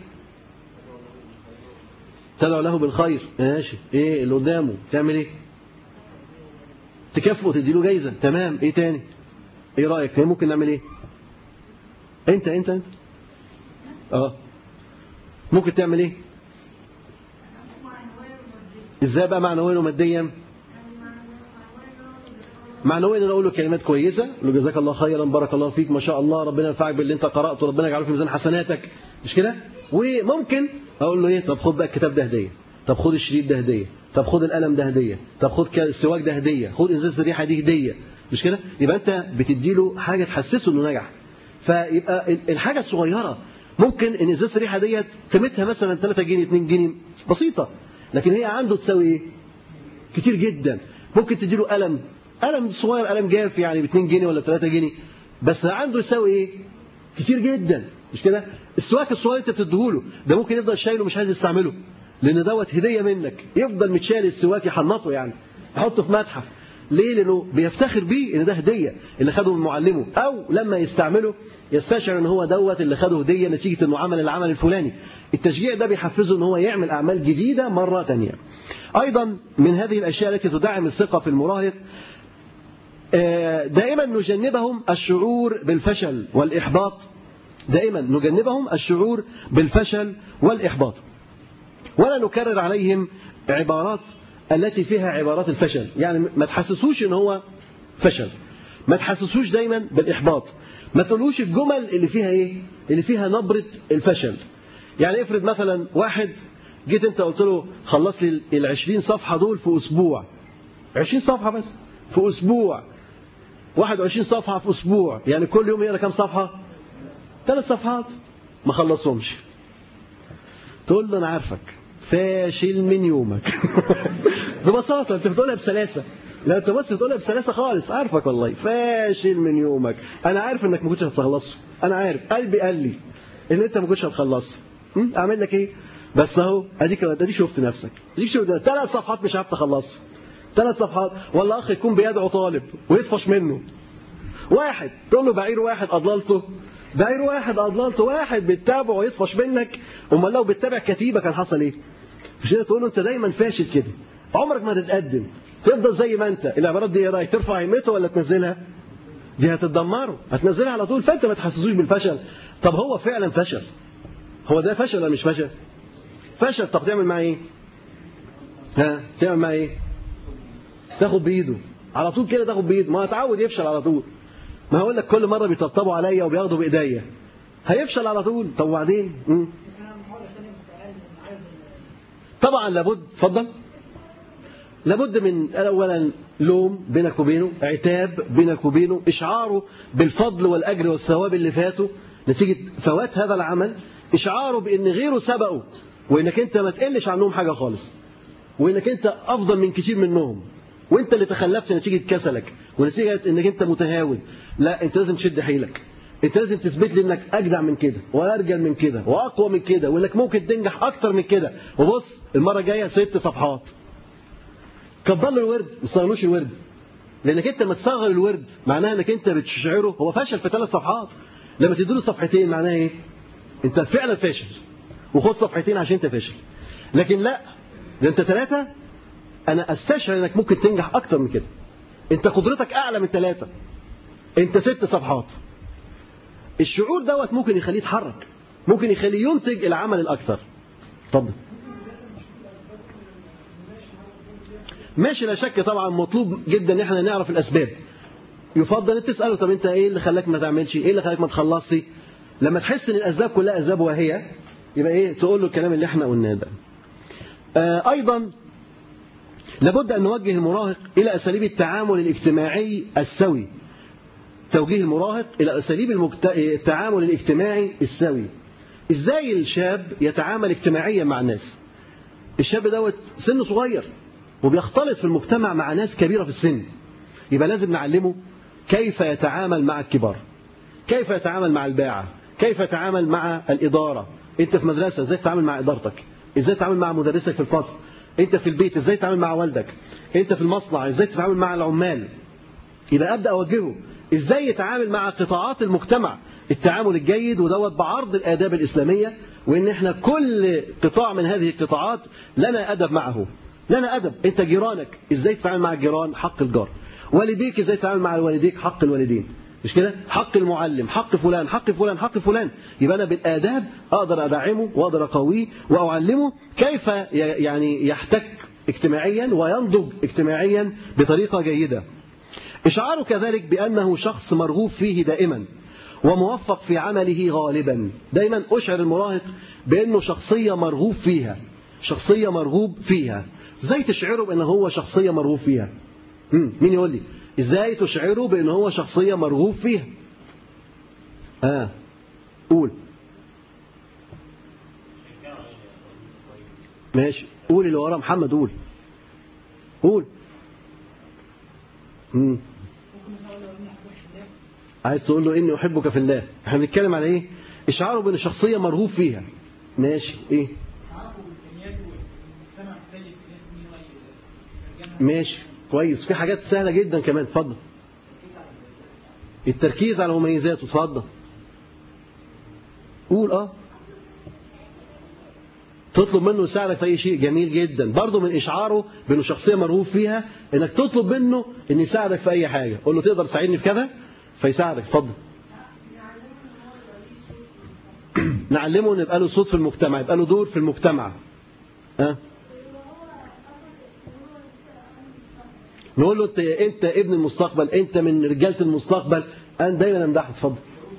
تدعو له بالخير. ماشي. ايه اللي قدامه؟ تعمل ايه؟ تكافئه تديله جايزه. تمام. ايه تاني؟ ايه رايك؟ ممكن نعمل ايه؟ انت انت انت اه ممكن تعمل ايه؟ ازاي بقى معنويا وماديا؟ معنويا اقول له كلمات كويسه، اقول له جزاك الله خيرا بارك الله فيك ما شاء الله ربنا ينفعك باللي انت قراته ربنا يجعله في ميزان حسناتك، مش كده؟ وممكن اقول له ايه؟ طب خد بقى الكتاب ده هديه، طب خد الشريط ده هديه، طب خد القلم ده هديه، طب خد السواك ده هديه، خد ازازه الريحه دي هديه، مش كده؟ يبقى انت بتدي له حاجه تحسسه انه نجح. فيبقى الحاجه الصغيره ممكن ان ازازه الريحه ديت قيمتها مثلا ثلاثة جنيه اتنين جنيه بسيطه، لكن هي عنده تساوي ايه؟ كتير جدا. ممكن تدي له قلم قلم صغير قلم جاف يعني ب اتنين جنيه ولا ثلاثة جنيه، بس عنده يساوي ايه؟ كتير جدا، مش كده؟ السواك الصغير انت بتديهوله ده ممكن يفضل شايله مش عايز يستعمله لان دوت هديه منك، يفضل متشال السواك يحنطه يعني يحطه في متحف. ليه؟ لانه بيفتخر بيه ان ده هديه اللي خده من معلمه، او لما يستعمله يستشعر ان هو دوت اللي خده هديه نتيجه انه عمل العمل الفلاني. التشجيع ده بيحفزه ان هو يعمل اعمال جديده مره ثانيه. ايضا من هذه الاشياء التي تدعم الثقه في المراهق دائما نجنبهم الشعور بالفشل والإحباط. دائما نجنبهم الشعور بالفشل والإحباط، ولا نكرر عليهم عبارات التي فيها عبارات الفشل. يعني ما تحسسوش ان هو فشل، ما تحسسوش دايما بالإحباط، ما تقولوش الجمل اللي فيها ايه؟ اللي فيها نبرة الفشل. يعني افرض مثلا واحد جيت انت قلت له خلص لي العشرين صفحة دول في أسبوع، عشرين صفحة بس في أسبوع، واحد وعشرين صفحة في أسبوع، يعني كل يوم يقرأ كم صفحة؟ ثلاث صفحات، ما خلصهمش. تقول له أنا عارفك فاشل من يومك. ببساطة أنت بتقولها بسلاسة، لا أنت بس بتقولها بسلاسة خالص، عارفك والله فاشل من يومك، أنا عارف إنك ما كنتش هتخلصه، أنا عارف قلبي قال لي إن أنت ما كنتش هتخلصه، أعمل لك إيه؟ بس أهو أديك أديك شفت نفسك، أديك شفت ثلاث صفحات مش عارف تخلصه، ثلاث صفحات. ولا أخ يكون بيدعو طالب ويطفش منه، واحد تقول له بعير واحد أضللته، بعير واحد أضللته، واحد بتتابعه ويطفش منك، أمال لو بتتابع كتيبة كان حصل إيه؟ مش كده تقول له أنت دايما فاشل كده، عمرك ما تتقدم، تفضل زي ما أنت. العبارات دي إيه رأيك؟ ترفع همته ولا تنزلها؟ دي هتتدمره، هتنزلها على طول، فأنت ما تحسسوش بالفشل. طب هو فعلا فشل، هو ده فشل ولا مش فشل؟ فشل. طب تعمل معاه إيه؟ ها تعمل معاه إيه؟ تاخد بإيده على طول كده، تاخد بإيده، ما هتعود يفشل على طول. ما هقول لك كل مرة بيطبطبوا عليا وبياخدوا بإيديا هيفشل على طول. طب وبعدين؟ طبعا لابد، اتفضل، لابد من اولا لوم بينك وبينه، عتاب بينك وبينه، اشعاره بالفضل والاجر والثواب اللي فاتوا نتيجه فوات هذا العمل، اشعاره بان غيره سبقه وانك انت ما تقلش عنهم حاجه خالص، وانك انت افضل من كتير منهم، وانت اللي تخلفت نتيجه كسلك ونتيجه انك انت متهاون. لا، انت لازم تشد حيلك، انت لازم تثبت لي انك اجدع من كده وارجل من كده واقوى من كده، وانك ممكن تنجح اكتر من كده. وبص المره الجايه ست صفحات. كبر له الورد، ما تصغرلوش الورد، لانك انت لما تصغر الورد معناها انك انت بتشعره هو فشل في ثلاث صفحات. لما تديله صفحتين معناها ايه؟ انت فعلا فاشل، وخد صفحتين عشان انت فاشل. لكن لا، ده انت ثلاثه، انا استشعر انك ممكن تنجح اكتر من كده، انت قدرتك اعلى من ثلاثه، انت ست صفحات. الشعور دوت ممكن يخليه يتحرك، ممكن يخليه ينتج العمل الاكثر. اتفضل. ماشي، لا شك طبعا مطلوب جدا ان احنا نعرف الاسباب. يفضل ان تساله طب انت ايه اللي خلاك ما تعملش، ايه اللي خلاك ما تخلصش. لما تحس ان الاسباب كلها اسباب واهيه يبقى ايه، تقول له الكلام اللي احنا قلناه ده. آه ايضا لابد ان نوجه المراهق الى اساليب التعامل الاجتماعي السوي. توجيه المراهق الى اساليب المجت... التعامل الاجتماعي السوي. ازاي الشاب يتعامل اجتماعيا مع الناس؟ الشاب دوت سنه صغير وبيختلط في المجتمع مع ناس كبيرة في السن، يبقى لازم نعلمه كيف يتعامل مع الكبار، كيف يتعامل مع الباعة، كيف يتعامل مع الإدارة. أنت في مدرسة إزاي تتعامل مع إدارتك، إزاي تتعامل مع مدرسك في الفصل، أنت في البيت إزاي تتعامل مع والدك، أنت في المصنع إزاي تتعامل مع العمال. يبقى أبدأ أوجهه إزاي يتعامل مع قطاعات المجتمع التعامل الجيد، ودوت بعرض الآداب الإسلامية، وإن إحنا كل قطاع من هذه القطاعات لنا أدب معه، لنا أدب. أنت جيرانك إزاي تتعامل مع الجيران، حق الجار. والديك إزاي تتعامل مع والديك، حق الوالدين، مش كده؟ حق المعلم، حق فلان، حق فلان، حق فلان. يبقى أنا بالآداب أقدر أدعمه وأقدر أقويه وأعلمه كيف يعني يحتك اجتماعيا وينضج اجتماعيا بطريقة جيدة. إشعاره كذلك بأنه شخص مرغوب فيه دائما وموفق في عمله غالبا. دايما أشعر المراهق بأنه شخصية مرغوب فيها، شخصية مرغوب فيها. ازاي تشعره بأنه هو شخصية مرغوب فيها؟ مين يقول لي ازاي تشعره بأنه هو شخصية مرغوب فيها؟ آه قول. ماشي، قول اللي ورا محمد، قول قول. مم. عايز تقول له إني أحبك في الله. احنا بنتكلم على إيه؟ إشعاره بأن شخصية مرغوب فيها. ماشي، إيه؟ ماشي كويس. في حاجات سهلة جدا كمان، اتفضل. التركيز على مميزاته، اتفضل قول. اه تطلب منه يساعدك في أي شيء، جميل جدا. برضه من إشعاره بأنه شخصية مرغوب فيها إنك تطلب منه إن يساعدك في أي حاجة. قول له تقدر تساعدني في كذا فيساعدك، اتفضل. نعلمه إن يبقى له صوت في المجتمع، يبقى له دور في المجتمع. ها نقول له انت انت ابن المستقبل، انت من رجاله المستقبل. انا دايما امدحه، اتفضل.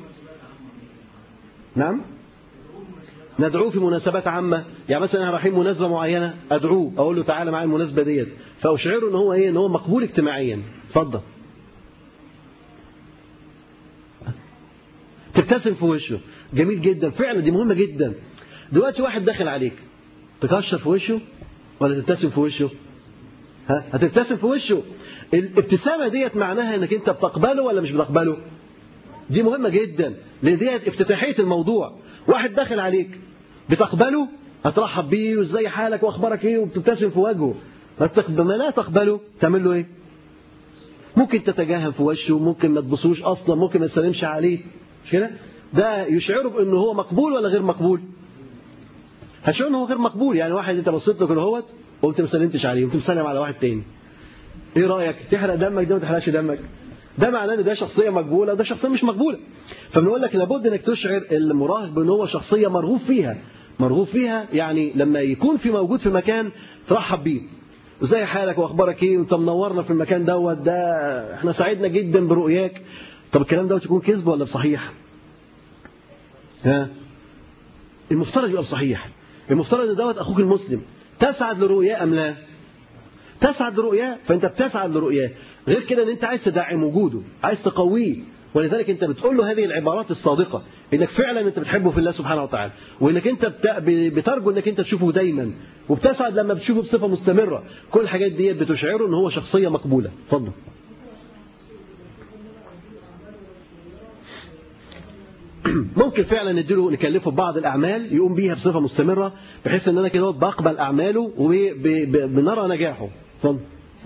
نعم، ندعوه في مناسبات عامه، يعني مثلا احنا رايحين مناسبه معينه ادعوه، اقول له تعالى معايا المناسبه ديت، فاشعره ان هو ايه، ان هو مقبول اجتماعيا. اتفضل. تبتسم في وشه، جميل جدا، فعلا دي مهمه جدا. دلوقتي واحد داخل عليك، تكشر في وشه ولا تبتسم في وشه؟ ها، هتبتسم في وشه. الابتسامة ديت معناها انك انت بتقبله ولا مش بتقبله؟ دي مهمة جدا، لان ديت افتتاحية الموضوع. واحد داخل عليك بتقبله، هترحب بيه وازاي حالك واخبارك ايه وبتبتسم في وجهه. ما لا تقبله تعمل له ايه؟ ممكن تتجاهل في وشه، ممكن ما تبصوش اصلا، ممكن ما تسلمش عليه، مش كده؟ ده يشعره بانه هو مقبول ولا غير مقبول؟ هتشعر انه هو غير مقبول. يعني واحد انت بصيت له كده اهوت وقمت ما سلمتش عليه وقمت مسلم على واحد تاني، ايه رايك؟ تحرق دمك ده وما تحرقش دمك؟ ده معناه ان ده شخصيه مقبوله وده شخصيه مش مقبوله. فبنقول لك لابد انك تشعر المراهق بان هو شخصيه مرغوب فيها. مرغوب فيها يعني لما يكون في موجود في مكان ترحب بيه، ازاي حالك واخبارك ايه وانت منورنا في المكان دوت، ده احنا سعدنا جدا برؤياك. طب الكلام دوت يكون كذب ولا بصحيح؟ ها، المفترض يبقى بصحيح. المفترض ان دوت اخوك المسلم، تسعد لرؤياه ام لا؟ تسعد لرؤياه، فانت بتسعد لرؤياه. غير كده ان انت عايز تدعم وجوده، عايز تقويه، ولذلك انت بتقول له هذه العبارات الصادقه، انك فعلا انت بتحبه في الله سبحانه وتعالى، وانك انت بترجو انك انت تشوفه دايما، وبتسعد لما بتشوفه بصفه مستمره. كل الحاجات دي بتشعره ان هو شخصيه مقبوله. اتفضل. ممكن فعلا نديله نكلفه ببعض الاعمال يقوم بيها بصفه مستمره، بحيث ان انا كده بقبل اعماله وبنرى نجاحه. اتفضل.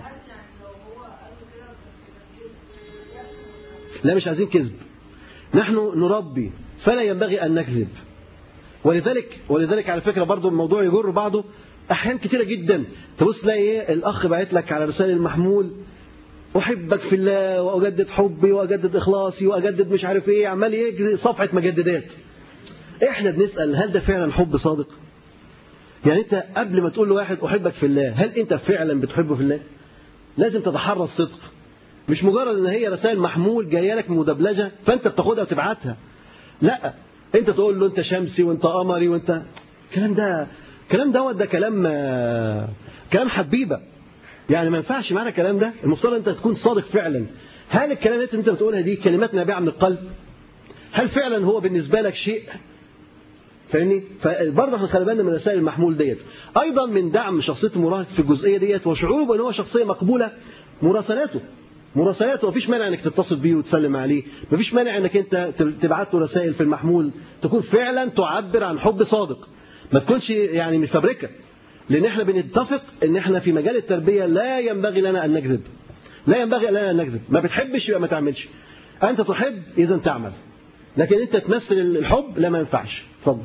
لا، مش عايزين كذب، نحن نربي فلا ينبغي ان نكذب. ولذلك ولذلك على فكره برضو الموضوع يجر بعضه. احيان كتيره جدا تبص تلاقي ايه، الاخ باعت لك على رسائل المحمول احبك في الله واجدد حبي واجدد اخلاصي واجدد مش عارف ايه، عمال يجري صفحه مجددات. احنا بنسال هل ده فعلا حب صادق؟ يعني انت قبل ما تقول لواحد احبك في الله، هل انت فعلا بتحبه في الله؟ لازم تتحرى الصدق، مش مجرد ان هي رسائل محمول جايه لك مدبلجه فانت بتاخدها وتبعتها. لا، انت تقول له انت شمسي وانت قمري وانت الكلام ده الكلام دوت ده كلام كلام حبيبه. يعني ما ينفعش معنا الكلام ده. المفترض انت تكون صادق فعلا. هل الكلمات اللي انت بتقولها دي كلمات نابعه من القلب؟ هل فعلا هو بالنسبه لك شيء؟ فاهمني؟ فبرضه احنا خلي بالنا من رسائل المحمول ديت. ايضا من دعم شخصيه المراهق في الجزئيه ديت وشعوره بان هو شخصيه مقبوله مراسلاته. مراسلاته مفيش مانع انك تتصل بيه وتسلم عليه، مفيش مانع انك انت تبعت له رسائل في المحمول تكون فعلا تعبر عن حب صادق، ما تكونش يعني مفبركه. لان احنا بنتفق ان احنا في مجال التربيه لا ينبغي لنا ان نكذب. لا ينبغي لنا ان نكذب. ما بتحبش يبقى ما تعملش. انت تحب اذا تعمل، لكن انت تمثل الحب لا، ما ينفعش. اتفضل.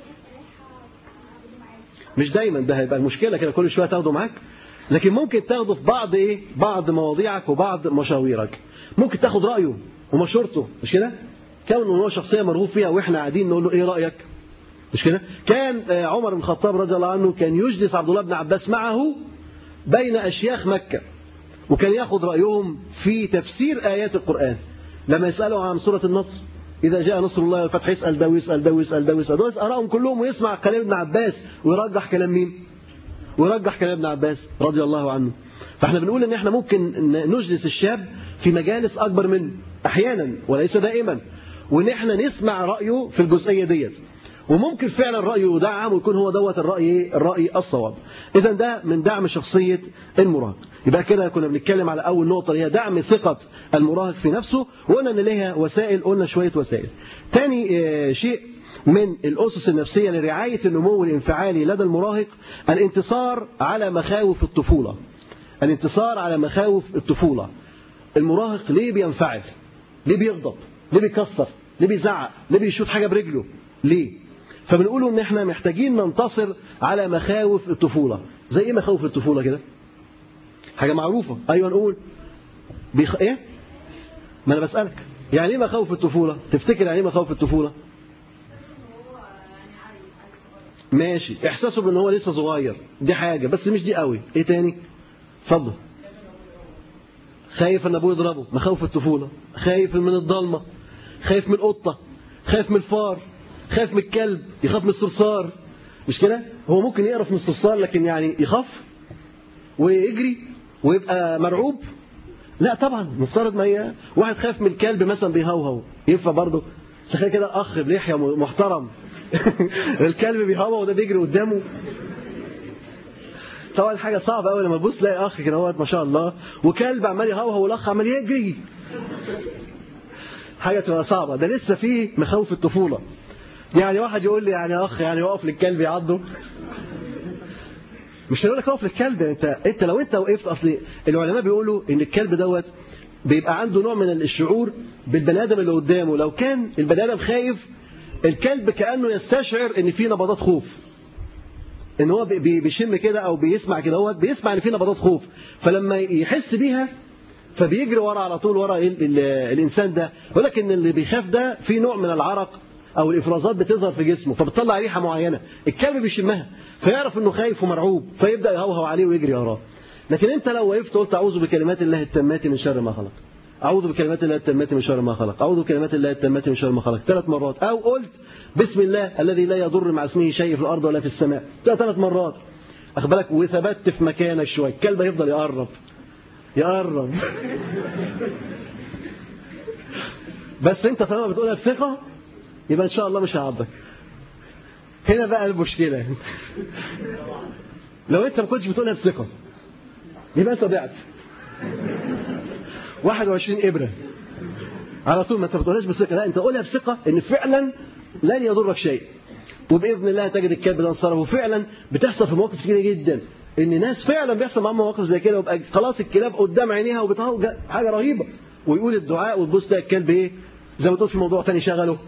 مش دايما، ده هيبقى المشكله كده كل شويه تاخده معاك، لكن ممكن تاخده في بعض ايه، بعض مواضيعك وبعض مشاويرك. ممكن تاخد رايه ومشورته، مش كده؟ كون ان هو شخصيه مرغوب فيها واحنا قاعدين نقول له ايه رايك؟ مش كده؟ كان عمر بن الخطاب رضي الله عنه كان يجلس عبد الله بن عباس معه بين اشياخ مكه، وكان ياخذ رايهم في تفسير ايات القران. لما يسالوا عن سوره النصر، اذا جاء نصر الله والفتح، يسال ده ويسال ده ويسال ده ويسال ده، ارائهم كلهم، ويسمع كلام ابن عباس ويرجح كلام مين؟ ويرجح كلام ابن عباس رضي الله عنه. فاحنا بنقول ان احنا ممكن نجلس الشاب في مجالس اكبر منه احيانا وليس دائما، وان احنا نسمع رايه في الجزئيه ديت، وممكن فعلا رايه يدعم ويكون هو دوت الراي الراي الصواب. اذا ده من دعم شخصيه المراهق. يبقى كده كنا بنتكلم على اول نقطه هي دعم ثقه المراهق في نفسه، وقلنا ان ليها وسائل، قلنا شويه وسائل. ثاني شيء من الاسس النفسيه لرعايه النمو الانفعالي لدى المراهق الانتصار على مخاوف الطفوله. الانتصار على مخاوف الطفوله. المراهق ليه بينفعل؟ ليه بيغضب؟ ليه بيكسر؟ ليه بيزعق؟ ليه بيشوط حاجه برجله؟ ليه؟ فبنقوله ان احنا محتاجين ننتصر على مخاوف الطفوله. زي ايه مخاوف الطفوله كده؟ حاجه معروفه. ايوه نقول بيخ... ايه؟ ما انا بسالك يعني ايه مخاوف الطفوله؟ تفتكر يعني ايه مخاوف الطفوله؟ ماشي، احساسه بان هو لسه صغير، دي حاجه بس مش دي قوي. ايه تاني؟ اتفضل. خايف ان ابوه يضربه، مخاوف الطفوله. خايف من الضلمه، خايف من القطه، خايف من الفار، خايف من الكلب، يخاف من الصرصار، مش كده؟ هو ممكن يقرف من الصرصار لكن يعني يخاف ويجري ويبقى مرعوب؟ لا طبعا. مفترض ما هي واحد خايف من الكلب مثلا بيهوهو، ينفع برضه؟ تخيل كده اخ بلحيه محترم الكلب بيهوى وده بيجري قدامه. طبعا حاجه صعبه قوي لما تبص تلاقي اخ كده ما شاء الله وكلب عمال يهوى والاخ عمال يجري. حاجه تبقى صعبه. ده لسه فيه مخاوف الطفوله. يعني واحد يقول لي يعني اخ يعني يقف للكلب يعضه. مش هقول لك اقف للكلب، انت انت لو انت وقفت. اصل العلماء بيقولوا ان الكلب دوت بيبقى عنده نوع من الشعور بالبني ادم اللي قدامه. لو كان البني ادم خايف الكلب كانه يستشعر ان في نبضات خوف، ان هو بيشم كده او بيسمع كده، هو بيسمع ان في نبضات خوف، فلما يحس بيها فبيجري ورا على طول ورا الانسان ده. يقول لك ان اللي بيخاف ده في نوع من العرق او الافرازات بتظهر في جسمه فبتطلع ريحه معينه، الكلب بيشمها فيعرف انه خايف ومرعوب فيبدا يهوهو عليه ويجري وراه. لكن انت لو وقفت قلت اعوذ بكلمات الله التامات من شر ما خلق، اعوذ بكلمات الله التامات من شر ما خلق، اعوذ بكلمات الله التامات من شر ما خلق ثلاث مرات، او قلت بسم الله الذي لا يضر مع اسمه شيء في الارض ولا في السماء ثلاث مرات، اخد بالك، وثبت في مكانك شويه، الكلب هيفضل يقرب يقرب بس انت طالما بتقولها بثقه يبقى ان شاء الله مش هيعضك. هنا بقى المشكله لو انت ما كنتش بتقولها بثقه يبقى انت ضعت واحد وعشرين ابره على طول. ما انت ما بتقولهاش بثقه، لا انت قولها بثقه ان فعلا لن يضرك شيء، وباذن الله تجد الكلب ده انصرف. وفعلا بتحصل في مواقف كتيره جدا ان ناس فعلا بيحصل معاهم مواقف زي كده ويبقى خلاص الكلاب قدام عينيها وبتهوى حاجه رهيبه ويقول الدعاء وتبص تلاقي الكلب ايه زي ما تقول في موضوع ثاني شغله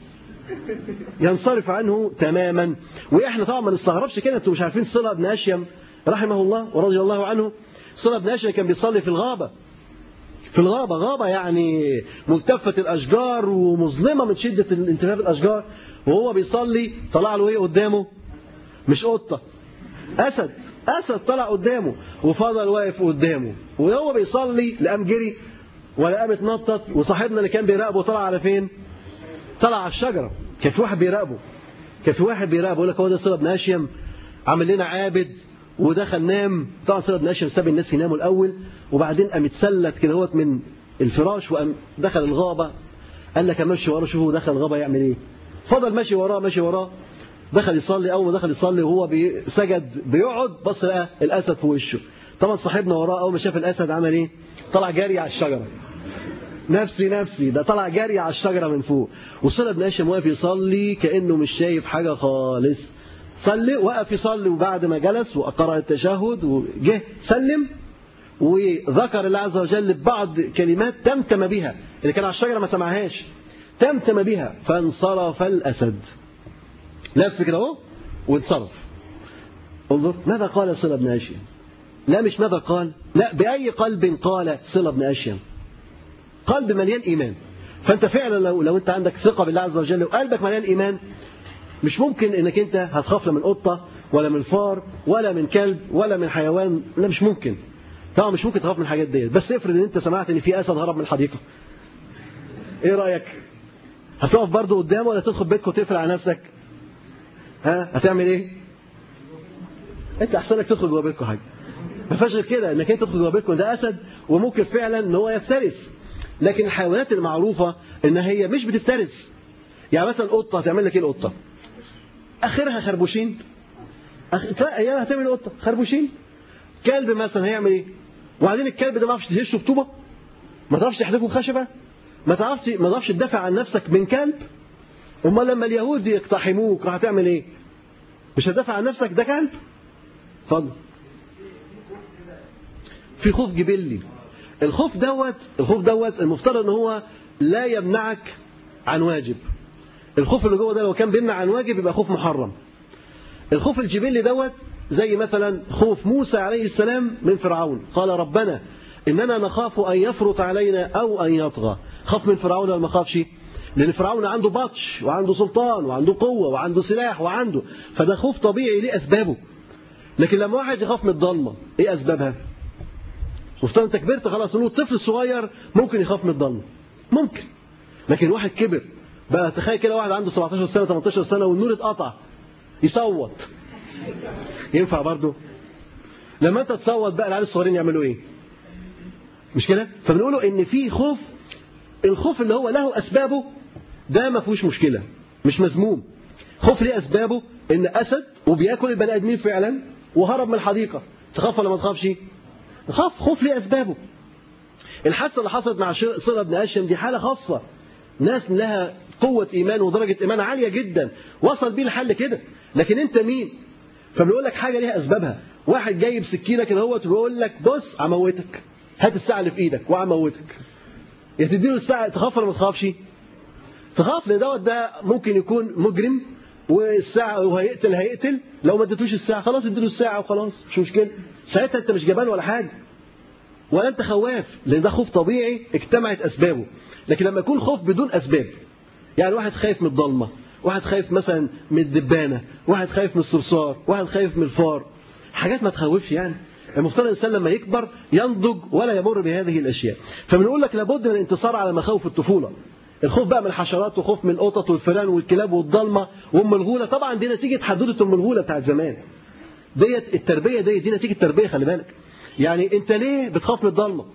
ينصرف عنه تماما. واحنا طبعا ما نستغربش كده. انتوا مش عارفين صلة بن اشيم رحمه الله ورضي الله عنه؟ صلة بن اشيم كان بيصلي في الغابه، في الغابه غابه يعني ملتفه الاشجار ومظلمه من شده الالتفاف الاشجار، وهو بيصلي طلع له ايه قدامه؟ مش قطه، اسد. اسد طلع قدامه وفضل واقف قدامه، وهو بيصلي لقام جري ولا قام اتنطط. وصاحبنا اللي كان بيراقبه طلع على فين؟ طلع على الشجره. كان في واحد بيراقبه، كان في واحد بيراقبه يقول لك هو ده صلة بن اشيم عامل لنا عابد ودخل نام. طبعا صلة بن اشيم ساب الناس يناموا الاول وبعدين قام اتسلت كده هوت من الفراش وقام دخل الغابه. قال لك امشي وراه شوفوا دخل الغابه يعمل ايه. فضل ماشي وراه ماشي وراه، دخل يصلي. اول ما دخل يصلي وهو سجد بيقعد بص لقى الاسد في وشه. طبعا صاحبنا وراه اول ما شاف الاسد عمل ايه؟ طلع جاري على الشجره. نفسي نفسي ده طلع جاري على الشجره من فوق. وصلى بن اشيم واقف يصلي كانه مش شايف حاجه خالص. صلي وقف يصلي، وبعد ما جلس وقرأ التشهد وجه سلم وذكر الله عز وجل بعض كلمات تمتم بها اللي كان على الشجره ما سمعهاش، تمتم بها فانصرف الاسد. لف كده اهو وانصرف. انظر ماذا قال صلة بن اشيم. لا مش ماذا قال، لا بأي قلب قال صلة بن اشيم. قلب مليان ايمان. فانت فعلا لو لو انت عندك ثقه بالله عز وجل وقلبك مليان ايمان مش ممكن انك انت هتخاف لا من قطه ولا من فار ولا من كلب ولا من حيوان. لا مش ممكن طبعا مش ممكن تخاف من الحاجات ديت. بس افرض ان انت سمعت ان في اسد هرب من الحديقه، ايه رايك؟ هتقف برضه قدامه ولا تدخل بيتك وتقفل على نفسك؟ ها هتعمل ايه؟ انت احسن لك تدخل جوه بيتكم حاجه ما فيهاش غير كده، انك انت تدخل جوه بيتكم ده اسد وممكن فعلا ان هو يفترس. لكن الحيوانات المعروفه ان هي مش بتفترس. يعني مثلا قطه هتعمل لك ايه القطه؟ اخرها خربوشين. أخ... هي هتعمل قطه خربوشين. كلب مثلا هيعمل ايه؟ وبعدين الكلب ده ما تعرفش تهشه بطوبه، ما تعرفش تحدفه بخشبه، ما تعرفش ما تعرفش تدافع عن نفسك من كلب. امال لما اليهود يقتحموك راح تعمل ايه؟ مش هتدافع عن نفسك؟ ده كلب. اتفضل. في خوف جبلي. الخوف دوت الخوف دوت المفترض ان هو لا يمنعك عن واجب. الخوف اللي جوه ده لو كان بيمنع عن واجب يبقى خوف محرم. الخوف الجبلي دوت زي مثلا خوف موسى عليه السلام من فرعون. قال ربنا اننا نخاف ان يفرط علينا او ان يطغى. خاف من فرعون ولا ما خافش؟ لان فرعون عنده بطش وعنده سلطان وعنده قوه وعنده سلاح وعنده، فده خوف طبيعي ليه اسبابه. لكن لما واحد يخاف من الضلمه ايه اسبابها؟ مفترض انت كبرت خلاص. انه الطفل الصغير ممكن يخاف من الضلمه ممكن، لكن واحد كبر بقى تخيل كده واحد عنده سبعتاشر سنه تمنتاشر سنه والنور اتقطع يصوت، ينفع برضه؟ لما انت تصوت بقى العيال الصغيرين يعملوا ايه؟ مش كده؟ فبنقوله ان في خوف، الخوف اللي هو له اسبابه ده ما فيهوش مشكله مش مذموم. خوف ليه أسبابه، إن أسد وبياكل البني آدمين فعلا وهرب من الحديقة، تخاف ولا ما تخافش؟ تخاف. خوف ليه أسبابه. الحادثة اللي حصلت مع صلة بن هاشم دي حالة خاصة، ناس لها قوة إيمان ودرجة إيمان عالية جدا وصل بيه الحل كده، لكن أنت مين؟ فبنقول لك حاجة ليها أسبابها. واحد جايب سكينة كده هو ويقول لك بص هموتك، هات الساعة اللي في إيدك وهموتك، يا تديله الساعة، تخاف ولا ما تخافش؟ تخاف، لأن دوت ده ممكن يكون مجرم والساعة وهيقتل هيقتل، لو ما اديتوش الساعة خلاص اديله الساعة وخلاص مش مشكلة، ساعتها أنت مش جبان ولا حاجة ولا أنت خواف، لأن ده خوف طبيعي اجتمعت أسبابه. لكن لما يكون خوف بدون أسباب، يعني واحد خايف من الضلمة، واحد خايف مثلا من الدبانة، واحد خايف من الصرصار، واحد خايف من الفار، حاجات ما تخوفش. يعني المفترض الإنسان لما يكبر ينضج ولا يمر بهذه الأشياء. فبنقول لك لابد من الانتصار على مخاوف الطفولة. الخوف بقى من الحشرات وخوف من القطط والفئران والكلاب والضلمة وام الغولة، طبعا دي نتيجة حدوتة ام الغولة بتاعت زمان. ديت التربية دي دي نتيجة تربية، خلي بالك. يعني انت ليه بتخاف من الضلمة؟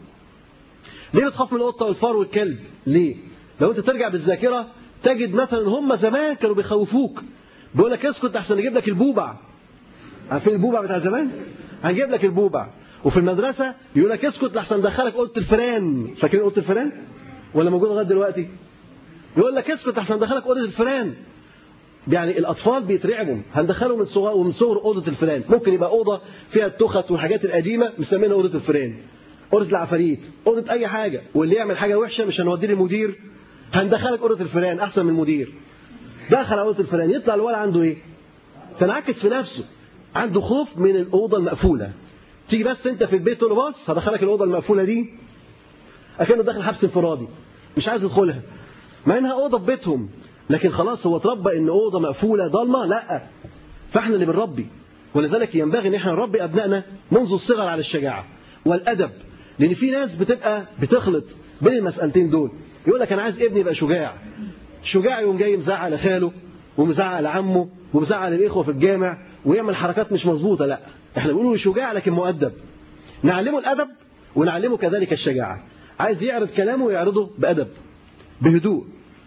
ليه بتخاف من القطة والفار والكلب؟ ليه؟ لو انت ترجع بالذاكرة تجد مثلا هم زمان كانوا بيخوفوك، بيقول لك اسكت احسن نجيب لك البوبع. عارفين البوبع بتاع زمان؟ هنجيب لك البوبع. وفي المدرسة يقول لك اسكت احسن ندخلك اوضه الفيران. فاكرين اوضه الفيران؟ ولا موجوده لغايه دلوقتي؟ يقول لك اسكت احسن ندخلك اوضه الفيران. يعني الاطفال بيترعبوا، هندخله من صغر ومن صغر اوضه الفيران. ممكن يبقى اوضه فيها التخت والحاجات القديمه مسمينها اوضه الفيران، اوضه العفاريت، اوضه اي حاجه، واللي يعمل حاجه وحشه مش هنوديه للمدير، هندخلك اوضه الفيران احسن من المدير. دخل اوضه الفيران يطلع الولد عنده ايه؟ تنعكس في نفسه، عنده خوف من الاوضه المقفوله. تيجي بس انت في البيت تقول له بص هدخلك الاوضه المقفوله دي، اكنه داخل حبس انفرادي مش عايز يدخلها، مع انها اوضه في بيتهم، لكن خلاص هو اتربى ان اوضه مقفوله ضلمه لا. فاحنا اللي بنربي، ولذلك ينبغي ان احنا نربي ابنائنا منذ الصغر على الشجاعه والادب. لان في ناس بتبقى بتخلط بين المسالتين دول، يقول لك انا عايز ابني يبقى شجاع، شجاع يقوم جاي مزعل لخاله ومزعل لعمه ومزعل الاخوه في الجامع ويعمل حركات مش مظبوطه. لا، احنا بنقول شجاع لكن مؤدب، نعلمه الادب ونعلمه كذلك الشجاعه. عايز يعرض كلامه ويعرضه بادب بهدوء،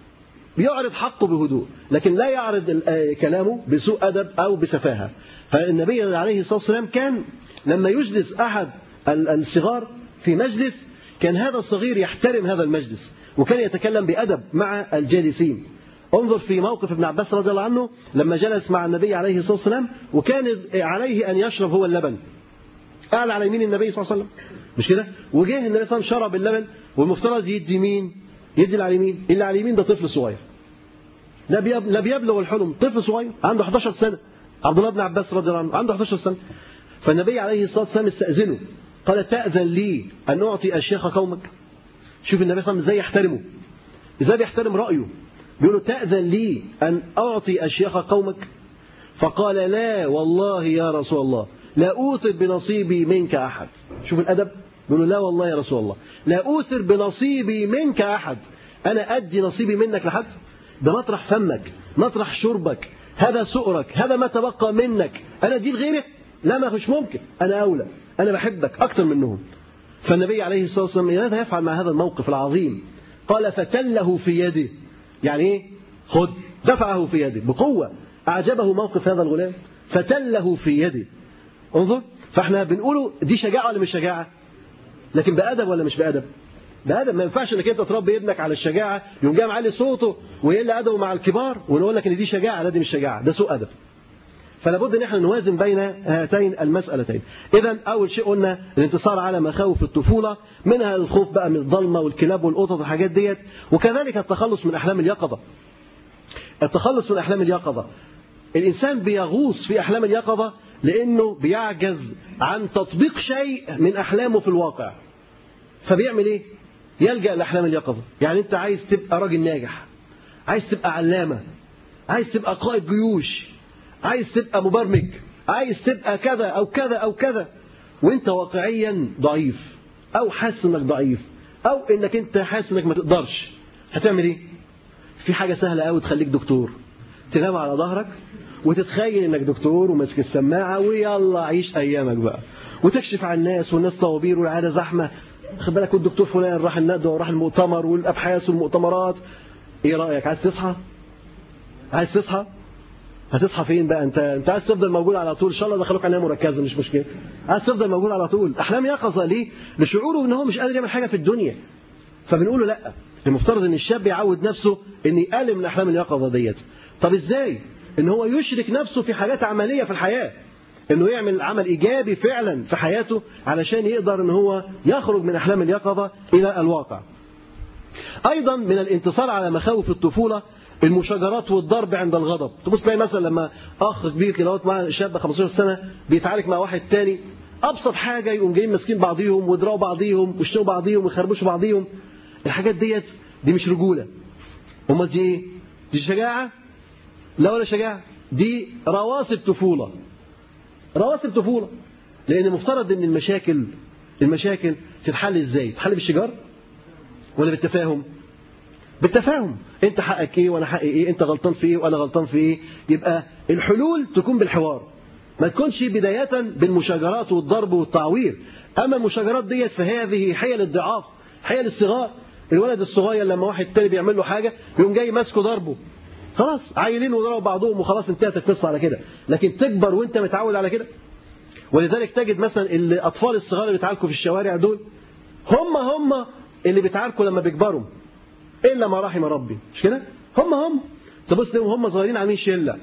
بيعرض حقه بهدوء، لكن لا يعرض كلامه بسوء أدب أو بسفاهة. فالنبي عليه الصلاة والسلام كان لما يجلس أحد الصغار في مجلس كان هذا الصغير يحترم هذا المجلس وكان يتكلم بأدب مع الجالسين. انظر في موقف ابن عباس رضي الله عنه لما جلس مع النبي عليه الصلاة والسلام وكان عليه أن يشرب هو اللبن، قال على يمين النبي صلى الله عليه وسلم مش كده، وجه النبي صلى الله عليه وسلم شرب اللبن، والمفترض يدي مين؟ يدي اللي على اليمين. اللي على اليمين ده طفل صغير لا بيبلغ الحلم، طفل صغير عنده إحدى عشرة سنة، عبد الله بن عباس رضي الله عنه عنده إحدى عشرة سنة. فالنبي عليه الصلاة والسلام استأذنه، قال تأذن لي أن أعطي أشياخ قومك. شوف النبي صلى الله عليه وسلم ازاي يحترمه، ازاي بيحترم رأيه، بيقول له تأذن لي أن أعطي أشياخ قومك. فقال لا والله يا رسول الله لا أوثر بنصيبي منك أحد. شوف الأدب، بيقول له لا والله يا رسول الله لا أوثر بنصيبي منك أحد، أنا أدي نصيبي منك لحد؟ ده مطرح فمك، مطرح شربك، هذا سؤرك، هذا ما تبقى منك، أنا أدي لغيرك؟ لا، ما مش ممكن، أنا أولى، أنا بحبك أكثر منهم. فالنبي عليه الصلاة والسلام ماذا يفعل مع هذا الموقف العظيم؟ قال فتله في يده، يعني إيه؟ خذ، دفعه في يده بقوة. أعجبه موقف هذا الغلام، فتله في يده. انظر، فاحنا بنقوله دي شجاعة ولا مش شجاعة؟ لكن بأدب ولا مش بأدب؟ بأدب. ما ينفعش انك انت تربي ابنك على الشجاعة يقوم جاي معلي صوته ويقل أدبه مع الكبار ونقول لك ان دي شجاعة، لا دي مش شجاعة، ده سوء أدب. فلا بد ان احنا نوازن بين هاتين المسألتين. إذا أول شيء قلنا الانتصار على مخاوف الطفولة، منها الخوف بقى من الظلمة والكلاب والقطط والحاجات ديت، وكذلك التخلص من أحلام اليقظة. التخلص من أحلام اليقظة، الإنسان بيغوص في أحلام اليقظة لأنه بيعجز عن تطبيق شيء من أحلامه في الواقع، فبيعمل إيه؟ يلجأ لأحلام اليقظة. يعني أنت عايز تبقى راجل ناجح، عايز تبقى علامة، عايز تبقى قائد جيوش، عايز تبقى مبرمج، عايز تبقى كذا أو كذا أو كذا، وأنت واقعيا ضعيف أو حاسس إنك ضعيف أو إنك أنت حاسس إنك ما تقدرش، هتعمل إيه؟ في حاجة سهلة أوي تخليك دكتور، تنام على ظهرك وتتخيل إنك دكتور وماسك السماعة ويلا عيش أيامك بقى، وتكشف عن الناس والناس طوابير والعادة زحمة، خد بالك والدكتور فلان راح الندوة وراح المؤتمر والأبحاث والمؤتمرات. إيه رأيك؟ عايز تصحى؟ عايز تصحى؟ هتصحى فين بقى؟ انت انت عايز تفضل موجود على طول، ان شاء الله دخلوك عنايه مركزه مش مشكله، عايز تفضل موجود على طول. احلام يقظه ليه؟ لشعوره ان هو مش قادر يعمل حاجه في الدنيا. فبنقول له لا، المفترض ان الشاب يعود نفسه ان يقلل من احلام اليقظه ديت. طب ازاي؟ ان هو يشرك نفسه في حاجات عمليه في الحياه، انه يعمل عمل ايجابي فعلا في حياته علشان يقدر ان هو يخرج من احلام اليقظه الى الواقع. ايضا من الانتصار على مخاوف الطفوله المشاجرات والضرب عند الغضب. تبص تلاقي مثلا لما اخ كبير كده مع شاب خمستاشر سنه بيتعارك مع واحد تاني، ابسط حاجه يقوم جايين ماسكين بعضيهم ويضربوا بعضيهم ويشتموا بعضيهم ويخربشوا بعضيهم. الحاجات ديت دي مش رجوله. امال دي ايه؟ دي شجاعه؟ لا ولا شجاعه، دي رواسب طفوله. رواسب طفوله. لان المفترض ان المشاكل المشاكل تتحل ازاي؟ تتحل بالشجار ولا بالتفاهم؟ بالتفاهم. انت حقك ايه وانا حقي ايه، انت غلطان في ايه وانا غلطان في ايه. يبقى الحلول تكون بالحوار، ما تكونش بداية بالمشاجرات والضرب والتعوير. اما المشاجرات ديت فهذه حيل الضعاف، حيل الصغار. الولد الصغير لما واحد تاني بيعمل له حاجه يقوم جاي ماسكه ضربه، خلاص عيلين وضربوا بعضهم وخلاص انتهت القصه على كده. لكن تكبر وانت متعود على كده. ولذلك تجد مثلا الاطفال الصغار اللي بيتعاركوا في الشوارع دول هم هم اللي بيتعاركوا لما بيكبروا، الا ما رحم ربي، مش كده؟ هم هم تبص تلاقيهم هم صغيرين عاملين شله،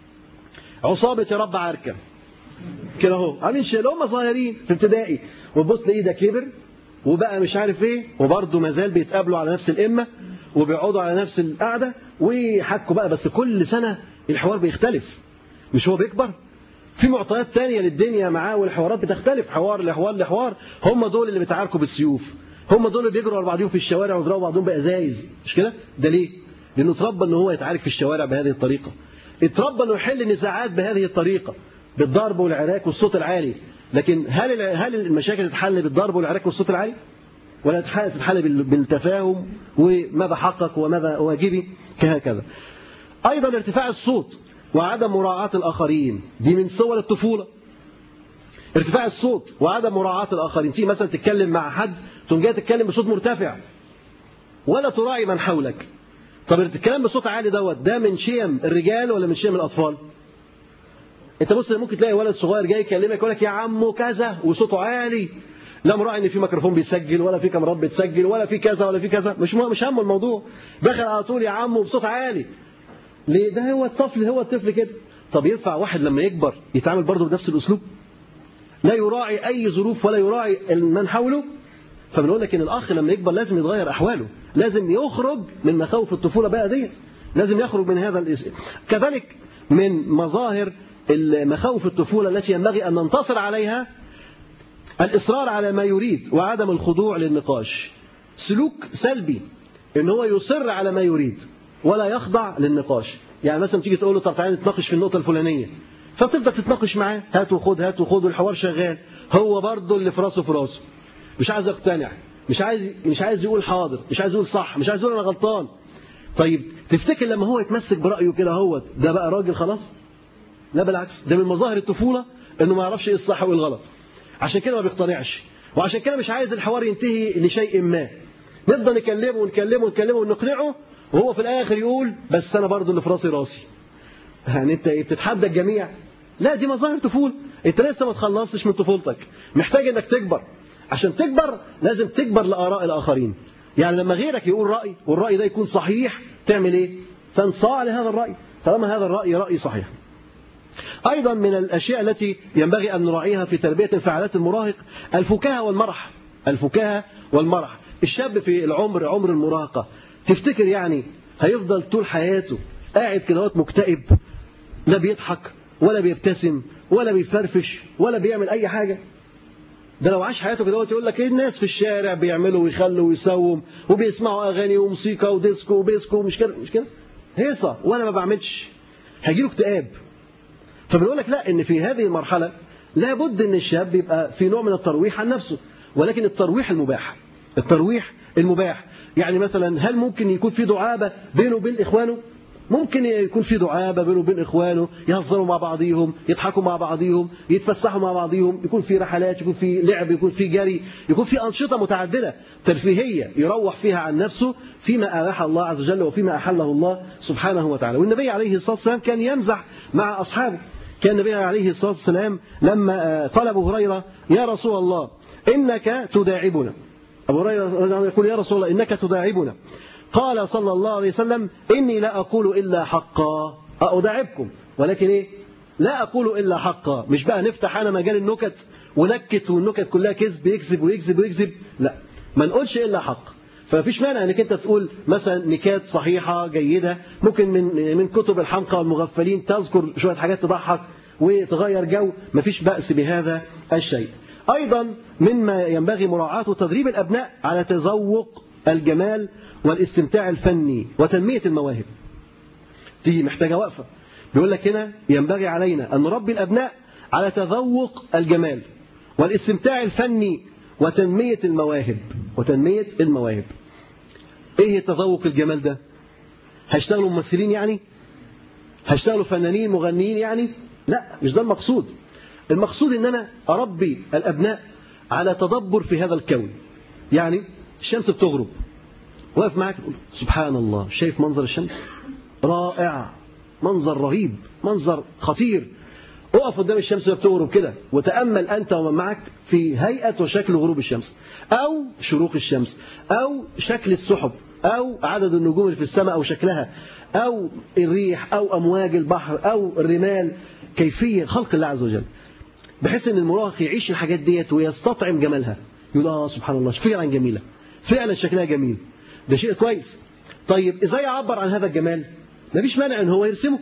عصابه يا رب عركه كده اهو، عاملين شله هم صغيرين في ابتدائي، وتبص تلاقيه ده كبر وبقى مش عارف ايه، وبرضه ما زال بيتقابلوا على نفس الامه وبيقعدوا على نفس القعده ويحكوا بقى. بس كل سنه الحوار بيختلف، مش هو بيكبر، في معطيات ثانيه للدنيا معاه والحوارات بتختلف، حوار لحوار لحوار. هم دول اللي بيتعاركوا بالسيوف، هم دول اللي بيجروا على بعضهم في الشوارع ويضربوا بعضهم بازايز، مش كده؟ ده ليه؟ لانه اتربى ان هو يتعارك في الشوارع بهذه الطريقه، اتربى انه يحل النزاعات بهذه الطريقه، بالضرب والعراك والصوت العالي. لكن هل هل المشاكل تتحل بالضرب والعراك والصوت العالي؟ ولا تتحل بالتفاهم وماذا حقك وماذا واجبي كهكذا. ايضا ارتفاع الصوت وعدم مراعاة الآخرين، دي من صور الطفولة. ارتفاع الصوت وعدم مراعاة الآخرين، تيجي مثلا تتكلم مع حد تقوم جاي تتكلم بصوت مرتفع ولا تراعي من حولك. طب الكلام بصوت عالي دوت ده من شيم الرجال ولا من شيم الأطفال؟ انت بص ممكن تلاقي ولد صغير جاي يكلمك يقول لك يا عمو كذا وصوته عالي، لا مراعي ان في ميكروفون بيسجل ولا في كاميرات بتسجل ولا في كذا ولا في كذا، مش مش همه الموضوع، دخل على طول يا عمو بصوت عالي. ليه؟ ده هو الطفل، هو الطفل كده. طب ينفع واحد لما يكبر يتعامل برضه بنفس الاسلوب؟ لا يراعي اي ظروف ولا يراعي من حوله. فبنقول لك ان الاخ لما يكبر لازم يتغير احواله، لازم يخرج من مخاوف الطفوله بقى دي، لازم يخرج من هذا الاسم. كذلك من مظاهر مخاوف الطفوله التي ينبغي ان ننتصر عليها الاصرار على ما يريد وعدم الخضوع للنقاش. سلوك سلبي ان هو يصر على ما يريد ولا يخضع للنقاش. يعني مثلا تيجي تقول له طب تعالى نتناقش في النقطه الفلانيه، فتبدا تتناقش معاه، هات وخد هات وخد والحوار شغال، هو برضه اللي في راسه في راسه، مش عايز يقتنع، مش عايز مش عايز يقول حاضر، مش عايز يقول صح، مش عايز يقول انا غلطان. طيب تفتكر لما هو يتمسك برايه كده هو ده بقى راجل خلاص؟ لا بالعكس، ده من مظاهر الطفوله انه ما يعرفش ايه الصح وايه الغلط، عشان كده ما بيقتنعش، وعشان كده مش عايز الحوار ينتهي لشيء ما. نفضل نكلمه ونكلمه ونكلمه ونقنعه وهو في الاخر يقول بس انا برضه اللي في راسي راسي. يعني انت بتتحدى الجميع؟ لا، دي مظاهر طفوله، انت لسه ما تخلصتش من طفولتك، محتاج انك تكبر. عشان تكبر لازم تكبر لاراء الاخرين. يعني لما غيرك يقول راي والراي ده يكون صحيح تعمل ايه؟ تنصاع لهذا الراي طالما هذا الراي راي صحيح. ايضا من الاشياء التي ينبغي ان نراعيها في تربيه انفعالات المراهق الفكاهه والمرح. الفكاهه والمرح. الشاب في العمر عمر المراهقه تفتكر يعني هيفضل طول حياته قاعد كده مكتئب، لا بيضحك ولا بيبتسم ولا بيفرفش ولا بيعمل اي حاجه؟ ده لو عاش حياته كده يقول لك ايه الناس في الشارع بيعملوا ويخلوا ويسووا وبيسمعوا اغاني وموسيقى وديسكو وبيسكو، مش كده؟ مش كده؟ هيصه وانا ما بعملش، هيجيله اكتئاب. فبنقول لك لا، ان في هذه المرحله لابد ان الشاب يبقى في نوع من الترويح عن نفسه، ولكن الترويح المباح. الترويح المباح يعني مثلا هل ممكن يكون في دعابه بينه وبين اخوانه؟ ممكن يكون في دعابة بينه وبين إخوانه، يهزروا مع بعضهم، يضحكوا مع بعضهم، يتفسحوا مع بعضهم، يكون في رحلات، يكون في لعب، يكون في جري، يكون في أنشطة متعددة ترفيهية يروح فيها عن نفسه فيما أباح الله عز وجل وفيما أحله الله سبحانه وتعالى. والنبي عليه الصلاة والسلام كان يمزح مع أصحابه. كان النبي عليه الصلاة والسلام لما قال أبو هريرة يا رسول الله إنك تداعبنا، أبو هريرة يقول يا رسول الله إنك تداعبنا، قال صلى الله عليه وسلم إني لا أقول إلا حقا، أداعبكم ولكن إيه؟ لا أقول إلا حقا. مش بقى نفتح أنا مجال النكت ونكت والنكت كلها كذب، يكذب ويكذب ويكذب، لا، ما نقولش إلا حق. فمفيش مانع انك انت تقول مثلا نكات صحيحة جيدة، ممكن من من كتب الحمقى والمغفلين تذكر شوية حاجات تضحك وتغير جو، مفيش بأس بهذا الشيء. أيضا مما ينبغي مراعاته تدريب الأبناء على تذوق الجمال والاستمتاع الفني وتنمية المواهب. دي محتاجة وقفة. بيقول لك هنا ينبغي علينا أن نربي الأبناء على تذوق الجمال والاستمتاع الفني وتنمية المواهب وتنمية المواهب. ايه تذوق الجمال ده؟ هيشتغلوا ممثلين يعني؟ هيشتغلوا فنانين مغنيين يعني؟ لا، مش ده المقصود. المقصود ان انا اربي الابناء على تدبر في هذا الكون. يعني الشمس بتغرب، واقف معاك تقول سبحان الله، شايف منظر الشمس؟ رائع، منظر رهيب، منظر خطير. اقف قدام الشمس وهي بتغرب كده وتأمل أنت ومن معك في هيئة وشكل غروب الشمس أو شروق الشمس أو شكل السحب أو عدد النجوم اللي في السماء أو شكلها أو الريح أو أمواج البحر أو الرمال، كيفية خلق الله عز وجل، بحيث أن المراهق يعيش الحاجات ديت ويستطعم جمالها، يقول آه سبحان الله فعلا جميلة، فعلا شكلها جميل، ده شيء كويس. طيب إزاي يعبر عن هذا الجمال؟ مفيش مانع أن هو يرسمه،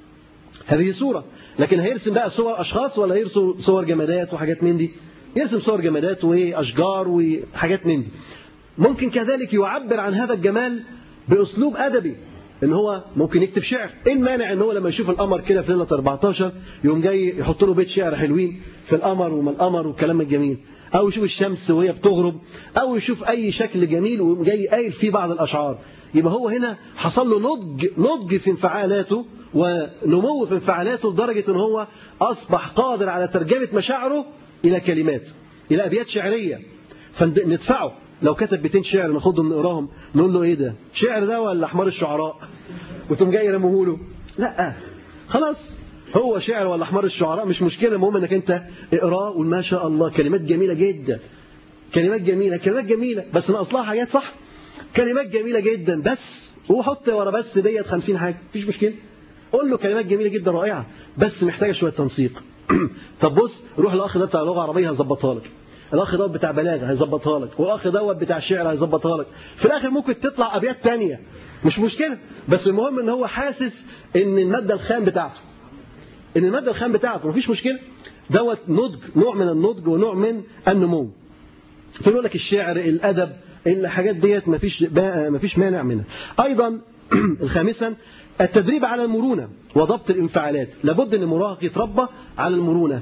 هذه صورة، لكن هيرسم بقى صور أشخاص ولا يرسم صور جمادات وحاجات من دي؟ يرسم صور جمادات وأشجار وحاجات من دي. ممكن كذلك يعبر عن هذا الجمال بأسلوب أدبي، إن هو ممكن يكتب شعر. إيه المانع إن هو لما يشوف القمر كده في ليلة أربعتاشر يقوم جاي يحط له بيت شعر حلوين في القمر وما القمر والكلام الجميل، أو يشوف الشمس وهي بتغرب، أو يشوف أي شكل جميل ويقوم جاي قايل فيه بعض الأشعار. يبقى هو هنا حصل له نضج نضج في انفعالاته ونمو في انفعالاته لدرجة ان هو أصبح قادر على ترجمة مشاعره إلى كلمات، إلى أبيات شعرية. فندفعه لو كتب بيتين شعر ناخدهم نقراهم نقول له إيه ده؟ شعر ده ولا حمار الشعراء؟ وتقوم جاي رموه له؟ لا، خلاص هو شعر ولا حمار الشعراء مش مشكلة، المهم انك انت اقراه وقول ما شاء الله كلمات جميلة جدا، كلمات جميلة كلمات جميلة بس ناقص لها حاجات، صح؟ كلمات جميلة جدا بس، وحط ورا بس ديت خمسين حاجة، مفيش مشكلة. قول له كلمات جميلة جدا رائعة بس محتاجة شوية تنسيق. طب بص، روح الأخ ده بتاع لغة عربية هيظبطها لك، الأخ ده بتاع بلاغة هيظبطها لك، والأخ ده بتاع شعر هيظبطها لك. في الآخر ممكن تطلع أبيات تانية مش مشكلة، بس المهم إن هو حاسس إن المادة الخام بتاعته إن المادة الخام بتاعته مفيش مشكلة. دوت نضج، نوع من النضج ونوع من النمو. فيقول لك الشعر، الأدب، الحاجات ديت مفيش مفيش مانع منها. أيضا الخامسا التدريب على المرونة وضبط الانفعالات. لابد ان المراهق يتربى على المرونة،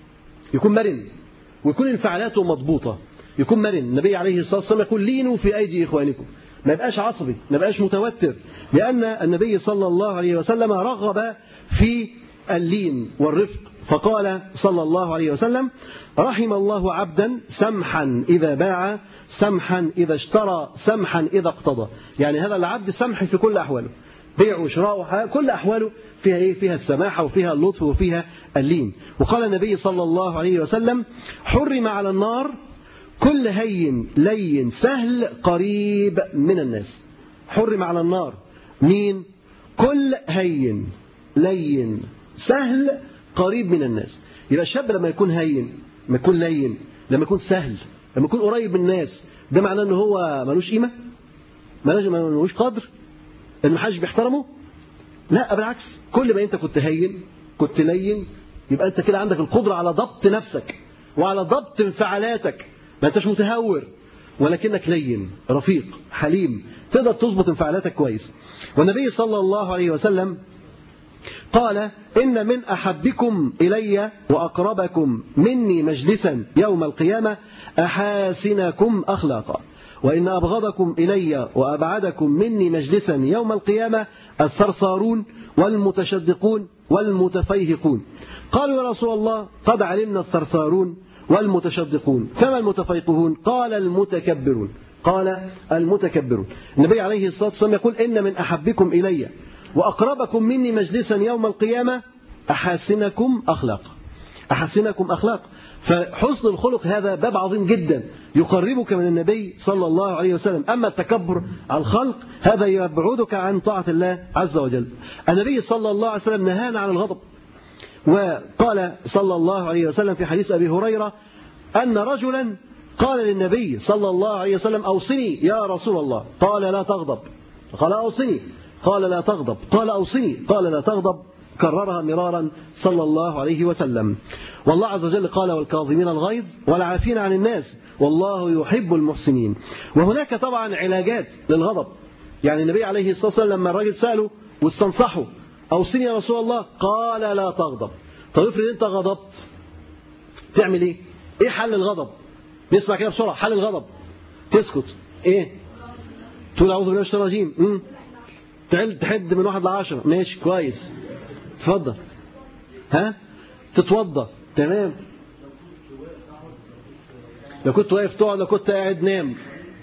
يكون مرن ويكون انفعالاته مضبوطة، يكون مرن. النبي عليه الصلاة والسلام يقول لينوا في أيدي إخوانكم، ما يبقاش عصبي، ما يبقاش متوتر، لأن النبي صلى الله عليه وسلم رغب في اللين والرفق، فقال صلى الله عليه وسلم رحم الله عبدا سمحا إذا باع سمحا إذا اشترى سمحا إذا اقتضى. يعني هذا العبد سمح في كل أحواله، بيع وشراء كل أحواله فيها إيه؟ فيها السماحة وفيها اللطف وفيها اللين. وقال النبي صلى الله عليه وسلم حرم على النار كل هين لين سهل قريب من الناس. حرم على النار مين؟ كل هين لين سهل قريب من الناس. يبقى الشاب لما يكون هين، لما يكون لين، لما يكون سهل، لما يكون قريب من الناس، ده معناه ان هو ملوش قيمة، ملوش قدر، ان محدش بيحترمه؟ لا بالعكس، كل ما انت كنت هين كنت لين يبقى انت كده عندك القدرة على ضبط نفسك وعلى ضبط انفعالاتك، ما انتش متهور ولكنك لين رفيق حليم، تقدر تضبط انفعالاتك كويس. والنبي صلى الله عليه وسلم قال إن من أحبكم إلي وأقربكم مني مجلسا يوم القيامة أحاسنكم أخلاقا. وإن أبغضكم إلي وأبعدكم مني مجلسا يوم القيامة الثرثارون والمتشدقون والمتفيهقون. قالوا يا رسول الله قد علمنا الثرثارون والمتشدقون فما المتفيقون؟ قال المتكبرون. قال المتكبرون. النبي عليه الصلاة والسلام يقول إن من أحبكم إلي وأقربكم مني مجلسا يوم القيامة أحسنكم أخلاق. أحسنكم أخلاق. فحسن الخلق هذا باب عظيم جدا يقربك من النبي صلى الله عليه وسلم. أما التكبر على الخلق هذا يبعدك عن طاعة الله عز وجل. النبي صلى الله عليه وسلم نهانا عن الغضب، وقال صلى الله عليه وسلم في حديث أبي هريرة أن رجلا قال للنبي صلى الله عليه وسلم أوصني يا رسول الله. قال لا تغضب. قال أوصني. قال لا تغضب. قال أوصني. قال لا تغضب. كررها مرارا صلى الله عليه وسلم. والله عز وجل قال والكاظمين الغيظ والعافين عن الناس والله يحب المحسنين. وهناك طبعا علاجات للغضب. يعني النبي عليه الصلاة والسلام لما الراجل سأله واستنصحه أوصني يا رسول الله قال لا تغضب. طيب افرض انت غضبت تعمل ايه؟ ايه حل الغضب؟ نسمع كده بسرعة. حل الغضب تسكت. ايه؟ تقول اعوذ بالله من الشيطان الرجيم. امم تحد من واحد لعشرة. ماشي كويس. اتفضل. ها؟ تتوضى. تمام. لو كنت واقف تقعد، لو كنت قاعد نام.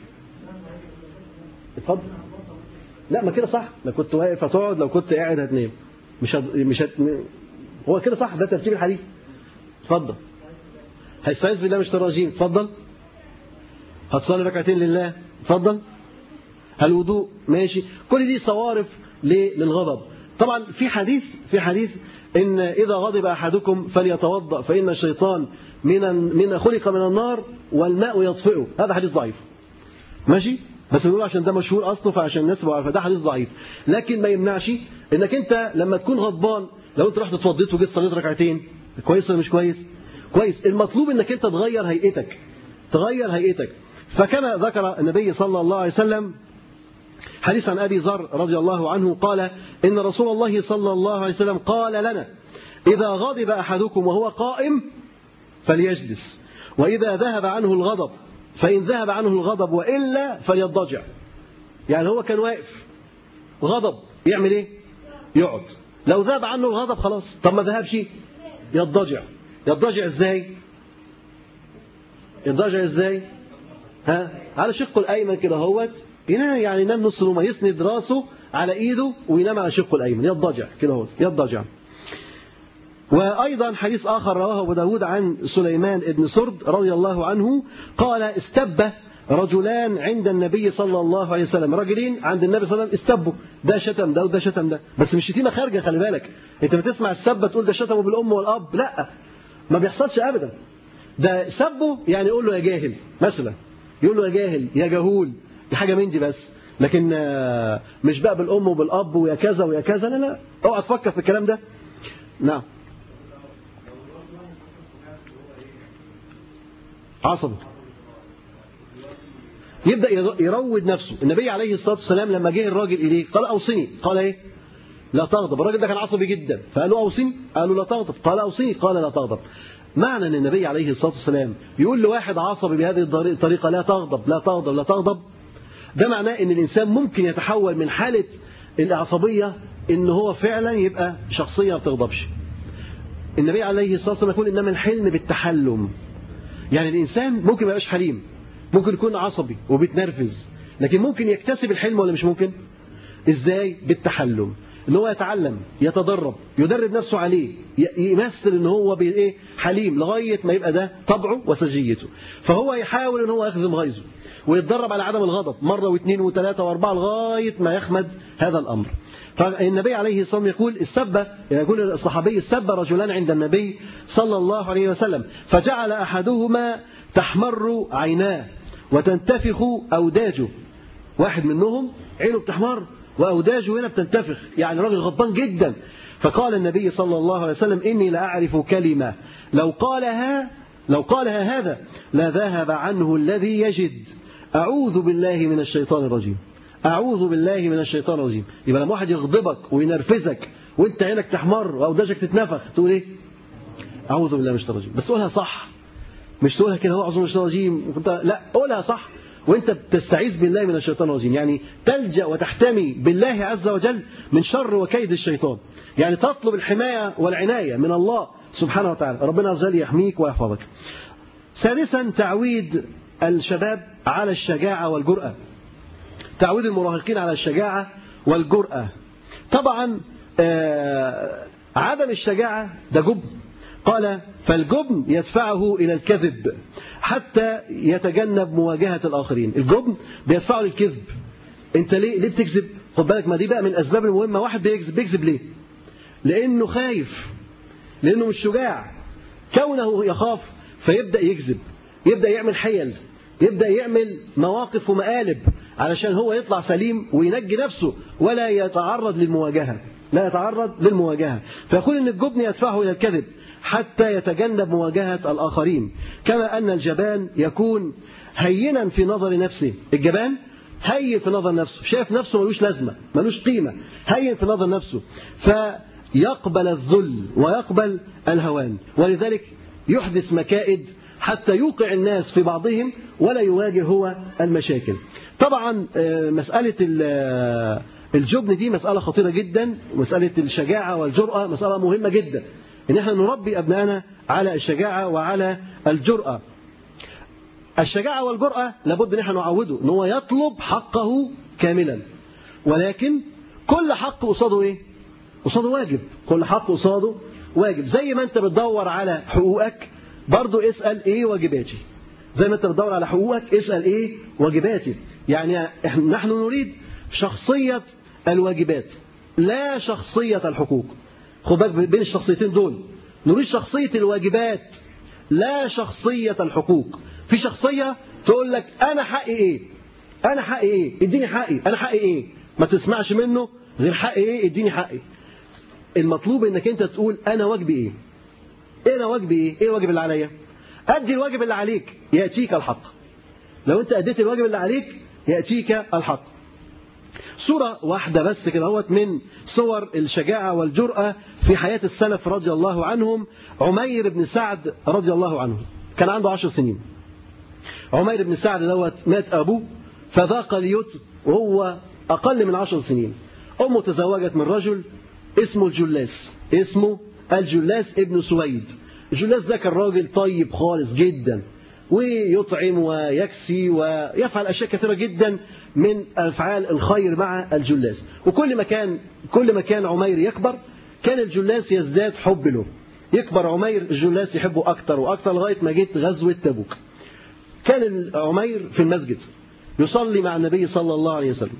اتفضل. لا ما كده صح. لو كنت واقف هتقعد، لو كنت قاعد هتنام. مش هد... مش هت... هو كده صح. ده ترتيب الحديث. اتفضل. هيستعيذ بالله من الشيطان الرجيم. اتفضل. هتصلي ركعتين لله. اتفضل. الوضوء. ماشي. كل دي صوارف للغضب. طبعا في حديث في حديث ان اذا غضب احدكم فليتوضا فان الشيطان من من خلق من النار والماء يطفئه. هذا حديث ضعيف. ماشي. بس بنقول عشان ده مشهور اصله فعشان الناس تبقى عارفه ده حديث ضعيف. لكن ما يمنعش انك انت لما تكون غضبان لو انت رحت اتوضيت وجيت صليت ركعتين كويس ولا مش كويس؟ كويس. المطلوب انك انت تغير هيئتك. تغير هيئتك. فكما ذكر النبي صلى الله عليه وسلم حديث عن أبي ذر رضي الله عنه قال إن رسول الله صلى الله عليه وسلم قال لنا إذا غضب أحدكم وهو قائم فليجلس وإذا ذهب عنه الغضب فإن ذهب عنه الغضب وإلا فليضجع. يعني هو كان واقف غضب يعمل إيه؟ يقعد. لو ذهب عنه الغضب خلاص. طب ما ذهبش يضجع. يضجع إزاي؟ يضجع إزاي؟ ها؟ على شقه الأيمن كده هوت ينام. يعني ينام نص نومه يسند راسه على ايده وينام على شقه الايمن يضجع كده اهو يضجع. وايضا حديث اخر رواه ابو داود عن سليمان بن سرد رضي الله عنه قال استب رجلان عند النبي صلى الله عليه وسلم. رجلين عند النبي صلى الله عليه وسلم استبوا. ده شتم ده وده شتم ده. بس مش شتيمه خارجه. خلي بالك انت بتسمع السبه تقول ده شتمه بالام والاب. لا ما بيحصلش ابدا. ده سبه يعني يقول له يا جاهل مثلا. يقول له يا جاهل يا جهول. دي حاجة من دي بس. لكن مش بقى بالأم وبالأب ويا كذا ويا كذا. لا لا اوعى تفكر في الكلام ده. نعم. عصبي يبدأ يروض نفسه. النبي عليه الصلاة والسلام لما جه الراجل إليه قال أوصني. قال إيه؟ لا تغضب. الراجل ده كان عصبي جدا فقال له أوصني. قال له لا تغضب. قال أوصني. قال لا تغضب. معنى أن النبي عليه الصلاة والسلام يقول لواحد عصبي بهذه الطريقة لا تغضب لا تغضب لا تغضب ده معناه ان الانسان ممكن يتحول من حالة العصبية ان هو فعلا يبقى شخصية ما بتغضبش. النبي عليه الصلاة والسلام يقول انما الحلم بالتحلم. يعني الانسان ممكن ما يبقاش حليم. ممكن يكون عصبي وبيتنرفز لكن ممكن يكتسب الحلم ولا مش ممكن؟ ازاي؟ بالتحلم. ان هو يتعلم يتدرب يدرب نفسه عليه يمثل ان هو بايه حليم لغاية ما يبقى ده طبعه وسجيته. فهو يحاول ان هو يخزم غيظه ويتدرب على عدم الغضب مرة واثنين وثلاثة واربعة لغاية ما يخمد هذا الامر. فالنبي عليه الصلاة والسلام يقول السب يقول الصحابي السب رجلان عند النبي صلى الله عليه وسلم فجعل احدهما تحمر عيناه وتنتفخ اوداجه. واحد منهم عينه بتحمر وأوداجه هنا بتنتفخ. يعني راجل غضبان جدا. فقال النبي صلى الله عليه وسلم إني لأعرف كلمة لو قالها لو قالها هذا لذهب عنه الذي يجد. أعوذ بالله من الشيطان الرجيم. أعوذ بالله من الشيطان الرجيم. يبقى لما واحد يغضبك وينرفزك وانت عينك تحمر وأوداجك تتنفخ تقول ايه؟ أعوذ بالله من الشيطان الرجيم. بس قولها صح. مش تقولها كده هو أعوذ بالله من الشيطان الرجيم. لا قولها صح وانت بتستعيذ بالله من الشيطان الرجيم، يعني تلجأ وتحتمي بالله عز وجل من شر وكيد الشيطان، يعني تطلب الحماية والعناية من الله سبحانه وتعالى، ربنا عز وجل يحميك ويحفظك. ثالثا تعويد الشباب على الشجاعة والجرأة، تعويد المراهقين على الشجاعة والجرأة. طبعا آه عدم الشجاعة ده جبن، قال فالجبن يدفعه إلى الكذب حتى يتجنب مواجهة الآخرين. الجبن بيدفعه للكذب. انت ليه ليه بتكذب؟ خد بالك، ما دي بقى من الأسباب المهمة. واحد بيكذب بيكذب ليه؟ لأنه خايف، لأنه مش شجاع. كونه يخاف فيبدأ يكذب، يبدأ يعمل حيل، يبدأ يعمل مواقف ومقالب علشان هو يطلع سليم وينجي نفسه ولا يتعرض للمواجهة، لا يتعرض للمواجهة. فيقول إن الجبن يدفعه إلى الكذب حتى يتجنب مواجهة الآخرين. كما أن الجبان يكون هينا في نظر نفسه. الجبان هين في نظر نفسه، شايف نفسه ملوش لازمة، ملوش قيمة، هين في نظر نفسه، فيقبل الذل ويقبل الهوان، ولذلك يحدث مكائد حتى يوقع الناس في بعضهم ولا يواجه هو المشاكل. طبعا مسألة الجبن دي مسألة خطيرة جدا، ومسألة الشجاعة والجرأة مسألة مهمة جدا، إن احنا نربي أبنائنا على الشجاعة وعلى الجرأة. الشجاعة والجرأة لابد ان احنا نعوده ان هو يطلب حقه كاملا، ولكن كل حق قصاده ايه؟ قصاده واجب. كل حق قصاده واجب. زي ما انت بتدور على حقوقك برضو اسأل ايه واجباتي. زي ما انت بتدور على حقوقك اسأل ايه واجباتي. يعني نحن نريد شخصية الواجبات لا شخصية الحقوق. خد بالك بين الشخصيتين دول، نريد شخصية الواجبات لا شخصية الحقوق. في شخصية تقول لك أنا حقي إيه؟ أنا حقي إيه؟ اديني حقي، أنا حقي إيه؟ ما تسمعش منه غير حقي إيه؟ اديني حقي. المطلوب إنك أنت تقول أنا واجبي إيه؟ إيه أنا واجبي إيه؟ إيه الواجب اللي عليا؟ أدي الواجب اللي عليك يأتيك الحق. لو أنت أديت الواجب اللي عليك يأتيك الحق. صورة واحدة بس كده هوت من صور الشجاعة والجرأة في حياة السلف رضي الله عنهم. عمير بن سعد رضي الله عنه كان عنده عشر سنين. عمير بن سعد دوت مات أبوه فذاق اليتم وهو أقل من عشر سنين. أمه تزوجت من رجل اسمه الجلاس، اسمه الجلاس ابن سويد. الجلاس ده كان راجل طيب خالص جدا، ويطعم ويكسي ويفعل أشياء كثيرة جدا من أفعال الخير مع الجلاس. وكل ما كان كل ما كان عمير يكبر كان الجلاس يزداد حب له. يكبر عمير الجلاس يحبه أكتر وأكتر لغاية ما جيت غزوة تبوك. كان عمير في المسجد يصلي مع النبي صلى الله عليه وسلم.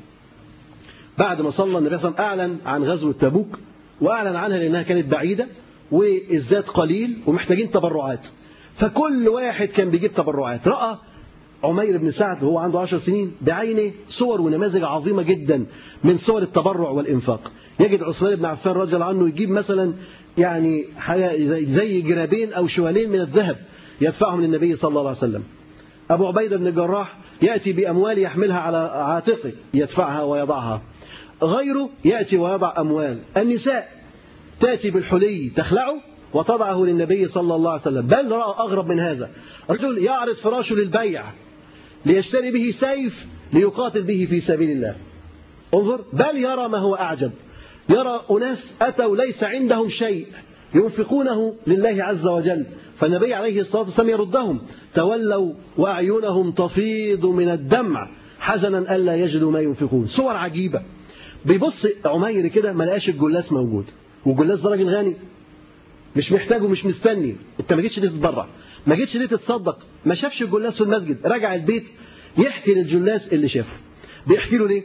بعد ما صلى النبي صلى الله عليه وسلم أعلن عن غزوة تبوك، وأعلن عنها لأنها كانت بعيدة والزاد قليل ومحتاجين تبرعات. فكل واحد كان بيجيب تبرعات. رأى عمير بن سعد وهو عنده عشر سنين بعينه صور ونماذج عظيمة جدا من صور التبرع والإنفاق. يجد عثمان بن عفان رضي الله عنه يجيب مثلا يعني حاجة زي جرابين أو شوالين من الذهب يدفعهم للنبي صلى الله عليه وسلم. أبو عبيدة بن الجراح يأتي بأموال يحملها على عاتقه يدفعها ويضعها. غيره يأتي ويضع أموال. النساء تأتي بالحلي تخلعه وتضعه للنبي صلى الله عليه وسلم. بل رأى أغرب من هذا، رجل يعرض فراشه للبيع ليشتري به سيف ليقاتل به في سبيل الله. انظر، بل يرى ما هو أعجب، يرى أناس أتوا ليس عندهم شيء ينفقونه لله عز وجل، فالنبي عليه الصلاة والسلام يردهم. تولوا وأعينهم تفيض من الدمع حزنا ألا يجدوا ما ينفقون. صور عجيبة. بيبص عمير كده ما لقاش الجلاس موجود، والجلاس ده راجل غني مش محتاج ومش مستني. انت ما جيتش ليه تتبرع، ما جيتش ليه تتصدق، ما شافش الجلاس في المسجد. رجع البيت يحكي للجلاس اللي شافه. بيحكي له ليه؟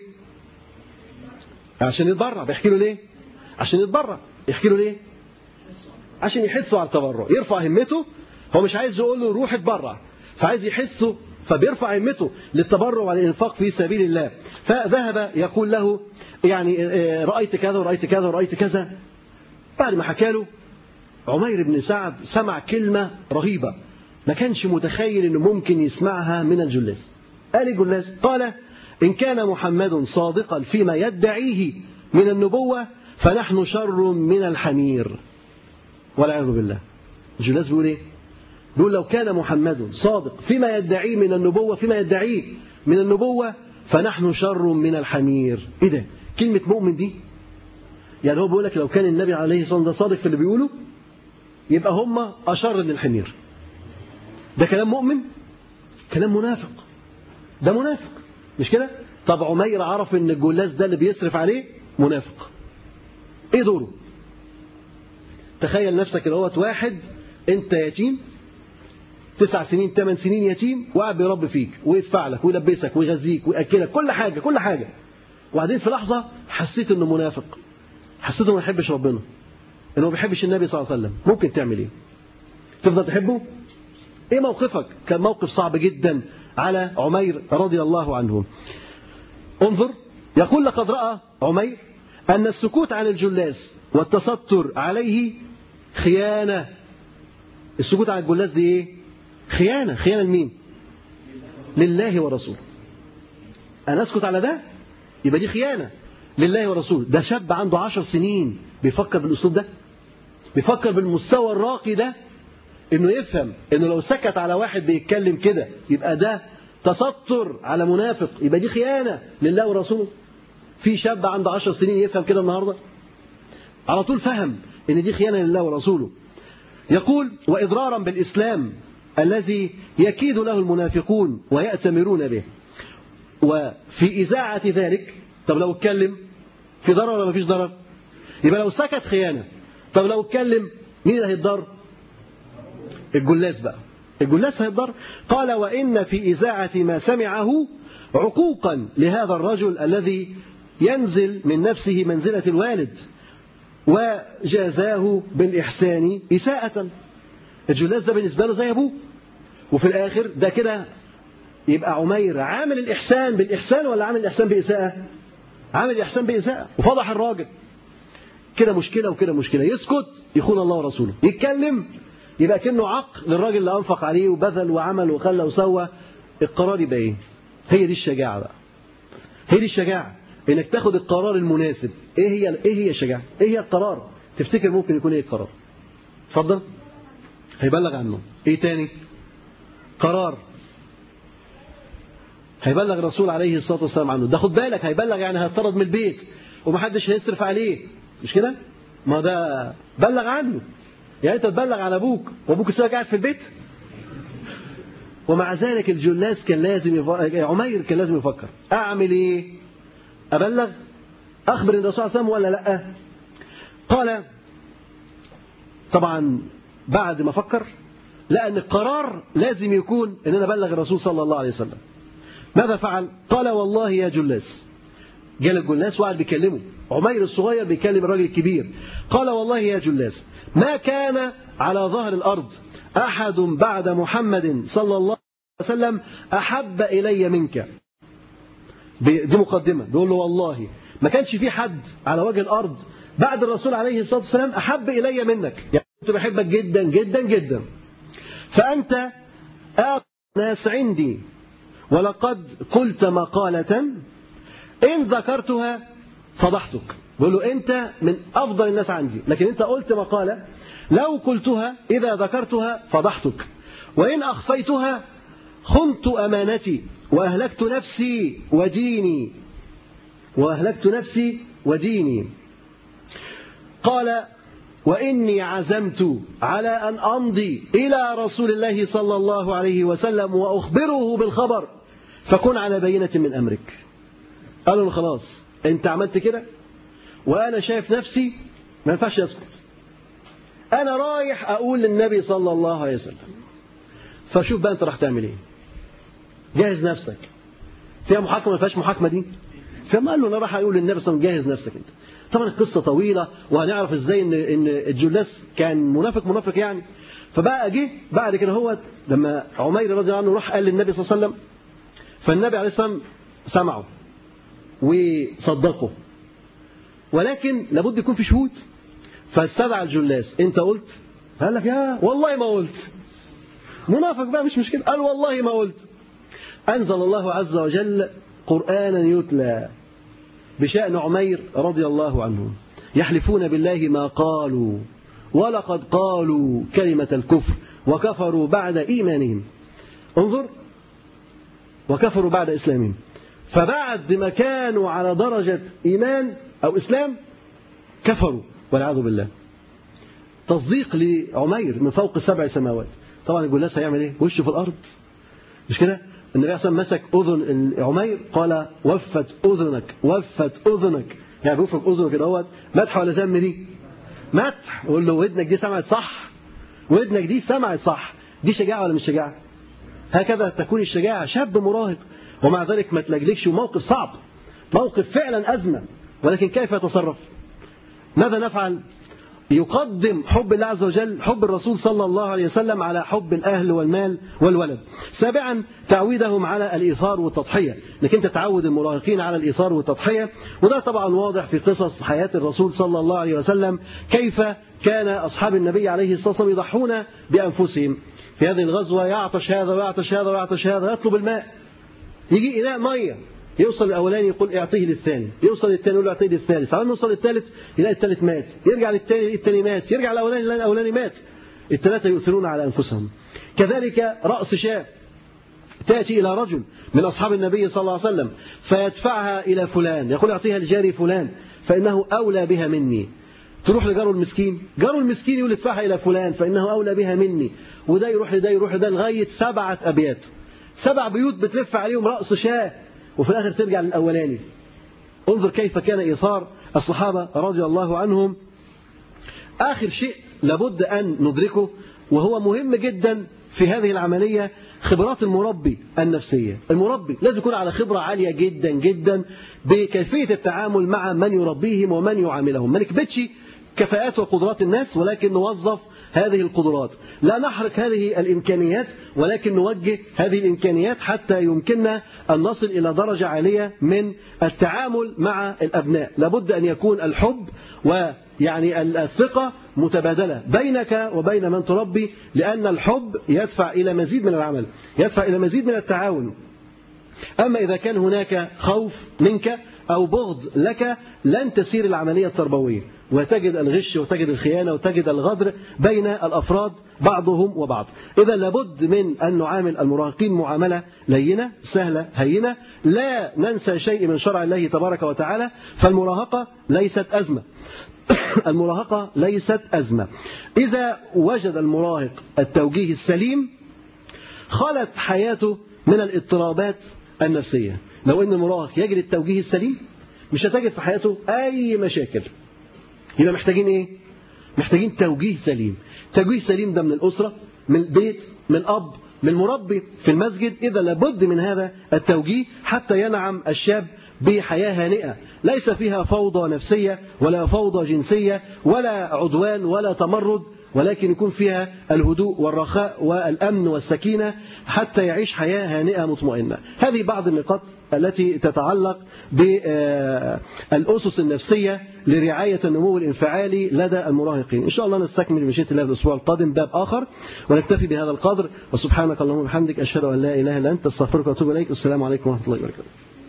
عشان يتبرع. بيحكي له ليه؟ عشان يتبرع. يحكي له ليه؟ عشان يحسوا على التبرع، يرفع همته. هو مش عايز يقول له روح اتبرع، فعايز يحسه، فبيرفع همته للتبرع والإنفاق في سبيل الله. فذهب يقول له يعني رأيت كذا ورأيت كذا ورأيت كذا. بعد ما حكى له عمير بن سعد سمع كلمة رهيبة ما كانش متخيل انه ممكن يسمعها من الجلاس. قال الجلاس قال إن كان محمد صادقا فيما يدعيه من النبوة فنحن شر من الحمير والعياذ بالله. الجلاس بيقول ايه؟ بيقول لو كان محمد صادق فيما يدعيه من النبوة، فيما يدعيه من النبوة فنحن شر من الحمير. إيه ده؟ كلمة مؤمن دي يعني هو بيقول لك لو كان النبي عليه الصلاة والسلام صادق في اللي بيقوله يبقى هم أشر من الحمير. ده كلام مؤمن؟ كلام منافق. ده منافق مش كده؟ طب عمير عرف ان الجلاس ده اللي بيصرف عليه منافق. ايه دوره؟ تخيل نفسك اللي هو واحد انت يتيم تسع سنين ثمان سنين يتيم وقاعد بيربي فيك ويدفع لك ويلبسك ويغذيك ويأكلك كل حاجة كل حاجة، وبعدين في لحظة حسيت انه منافق، حسيت انه ما بيحبش ربنا، انه ما بيحبش النبي صلى الله عليه وسلم، ممكن تعمل ايه؟ تفضل تحبه؟ ايه موقفك؟ كان موقف صعب جدا على عمير رضي الله عنه. انظر، يقول لقد رأى عمير أن السكوت عن الجلاس والتستر عليه خيانة. السكوت عن الجلاس دي ايه؟ خيانة. خيانة لمين؟ لله ورسوله. أنا أسكت على ده يبقى دي خيانة لله ورسوله. ده شاب عنده عشر سنين بيفكر بالأسلوب ده، بيفكر بالمستوى الراقي ده، إنه يفهم إنه لو سكت على واحد بيتكلم كده يبقى ده تستر على منافق، يبقى دي خيانة لله ورسوله. في شاب عنده عشر سنين يفهم كده النهاردة؟ على طول فهم إن دي خيانة لله ورسوله. يقول وإضرارا بالإسلام الذي يكيد له المنافقون ويأتمرون به، وفي إذاعة ذلك. طب لو اتكلم في ضرر ولا مفيش ضرر؟ يبقى لو سكت خيانة. طب لو اتكلم مين اللي هيتضر؟ الجلاس بقى، الجلاس هيتضر. قال وإن في إذاعة ما سمعه عقوقا لهذا الرجل الذي ينزل من نفسه منزلة الوالد وجازاه بالإحسان إساءة. الجلاس ده بالنسبة له زي أبوه، وفي الآخر ده كده يبقى عمير عامل الإحسان بالإحسان ولا عامل الإحسان بإساءة؟ عامل الإحسان بإساءة وفضح الراجل. كده مشكلة وكده مشكلة. يسكت يخون الله ورسوله، يتكلم يبقى كأنه عق للراجل اللي أنفق عليه وبذل وعمل وخلى وسوى. القرار يبقى إيه؟ هي دي الشجاعة بقى، هي دي الشجاعة، إنك تاخد القرار المناسب. إيه هي إيه هي الشجاعة؟ إيه هي القرار؟ تفتكر ممكن يكون إيه القرار؟ اتفضل. هيبلغ عنه. إيه تاني؟ قرار هيبلغ الرسول عليه الصلاة والسلام عنه. ده خد بالك، هيبلغ يعني هيطرد من البيت ومحدش هيصرف عليه، مش كده؟ ما ده بلغ عنه. يعني أنت تبلغ على أبوك وأبوك لسه قاعد في البيت؟ ومع ذلك الجلاس كان لازم يفكر، عمير كان لازم يفكر أعمل إيه؟ أبلغ؟ أخبر الرسول صلى الله عليه وسلم ولا لأ؟ قال طبعا بعد ما فكر لقى أن القرار لازم يكون أن أنا أبلغ الرسول صلى الله عليه وسلم. ماذا فعل؟ قال والله يا جلاس. جاء الجلاس وقعد بيكلمه، عمير الصغير بيكلم الراجل الكبير. قال والله يا جلاس ما كان على ظهر الأرض أحد بعد محمد صلى الله عليه وسلم أحب إلي منك. دي مقدمة، بيقول له والله ما كانش في حد على وجه الأرض بعد الرسول عليه الصلاة والسلام أحب إلي منك، يعني كنت بحبك جدا جدا جدا. فأنت آخر ناس عندي، ولقد قلت مقالة إن ذكرتها فضحتك. بقول له أنت من أفضل الناس عندي، لكن أنت قلت مقالة لو قلتها إذا ذكرتها فضحتك، وإن أخفيتها خنت أمانتي وأهلكت نفسي وديني وأهلكت نفسي وديني. قال وإني عزمت على أن أمضي إلى رسول الله صلى الله عليه وسلم وأخبره بالخبر فكن على بينة من أمرك. قالوا له خلاص أنت عملت كده وأنا شايف نفسي ما ينفعش أسكت، أنا رايح أقول للنبي صلى الله عليه وسلم. فشوف بقى أنت راح تعمل إيه، جهز نفسك. فيها محاكمة ما فيهاش محاكمة دي؟ فما قال له أنا راح أقول للنبي صلى الله عليه وسلم جهز نفسك أنت. طبعا القصة طويلة وهنعرف إزاي إن إن الجلاس كان منافق منافق يعني. فبقى جه بعد كده هو لما عمير رضي الله عنه راح قال للنبي صلى الله عليه وسلم، فالنبي عليه الصلاة والسلام سمعه وصدقه، ولكن لابد يكون في شهود. فاستدعى الجلاس، أنت قلت؟ قال لك يا والله ما قلت. منافق بقى مش مشكلة، قال والله ما قلت. أنزل الله عز وجل قرآنا يتلى بشأن عمير رضي الله عنه، يحلفون بالله ما قالوا ولقد قالوا كلمة الكفر وكفروا بعد إيمانهم. انظر وكفروا بعد إسلامهم، فبعد ما كانوا على درجة إيمان أو إسلام كفروا والعياذ بالله. تصديق لعمير من فوق سبع سماوات. طبعا الجلاس هيعمل ايه؟ وشه في الأرض، مش كده؟ النبي صلى الله عليه وسلم مسك أذن عمير قال وفت أذنك وفت أذنك، يعني بيوفق أذنه كده اهوت. مدح ولا ذم دي؟ مدح. يقول له ودنك دي سمعت صح، ودنك دي سمعت صح. دي شجاعة ولا مش شجاعة؟ هكذا تكون الشجاعة. شاب مراهق ومع ذلك ما تلجلكش، وموقف صعب، موقف فعلا أزمة، ولكن كيف يتصرف؟ ماذا نفعل؟ يقدم حب الله عز وجل، حب الرسول صلى الله عليه وسلم على حب الأهل والمال والولد. سابعا تعويدهم على الإيثار والتضحية، لكن انت تعود المراهقين على الإيثار والتضحية، وده طبعا واضح في قصص حياة الرسول صلى الله عليه وسلم، كيف كان أصحاب النبي عليه الصلاة والسلام يضحون بأنفسهم. في هذه الغزوة يعطش هذا ويعطش هذا ويعطش هذا، يطلب الماء، يجي إناء مية، يوصل الأولاني يقول اعطيه للثاني، يوصل للثاني يقول اعطيه للثالث، على ما يوصل للثالث يلاقي الثالث مات، يرجع للثاني الثاني مات، يرجع الأولاني يلاقي الأولاني مات. الثلاثة يؤثرون على أنفسهم. كذلك رأس شاة تأتي إلى رجل من أصحاب النبي صلى الله عليه وسلم فيدفعها إلى فلان، يقول اعطيها لجاري فلان فإنه أولى بها مني. تروح لجاره المسكين، جاره المسكين يقول ادفعها إلى فلان فإنه أولى بها مني، وده يروح لده يروح لده لغاية سبعة أبيات، سبع بيوت بتلف عليهم رأس شاة، وفي الآخر ترجع للأولاني. انظر كيف كان إيثار الصحابة رضي الله عنهم. آخر شيء لابد أن ندركه وهو مهم جدا في هذه العملية، خبرات المربي النفسية. المربي لازم يكون على خبرة عالية جدا جدا بكيفية التعامل مع من يربيهم ومن يعاملهم. ما نكبتش كفاءات وقدرات الناس، ولكن نوظف هذه القدرات، لا نحرق هذه الإمكانيات، ولكن نوجه هذه الإمكانيات حتى يمكننا أن نصل إلى درجة عالية من التعامل مع الأبناء. لابد أن يكون الحب ويعني الثقة متبادلة بينك وبين من تربي، لأن الحب يدفع إلى مزيد من العمل، يدفع إلى مزيد من التعاون. أما إذا كان هناك خوف منك أو بغض لك لن تسير العملية التربوية، وتجد الغش وتجد الخيانة وتجد الغدر بين الأفراد بعضهم وبعض. إذا لابد من أن نعامل المراهقين معاملة لينة سهلة هينة، لا ننسى شيء من شرع الله تبارك وتعالى. فالمراهقة ليست أزمة المراهقة ليست أزمة. إذا وجد المراهق التوجيه السليم خلت حياته من الاضطرابات النفسية. لو أن المراهق يجد التوجيه السليم مش هتجد في حياته أي مشاكل. يبقى محتاجين إيه؟ محتاجين توجيه سليم. توجيه سليم ده من الأسرة، من البيت، من الأب، من المربي في المسجد. إذا لابد من هذا التوجيه حتى ينعم الشاب بحياة هانئة ليس فيها فوضى نفسية ولا فوضى جنسية ولا عدوان ولا تمرد، ولكن يكون فيها الهدوء والرخاء والأمن والسكينة حتى يعيش حياة هانئة مطمئنة. هذه بعض النقاط التي تتعلق بالأسس النفسية لرعاية النمو الانفعالي لدى المراهقين. إن شاء الله نستكمل بمشيئة الله الأسبوع القادم باب آخر، ونكتفي بهذا القدر. وسبحانك اللهم وبحمدك أشهد أن لا إله إلا أنت أستغفرك وأتوب إليك. السلام عليكم ورحمة الله وبركاته.